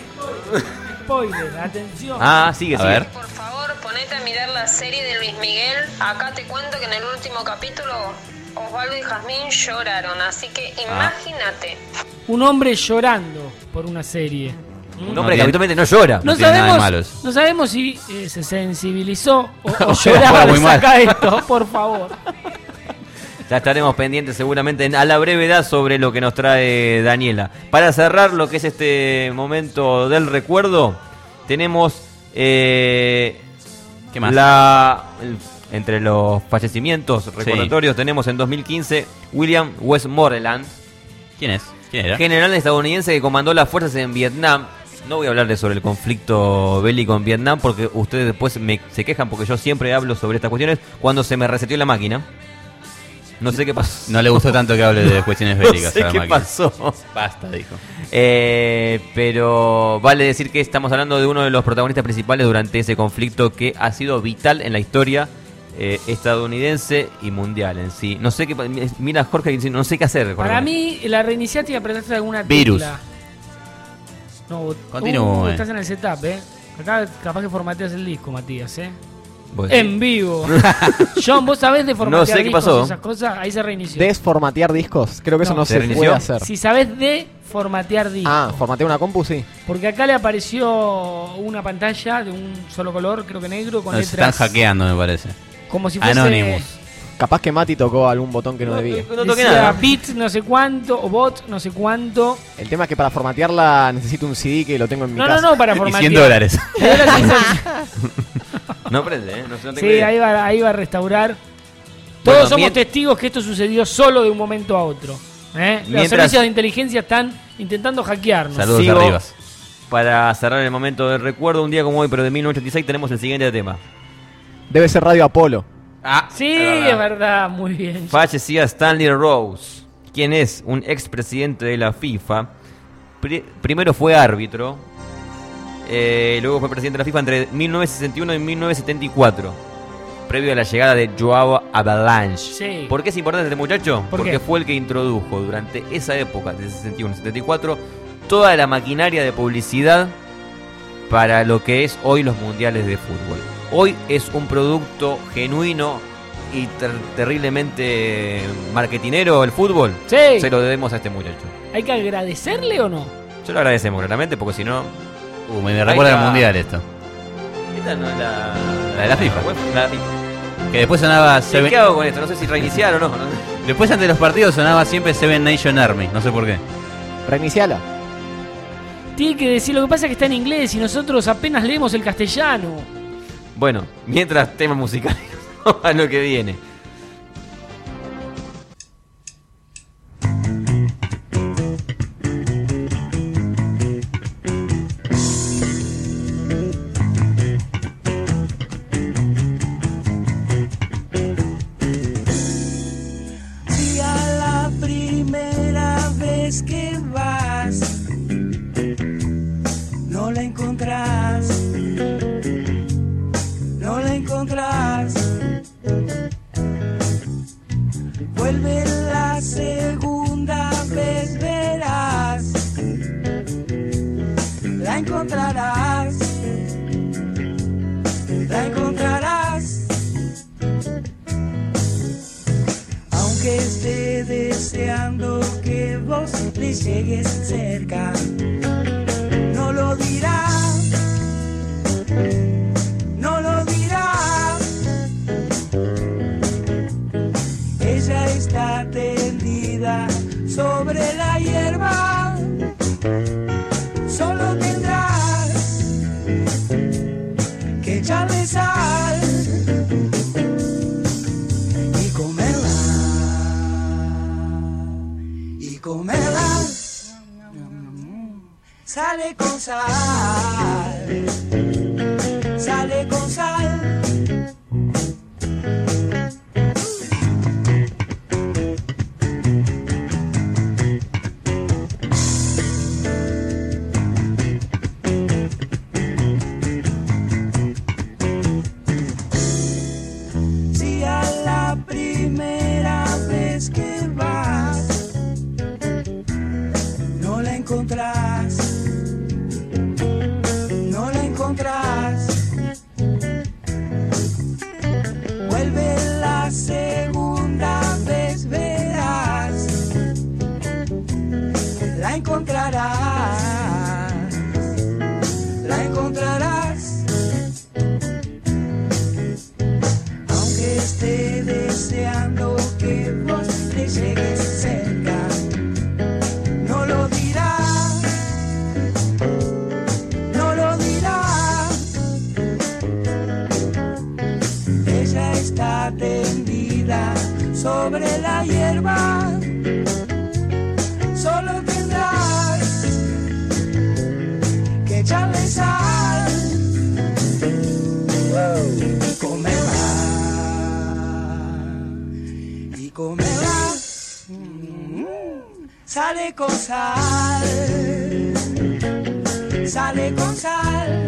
Spoiler, atención. Ah, sigue, A sigue. ver. Por favor, ponete a mirar la serie de Luis Miguel. Acá te cuento que en el último capítulo Osvaldo y Jazmín lloraron. Así que imagínate. Un hombre llorando por una serie. Un hombre que habitualmente no llora. No, No tiene nada de sabemos, malos. no sabemos si eh, se sensibilizó o, o O lloraba fue de muy mal. sacar esto, por favor. Ya estaremos pendientes seguramente en- a la brevedad sobre lo que nos trae Daniela. Para cerrar lo que es este momento del recuerdo, tenemos eh, ¿Qué más? La, el- entre los fallecimientos recordatorios tenemos en dos mil quince William Westmoreland. ¿Quién es? ¿Quién era? General estadounidense que comandó las fuerzas en Vietnam. No voy a hablarles sobre el conflicto bélico en Vietnam porque ustedes después me, se quejan porque yo siempre hablo sobre estas cuestiones cuando se me reseteó la máquina. No sé qué pasó. No le gustó tanto que hable de cuestiones bélicas No sé a la qué máquina. pasó. Basta, dijo. Eh, pero vale decir que estamos hablando de uno de los protagonistas principales durante ese conflicto que ha sido vital en la historia eh, estadounidense y mundial en sí. No sé qué. pa- Mira, Jorge, no sé qué hacer. Para Jorge. mí, la reiniciaste y apretaste alguna Virus. tecla. No, Continúe. uh, estás en el setup, ¿eh? Acá capaz que formateas el disco, Matías, ¿eh? ¿Vos En decís? vivo. John, ¿vos sabés de formatear No sé qué discos pasó. y esas cosas? Ahí se reinició. ¿Desformatear discos? Creo que eso no ¿Se se reinició? puede hacer. Si sabés de formatear discos. Ah, formatear una compu, sí. Porque acá le apareció una pantalla de un solo color, creo que negro, con No, se están letras hackeando, me parece. como si fuese... Anonymous. Capaz que Mati tocó algún botón que no, debía. decía bit no sé cuánto o bot no sé cuánto. El tema es que para formatearla necesito un C D que lo tengo en mi No, casa. no, no, para formatear. cien dólares. Le doy la licencia. No prende, ¿eh? No, no tengo Sí, idea. ahí va, ahí va a restaurar. Bueno, Todos somos mien- testigos que esto sucedió solo de un momento a otro. ¿eh? Los Mientras- servicios de inteligencia están intentando hackearnos. Sigo. Para cerrar el momento del recuerdo, un día como hoy, pero de mil novecientos ochenta y seis, tenemos el siguiente tema. Debe ser Radio Apolo. Ah, Sí, es verdad, muy bien. Fallecía Stanley Rose, quien es un expresidente de la FIFA. Pri- primero fue árbitro, eh, luego fue presidente de la FIFA entre mil novecientos sesenta y uno y mil novecientos setenta y cuatro, previo a la llegada de Joao Avalanche. Sí. ¿Por qué es importante este muchacho? ¿Por Porque qué? fue el que introdujo durante esa época, de sesenta y uno a setenta y cuatro, toda la maquinaria de publicidad para lo que es hoy los mundiales de fútbol. Hoy es un producto genuino y ter- terriblemente marketinero el fútbol. Sí. Se lo debemos a este muchacho. ¿Hay que agradecerle o no? Se lo agradecemos claramente porque si no... Uh, me recuerda al mundial esto. Esta no es la... La de la FIFA. La FIFA. Que después sonaba Sí, Seven... ¿Qué hago con esto? No sé si reiniciar o no. ¿no? Después antes de los partidos sonaba siempre Seven Nation Army. No sé por qué. Reiniciala. Tiene que decir, lo que pasa es que está en inglés y nosotros apenas leemos el castellano. Bueno, mientras temas musicales a lo que viene. Si a la primera vez que vas no la encontrás, no la encontrás, vuelve la segunda vez, verás, la encontrarás, la encontrarás. Aunque esté deseando que vos le llegues cerca, no lo dirá, no lo dirá. Ella está tendida sobre la hierba, solo tendrás que echarle sal. sale con sal, sale con sal. Si a la primera vez que vas no la encontrás, no la encontrás, vuelve la segunda vez, verás, la encontrarás, la encontrarás, aunque esté deseando que vos le llegues cerca, no lo dirá, no lo dirá. Ella está tendida sobre la hierba, solo tendrás que echarle sal y comerla, y comerla. Mm, Sale con sal, sale con sal.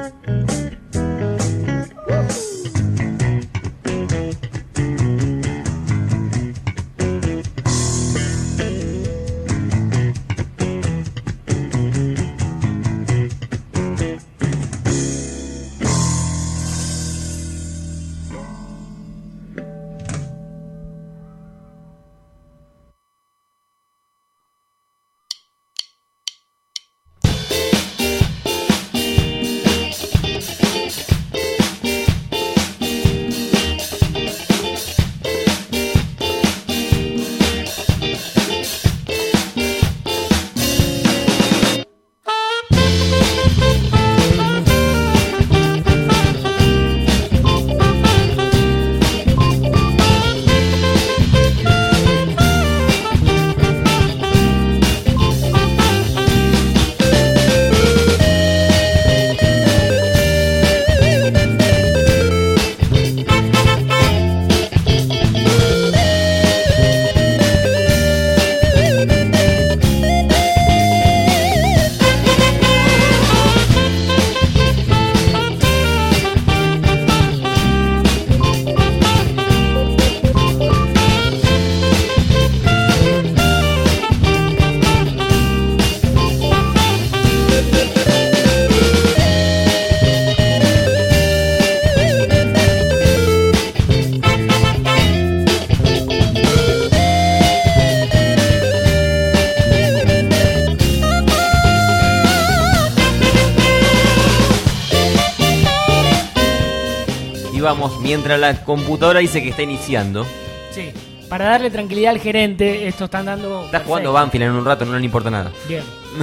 Vamos, mientras la computadora dice que está iniciando. Sí, para darle tranquilidad al gerente, esto están dando... Está jugando Banfield en un rato, no le importa nada. Bien.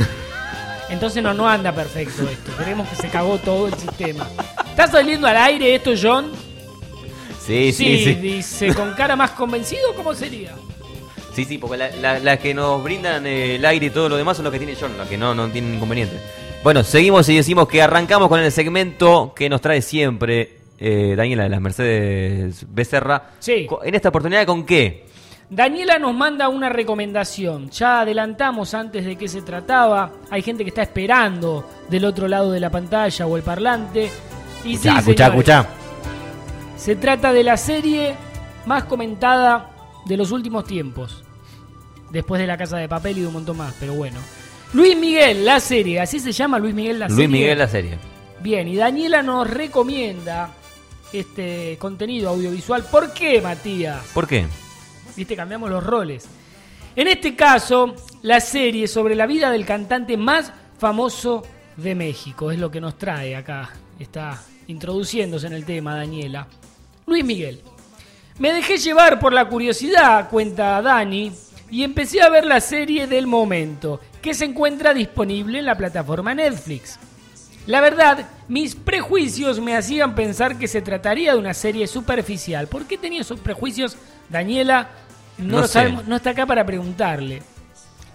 Entonces no, no anda perfecto esto. Creemos que se cagó todo el sistema. ¿Está saliendo al aire esto, John? Sí, sí, sí. Sí, dice, con cara más convencido, ¿cómo sería? Sí, sí, porque las la, la que nos brindan eh, el aire y todo lo demás son los que tiene John, los que no, no tienen inconveniente. Bueno, seguimos y decimos que arrancamos con el segmento que nos trae siempre eh, Daniela de las Mercedes Becerra. Sí. En esta oportunidad, ¿con qué? Daniela nos manda una recomendación. Ya adelantamos antes de qué se trataba. Hay gente que está esperando del otro lado de la pantalla o el parlante. Y escuchá, sí, escuchá, escuchá. Se trata de la serie más comentada de los últimos tiempos. Después de La Casa de Papel y de un montón más, pero bueno. Luis Miguel, la serie. ¿Así se llama Luis Miguel, la Luis serie? Luis Miguel, la serie. Bien, y Daniela nos recomienda este contenido audiovisual. ¿Por qué, Matías? ¿Por qué? Viste, cambiamos los roles. En este caso, la serie sobre la vida del cantante más famoso de México. Es lo que nos trae acá. Está introduciéndose en el tema, Daniela. Luis Miguel. Me dejé llevar por la curiosidad, cuenta Dani, y empecé a ver la serie del momento, que se encuentra disponible en la plataforma Netflix. La verdad, mis prejuicios me hacían pensar que se trataría de una serie superficial. ¿Por qué tenía esos prejuicios, Daniela? No, No lo sé. sabemos, no está acá para preguntarle.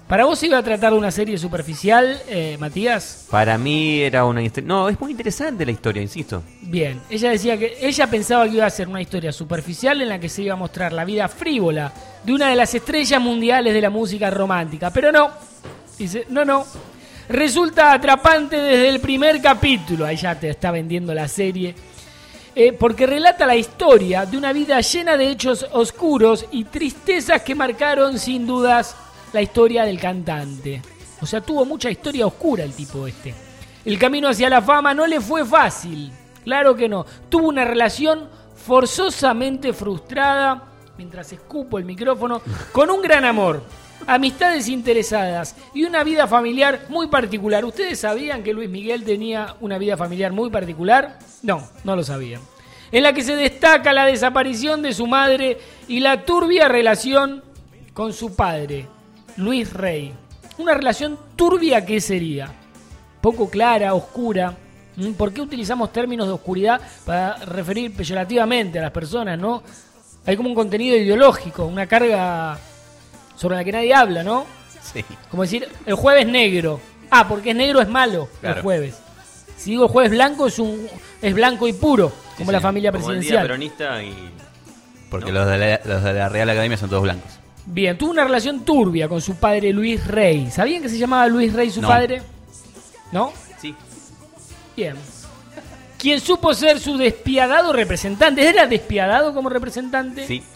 ¿Para vos iba a tratar de una serie superficial, eh, Matías? Para mí era una historia... No, es muy interesante la historia, insisto. Bien, ella decía que ella pensaba que iba a ser una historia superficial en la que se iba a mostrar la vida frívola de una de las estrellas mundiales de la música romántica. Pero no, dice, no, no. Resulta atrapante desde el primer capítulo. Ahí ya te está vendiendo la serie. Eh, porque relata la historia de una vida llena de hechos oscuros y tristezas que marcaron sin dudas la historia del cantante. O sea, tuvo mucha historia oscura el tipo este. El camino hacia la fama no le fue fácil. Claro que no. Tuvo una relación forzosamente frustrada, mientras escupo el micrófono, con un gran amor, amistades interesadas y una vida familiar muy particular. ¿Ustedes sabían que Luis Miguel tenía una vida familiar muy particular? No, no lo sabían. En la que se destaca la desaparición de su madre y la turbia relación con su padre, Luis Rey. Una relación turbia, ¿qué sería? Poco clara, oscura. ¿Por qué utilizamos términos de oscuridad para referir peyorativamente a las personas, no? Hay como un contenido ideológico, una carga sobre la que nadie habla, ¿no? Sí. Como decir, el jueves negro. Ah, porque es negro es malo, claro. El jueves. Si digo el jueves blanco, es un es blanco y puro, como sí, la familia como presidencial. el día peronista y... Porque ¿no? los, de la, los de la Real Academia son todos blancos. Bien, tuvo una relación turbia con su padre Luis Rey. ¿Sabían que se llamaba Luis Rey su No. padre? ¿No? Sí. Bien. Quien supo ser su despiadado representante. ¿Era despiadado como representante? Sí.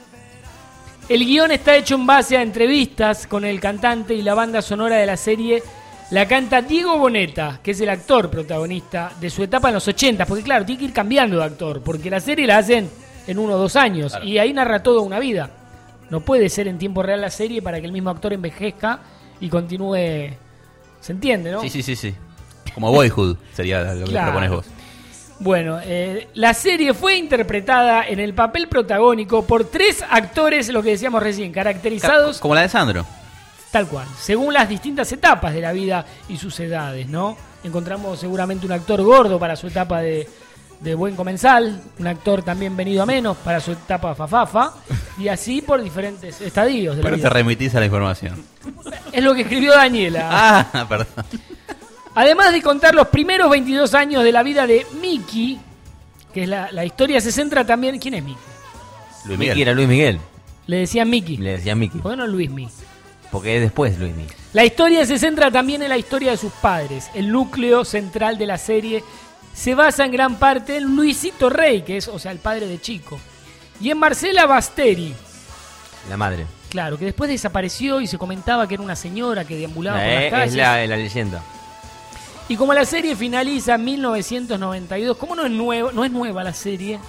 El guión está hecho en base a entrevistas con el cantante y la banda sonora de la serie la canta Diego Boneta, que es el actor protagonista de su etapa en los ochenta. Porque claro, tiene que ir cambiando de actor, porque la serie la hacen en uno o dos años. Claro. Y ahí narra toda una vida. No puede ser en tiempo real la serie para que el mismo actor envejezca y continúe... ¿Se entiende, no? Sí, sí, sí, sí. Como Boyhood sería lo que Claro. propones vos. Bueno, eh, la serie fue interpretada en el papel protagónico por tres actores, lo que decíamos recién, caracterizados... Como la de Sandro. Tal cual, según las distintas etapas de la vida y sus edades, ¿no? Encontramos seguramente un actor gordo para su etapa de, de buen comensal, un actor también venido a menos para su etapa fafafa, y así por diferentes estadios de la Pero vida. te remitís a la información. Es lo que escribió Daniela. Ah, perdón. Además de contar los primeros veintidós años de la vida de Mickey, que es la, la historia se centra también... ¿Quién es Mickey? Luis Mickey era Luis Miguel. Le decían Mickey. Le decían Mickey. ¿Por qué no Luismi? Porque es después Luis Miguel. La historia se centra también en la historia de sus padres. El núcleo central de la serie se basa en gran parte en Luisito Rey, que es, o sea, el padre de Chico, y en Marcela Basteri, La madre. claro, que después desapareció y se comentaba que era una señora que deambulaba por las Eh, calles. es la, la leyenda. Y como la serie finaliza en mil novecientos noventa y dos, ¿cómo no es nueva, no es nueva la serie?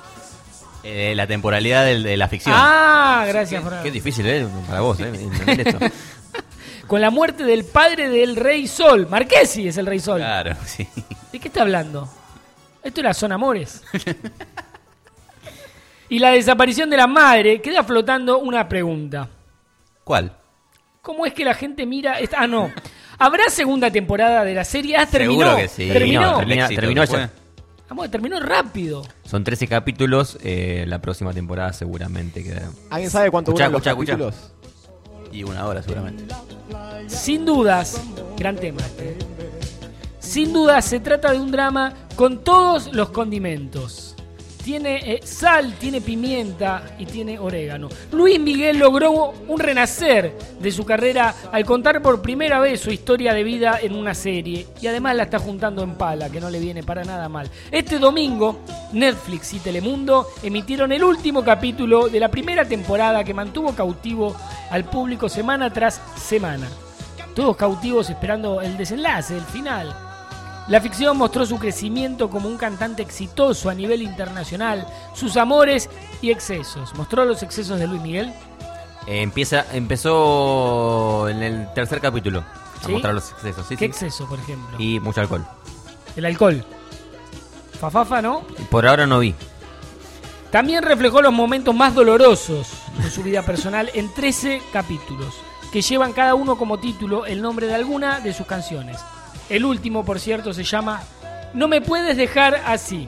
Eh, la temporalidad del- de la ficción. Ah, gracias. Qué, por- qué difícil, ¿eh? Para vos, ¿eh? Entender esto. Con la muerte del padre del Rey Sol. Marquesi es el Rey Sol. Claro, sí. ¿De qué está hablando? Esto era Son Amores. Y la desaparición de la madre, queda flotando una pregunta. ¿Cuál? ¿Cómo es que la gente mira? esta- Ah, no. ¿Habrá segunda temporada de la serie? Ah, terminó. Seguro que sí. Terminó. No, termina- éxito terminó que ya. fue. Vamos, terminó rápido. Son trece capítulos. eh, la próxima temporada seguramente queda. ¿Alguien sabe cuánto Escuchá, duran los escuchá, escuchá. capítulos? Y una hora seguramente. Sin dudas, gran tema este. Sin dudas se trata de un drama con todos los condimentos. Tiene eh, sal, tiene pimienta y tiene orégano. Luis Miguel logró un renacer de su carrera al contar por primera vez su historia de vida en una serie. Y además la está juntando en pala, que no le viene para nada mal. Este domingo, Netflix y Telemundo emitieron el último capítulo de la primera temporada que mantuvo cautivo al público semana tras semana. Todos cautivos esperando el desenlace, el final. La ficción mostró su crecimiento como un cantante exitoso a nivel internacional, sus amores y excesos. ¿Mostró los excesos de Luis Miguel? Eh, empieza, empezó en el tercer capítulo a ¿Sí? mostrar los excesos. ¿Sí? ¿Qué sí. exceso, por ejemplo? Y mucho alcohol. El alcohol. Fafafa, ¿no? Y por ahora no vi. También reflejó los momentos más dolorosos de su vida personal en trece capítulos, que llevan cada uno como título el nombre de alguna de sus canciones. El último, por cierto, se llama No me puedes dejar así.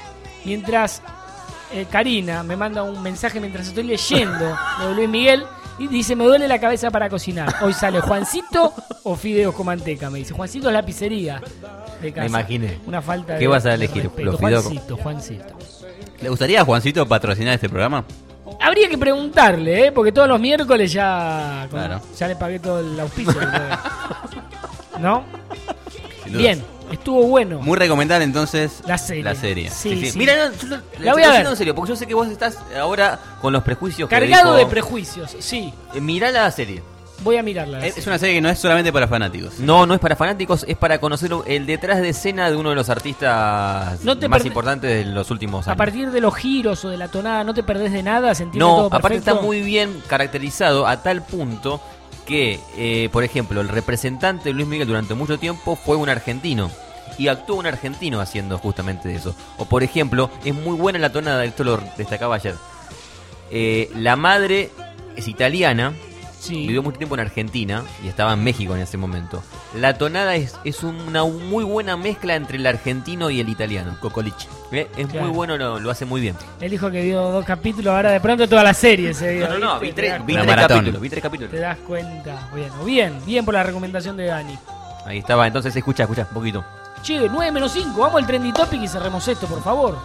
Mientras eh, Karina me manda un mensaje mientras estoy leyendo lo de Luis Miguel, Y dice, me duele la cabeza para cocinar. Hoy sale Juancito o fideos con manteca. Me dice, Juancito es la pizzería de casa. Me imaginé. Una falta de ¿Qué vas a de elegir? respeto. ¿Los fideos? Juancito, Juancito. ¿Le gustaría a Juancito patrocinar este programa? Habría que preguntarle, ¿eh? Porque todos los miércoles ya, con- Claro. ya le pagué todo el auspicio. ¿No? Sin duda. Bien, estuvo bueno. Muy recomendable entonces La serie. La serie. Sí, sí. Mira, no, yo lo- La voy a lo ver. digo en serio, porque yo sé que vos estás ahora con los prejuicios. que Cargado dijo- de prejuicios, sí. Eh, Mirá la serie. Voy a mirarla. Es es una serie que no es solamente para fanáticos. No, no es para fanáticos, es para conocer el detrás de escena de uno de los artistas No te más perde- importantes de los últimos A años. partir de los giros o de la tonada, ¿no te perdés de nada? ¿Se entiende No, todo aparte perfecto? está muy bien caracterizado a tal punto que, eh, por ejemplo, el representante de Luis Miguel durante mucho tiempo fue un argentino. Y actuó un argentino haciendo justamente eso. O por ejemplo, es muy buena la tonada, esto lo destacaba ayer. Eh, la madre es italiana, vivió mucho tiempo en Argentina y estaba en México en ese momento. La tonada es, es una muy buena mezcla entre el argentino y el italiano. Cocoliche. ¿Eh? Es Claro. muy bueno, lo, lo hace muy bien. Él dijo que vio dos capítulos, ahora de pronto toda la serie se vio. No, no, no, ¿viste? vi Te tres, das vi cuenta. tres maratón. capítulos, vi tres capítulos. Te das cuenta. Bueno, bien, bien por la recomendación de Dani. Ahí estaba, entonces escucha, escucha, un poquito. Che, nueve menos cinco, vamos al trending topic y cerremos esto, por favor.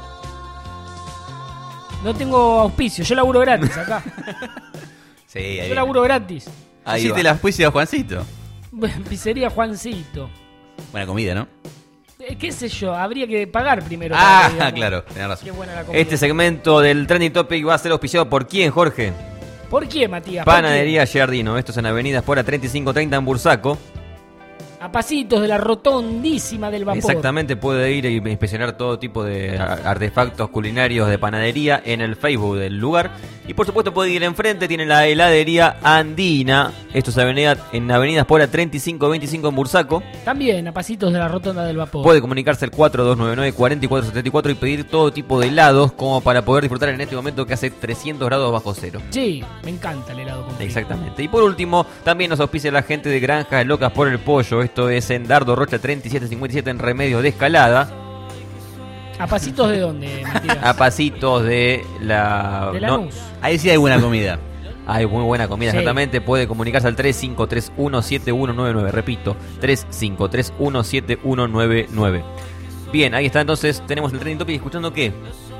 No tengo auspicio, yo laburo gratis acá. Sí, ahí Yo laburo gratis. Ahí Hiciste el auspicio a Juancito. Pizzería Juancito. Buena comida, ¿no? Eh, ¿Qué sé yo? Habría que pagar primero. Ah, para que, digamos, claro, tenés razón. Qué buena la comida. Este segmento del Trending Topic va a ser auspiciado por quién, Jorge. ¿Por qué, Matías? ¿Por Panadería Giardino. Esto es en Avenida Espora treinta y cinco treinta en Bursaco. qué? A pasitos de la rotondísima del vapor. Exactamente, puede ir y inspeccionar todo tipo de a- artefactos culinarios de panadería en el Facebook del lugar. Y por supuesto puede ir enfrente, tiene la heladería Andina. Esto es avenida, en Avenida Espora treinta y cinco veinticinco en Bursaco. También a pasitos de la rotonda del vapor. Puede comunicarse al cuatro dos nueve nueve, cuatro cuatro siete cuatro y pedir todo tipo de helados como para poder disfrutar en este momento que hace trescientos grados bajo cero. Sí, me encanta el helado con piña. Exactamente. Y por último, también nos auspicia la gente de Granjas Locas por el Pollo. Esto es en Dardo Rocha treinta y siete cincuenta y siete en Remedio de Escalada. ¿A pasitos de dónde, Matías? A pasitos de la... De no, Lanús. Ahí sí hay buena comida. hay muy buena comida, Sí. exactamente. Puede comunicarse al tres cinco tres uno siete uno nueve nueve. Repito, tres cinco tres uno siete uno nueve nueve. Bien, ahí está entonces. Tenemos el trending topic. ¿Escuchando qué?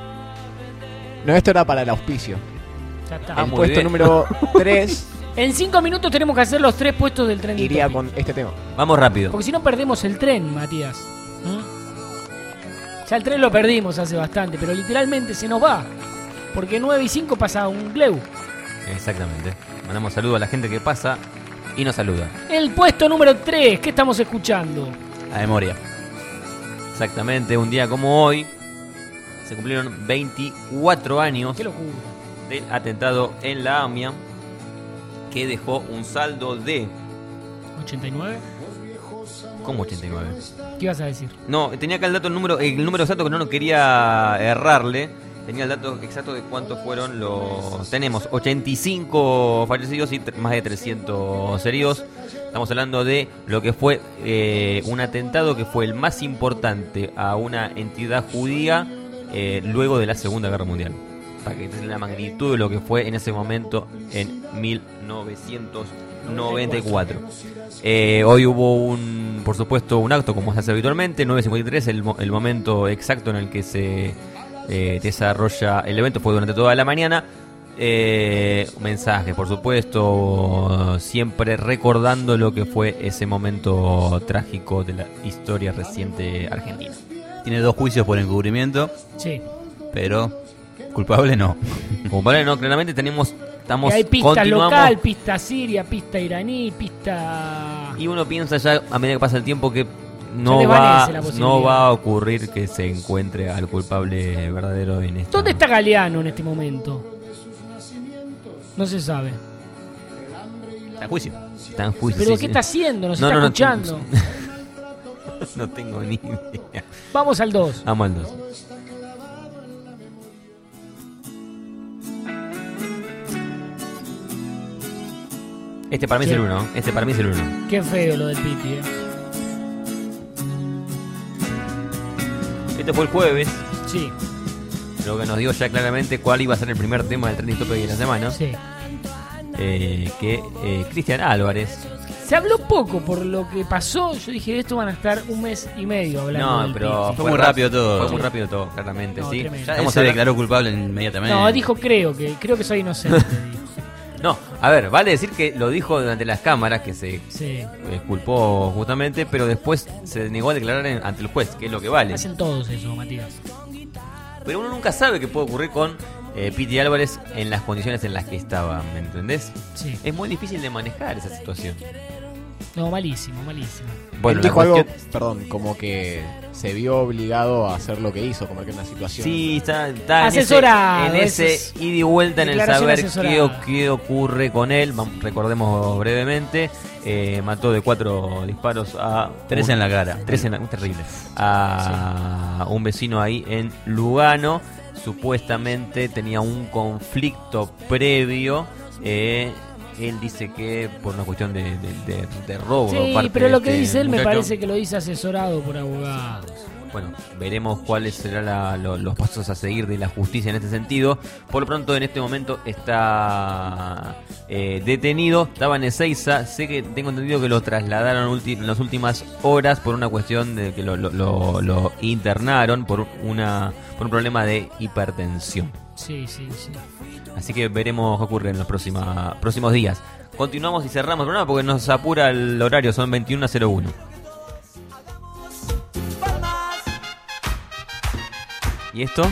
No, esto era para el auspicio. Ya está. Ah, El muy puesto bien. número tres En cinco minutos tenemos que hacer los tres puestos del tren. iría con este tema. Vamos rápido. Porque si no perdemos el tren, Matías. ¿Mm? Ya el tren lo perdimos hace bastante, pero literalmente se nos va. Porque nueve y cinco pasa un gleu. Exactamente. Mandamos saludos a la gente que pasa y nos saluda. El puesto número tres, ¿qué estamos escuchando? A memoria. Exactamente, un día como hoy se cumplieron veinticuatro años Qué locura. del atentado en la AMIA que dejó un saldo de... ¿ochenta y nueve? ¿Cómo ochenta y nueve? ¿Qué ibas a decir? No, tenía acá el dato, el número, el número exacto que no, no quería errarle. Tenía el dato exacto de cuántos fueron los... Tenemos ochenta y cinco fallecidos y tr- más de trescientos heridos. Estamos hablando de lo que fue eh, un atentado que fue el más importante a una entidad judía eh, luego de la Segunda Guerra Mundial. Para que tengan la magnitud de lo que fue en ese momento en mil novecientos noventa y cuatro. Eh, hoy hubo un, por supuesto, un acto como se hace habitualmente, nueve cincuenta y tres, el, mo- el momento exacto en el que se eh, desarrolla el evento fue durante toda la mañana. Eh, mensajes, por supuesto, siempre recordando lo que fue ese momento trágico de la historia reciente argentina. Tiene dos juicios por encubrimiento, Sí. pero culpable no. Culpable no, claramente tenemos... Estamos, Y hay pista continuamos, local, pista siria, pista iraní, pista... y uno piensa ya a medida que pasa el tiempo que Se no desvanece va, la posibilidad. no va a ocurrir que se encuentre al culpable verdadero en esto. ¿Dónde está Galeano en este momento? No se sabe. Está en juicio. Está en juicio. ¿Pero sí, qué sí. está haciendo? ¿Nos No, está no, no, escuchando? No tengo ni idea. Vamos al dos. Vamos al dos. Este para mí es ¿Qué? el uno. Este para mí es el uno. Qué feo lo del Piti, eh. Este fue el jueves. Sí. Lo que nos dio ya claramente cuál iba a ser el primer tema del trending topic de la semana. Sí. eh, que eh, Cristian Álvarez. Se habló poco por lo que pasó. Yo dije, esto van a estar un mes y medio hablando. No, del pero Pizzi. Fue muy rápido todo. Fue muy rápido todo, claramente, No, sí. tremendo. Ya ¿Cómo eso se era- declaró culpable inmediatamente? No, dijo creo que creo que soy inocente. dijo. No, a ver, vale decir que lo dijo durante las cámaras, que se Sí. disculpó justamente, pero después se negó a declarar en- ante el juez, que es lo que vale. Hacen todos eso, Matías. Pero uno nunca sabe qué puede ocurrir con eh, Piti Álvarez en las condiciones en las que estaba, ¿me entendés? Sí. Es muy difícil de manejar esa situación. No, malísimo, malísimo. Bueno, Él dijo la algo, cuestión- perdón, como que se vio obligado a hacer lo que hizo, como que en una situación. Sí, está, está en ese, Asesorado, en ese eso es ida y vuelta en el declaración saber qué, asesorada. o- qué ocurre con él. Vam- Recordemos brevemente, eh, mató de cuatro disparos a... Tres un- en la cara. Tres en la... Terrible. A un vecino ahí en Lugano. Supuestamente tenía un conflicto previo. eh, Él dice que por una cuestión de, de, de- de robo. por Sí, parte pero de lo que este dice él me muchacho. parece que lo dice asesorado por abogados. Bueno, veremos cuáles serán la- lo- los pasos a seguir de la justicia en este sentido. Por lo pronto, en este momento está eh, detenido. Estaba en Ezeiza. Sé que tengo entendido que lo trasladaron ulti- en las últimas horas por una cuestión de que lo, lo- lo- lo internaron por una por un problema de hipertensión. Sí, sí, sí. Así que veremos qué ocurre en los próxima- próximos días. Continuamos y cerramos el programa porque nos apura el horario. Son veintiuno a cero uno. ¿Y esto?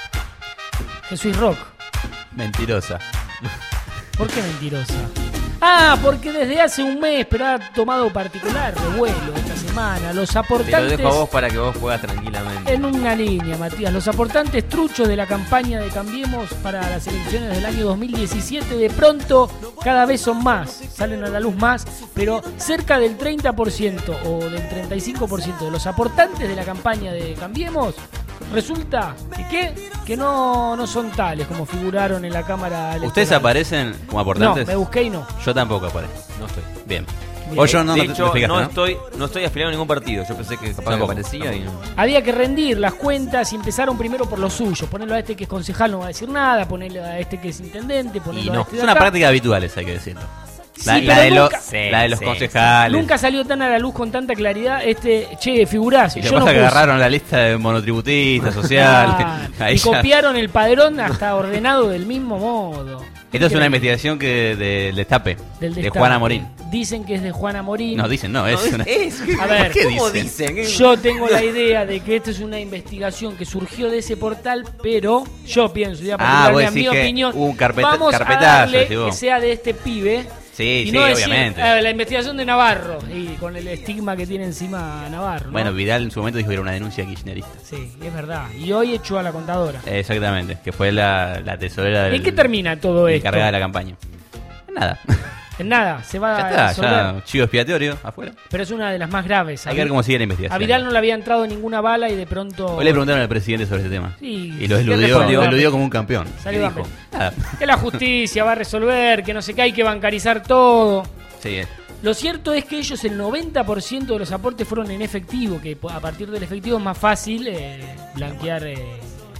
Jesús Rock. Mentirosa. ¿Por qué mentirosa? Ah, porque desde hace un mes, pero ha tomado particular revuelo esta semana. Los Te lo aportantes... dejo a vos para que vos juegas tranquilamente. En una línea, Matías. Los aportantes truchos de la campaña de Cambiemos para las elecciones del año dos mil diecisiete de pronto cada vez son más, salen a la luz más, pero cerca del treinta por ciento o del treinta y cinco por ciento de los aportantes de la campaña de Cambiemos resulta que, ¿qué? que no, no son tales como figuraron en la Cámara Electoral. ¿Ustedes aparecen como aportantes? No, me busqué y no. Yo tampoco aparezco. No estoy. Bien. Bien. O yo no, de no, hecho, me explicaste, no, ¿no? estoy, no estoy afiliado a ningún partido. Yo pensé que capaz que Tampoco, aparecía y no. Había que rendir las cuentas y empezaron primero por lo suyo. Ponerlo a este que es concejal no va a decir nada, ponerlo a este que es intendente, ponerlo Y a no, este de son las acá. prácticas habituales, hay que decirlo. La, Sí, la pero de, los- nunca- la de los Sí, concejales. Nunca salió tan a la luz con tanta claridad este, che, figurás. Y yo lo que no pasa es que puse. agarraron la lista de monotributistas, sociales. Ah, Ahí y ya- copiaron el padrón hasta ordenado del mismo modo. Esto es una Increíble. investigación que del destape. Del de destape. Juana Morín. Dicen que es de Juana Morín. No, dicen, no, es No, una. es- A ver, ¿Qué ¿cómo dicen? dicen? Yo tengo la idea de que esta es una investigación que surgió de ese portal, pero yo pienso, ya Ah, vos particularmente, a mi decís que opinión, hubo un carpeta- vamos carpetazo, a darle decís vos. que sea de este pibe. Sí, y sí, no decir, obviamente. "Ah, la investigación de Navarro", y con el estigma que tiene encima Navarro, ¿no? Bueno, Vidal en su momento dijo que era una denuncia kirchnerista. Sí, es verdad. Y hoy echó a la contadora. Exactamente, que fue la, la tesorera del. ¿En qué termina todo esto? Encargada de la campaña. Nada. En nada, se va Ya a está, resolver. ya chivo expiatorio afuera. Pero es una de las más graves. Hay que ver cómo sigue la A investigación. Vidal no le había entrado ninguna bala y de pronto... Hoy le preguntaron al presidente sobre este tema. Sí, y lo ¿qué eludió, respondió? lo eludió como un campeón. Salió ¿Qué hambre. dijo? Nada. Que la justicia va a resolver, que no sé qué, hay que bancarizar todo. Sí, eh. Lo cierto es que ellos el noventa por ciento de los aportes fueron en efectivo, que a partir del efectivo es más fácil eh, blanquear eh,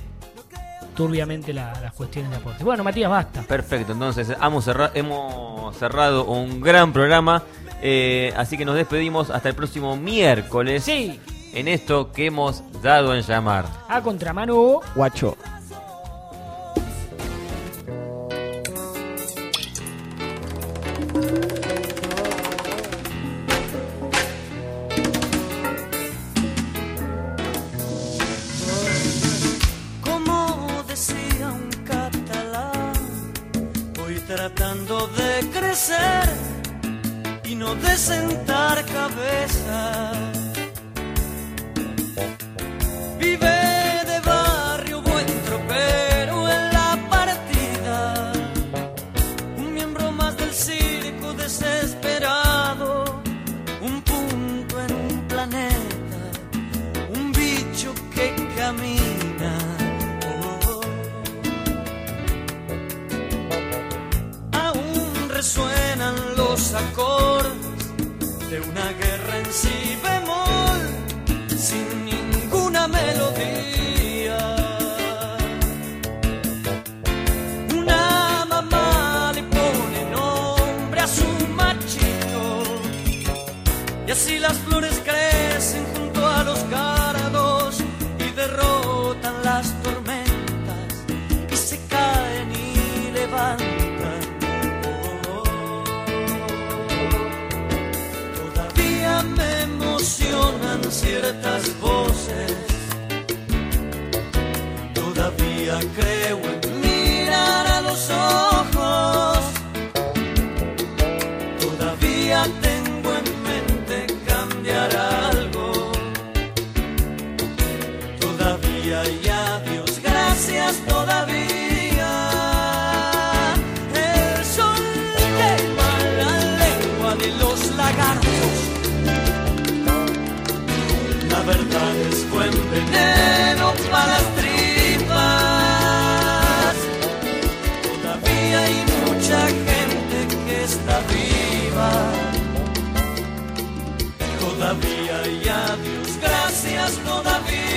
turbiamente la- las cuestiones de aporte. Bueno, Matías, basta. Perfecto, entonces hemos, cerra- hemos cerrado un gran programa. eh, así que nos despedimos hasta el próximo miércoles. Sí. En esto que hemos dado en llamar. A contramano. Guacho. Como decía un catalán, voy tratando de crecer y no de sentar cabeza. Vive de barrio buen tropero en la partida, un miembro más del circo desesperado, un punto en un planeta, un bicho que camina. Oh. Aún resuenan los acordes de una guerra en si bemol, sin ninguna melodía. Una mamá le pone nombre si las flores crecen junto a los cardos y derrotan las tormentas y se caen y levantan. Oh, todavía me emocionan ciertas voces, todavía creo en mirar a los ojos, todavía tengo en mente cambiar algo, todavía y a Dios gracias todavía. El sol quema la lengua de los lagartos, la verdad es buen veneno para las tripas, todavía hay mucha gente que está viva, todavía y a Dios gracias todavía.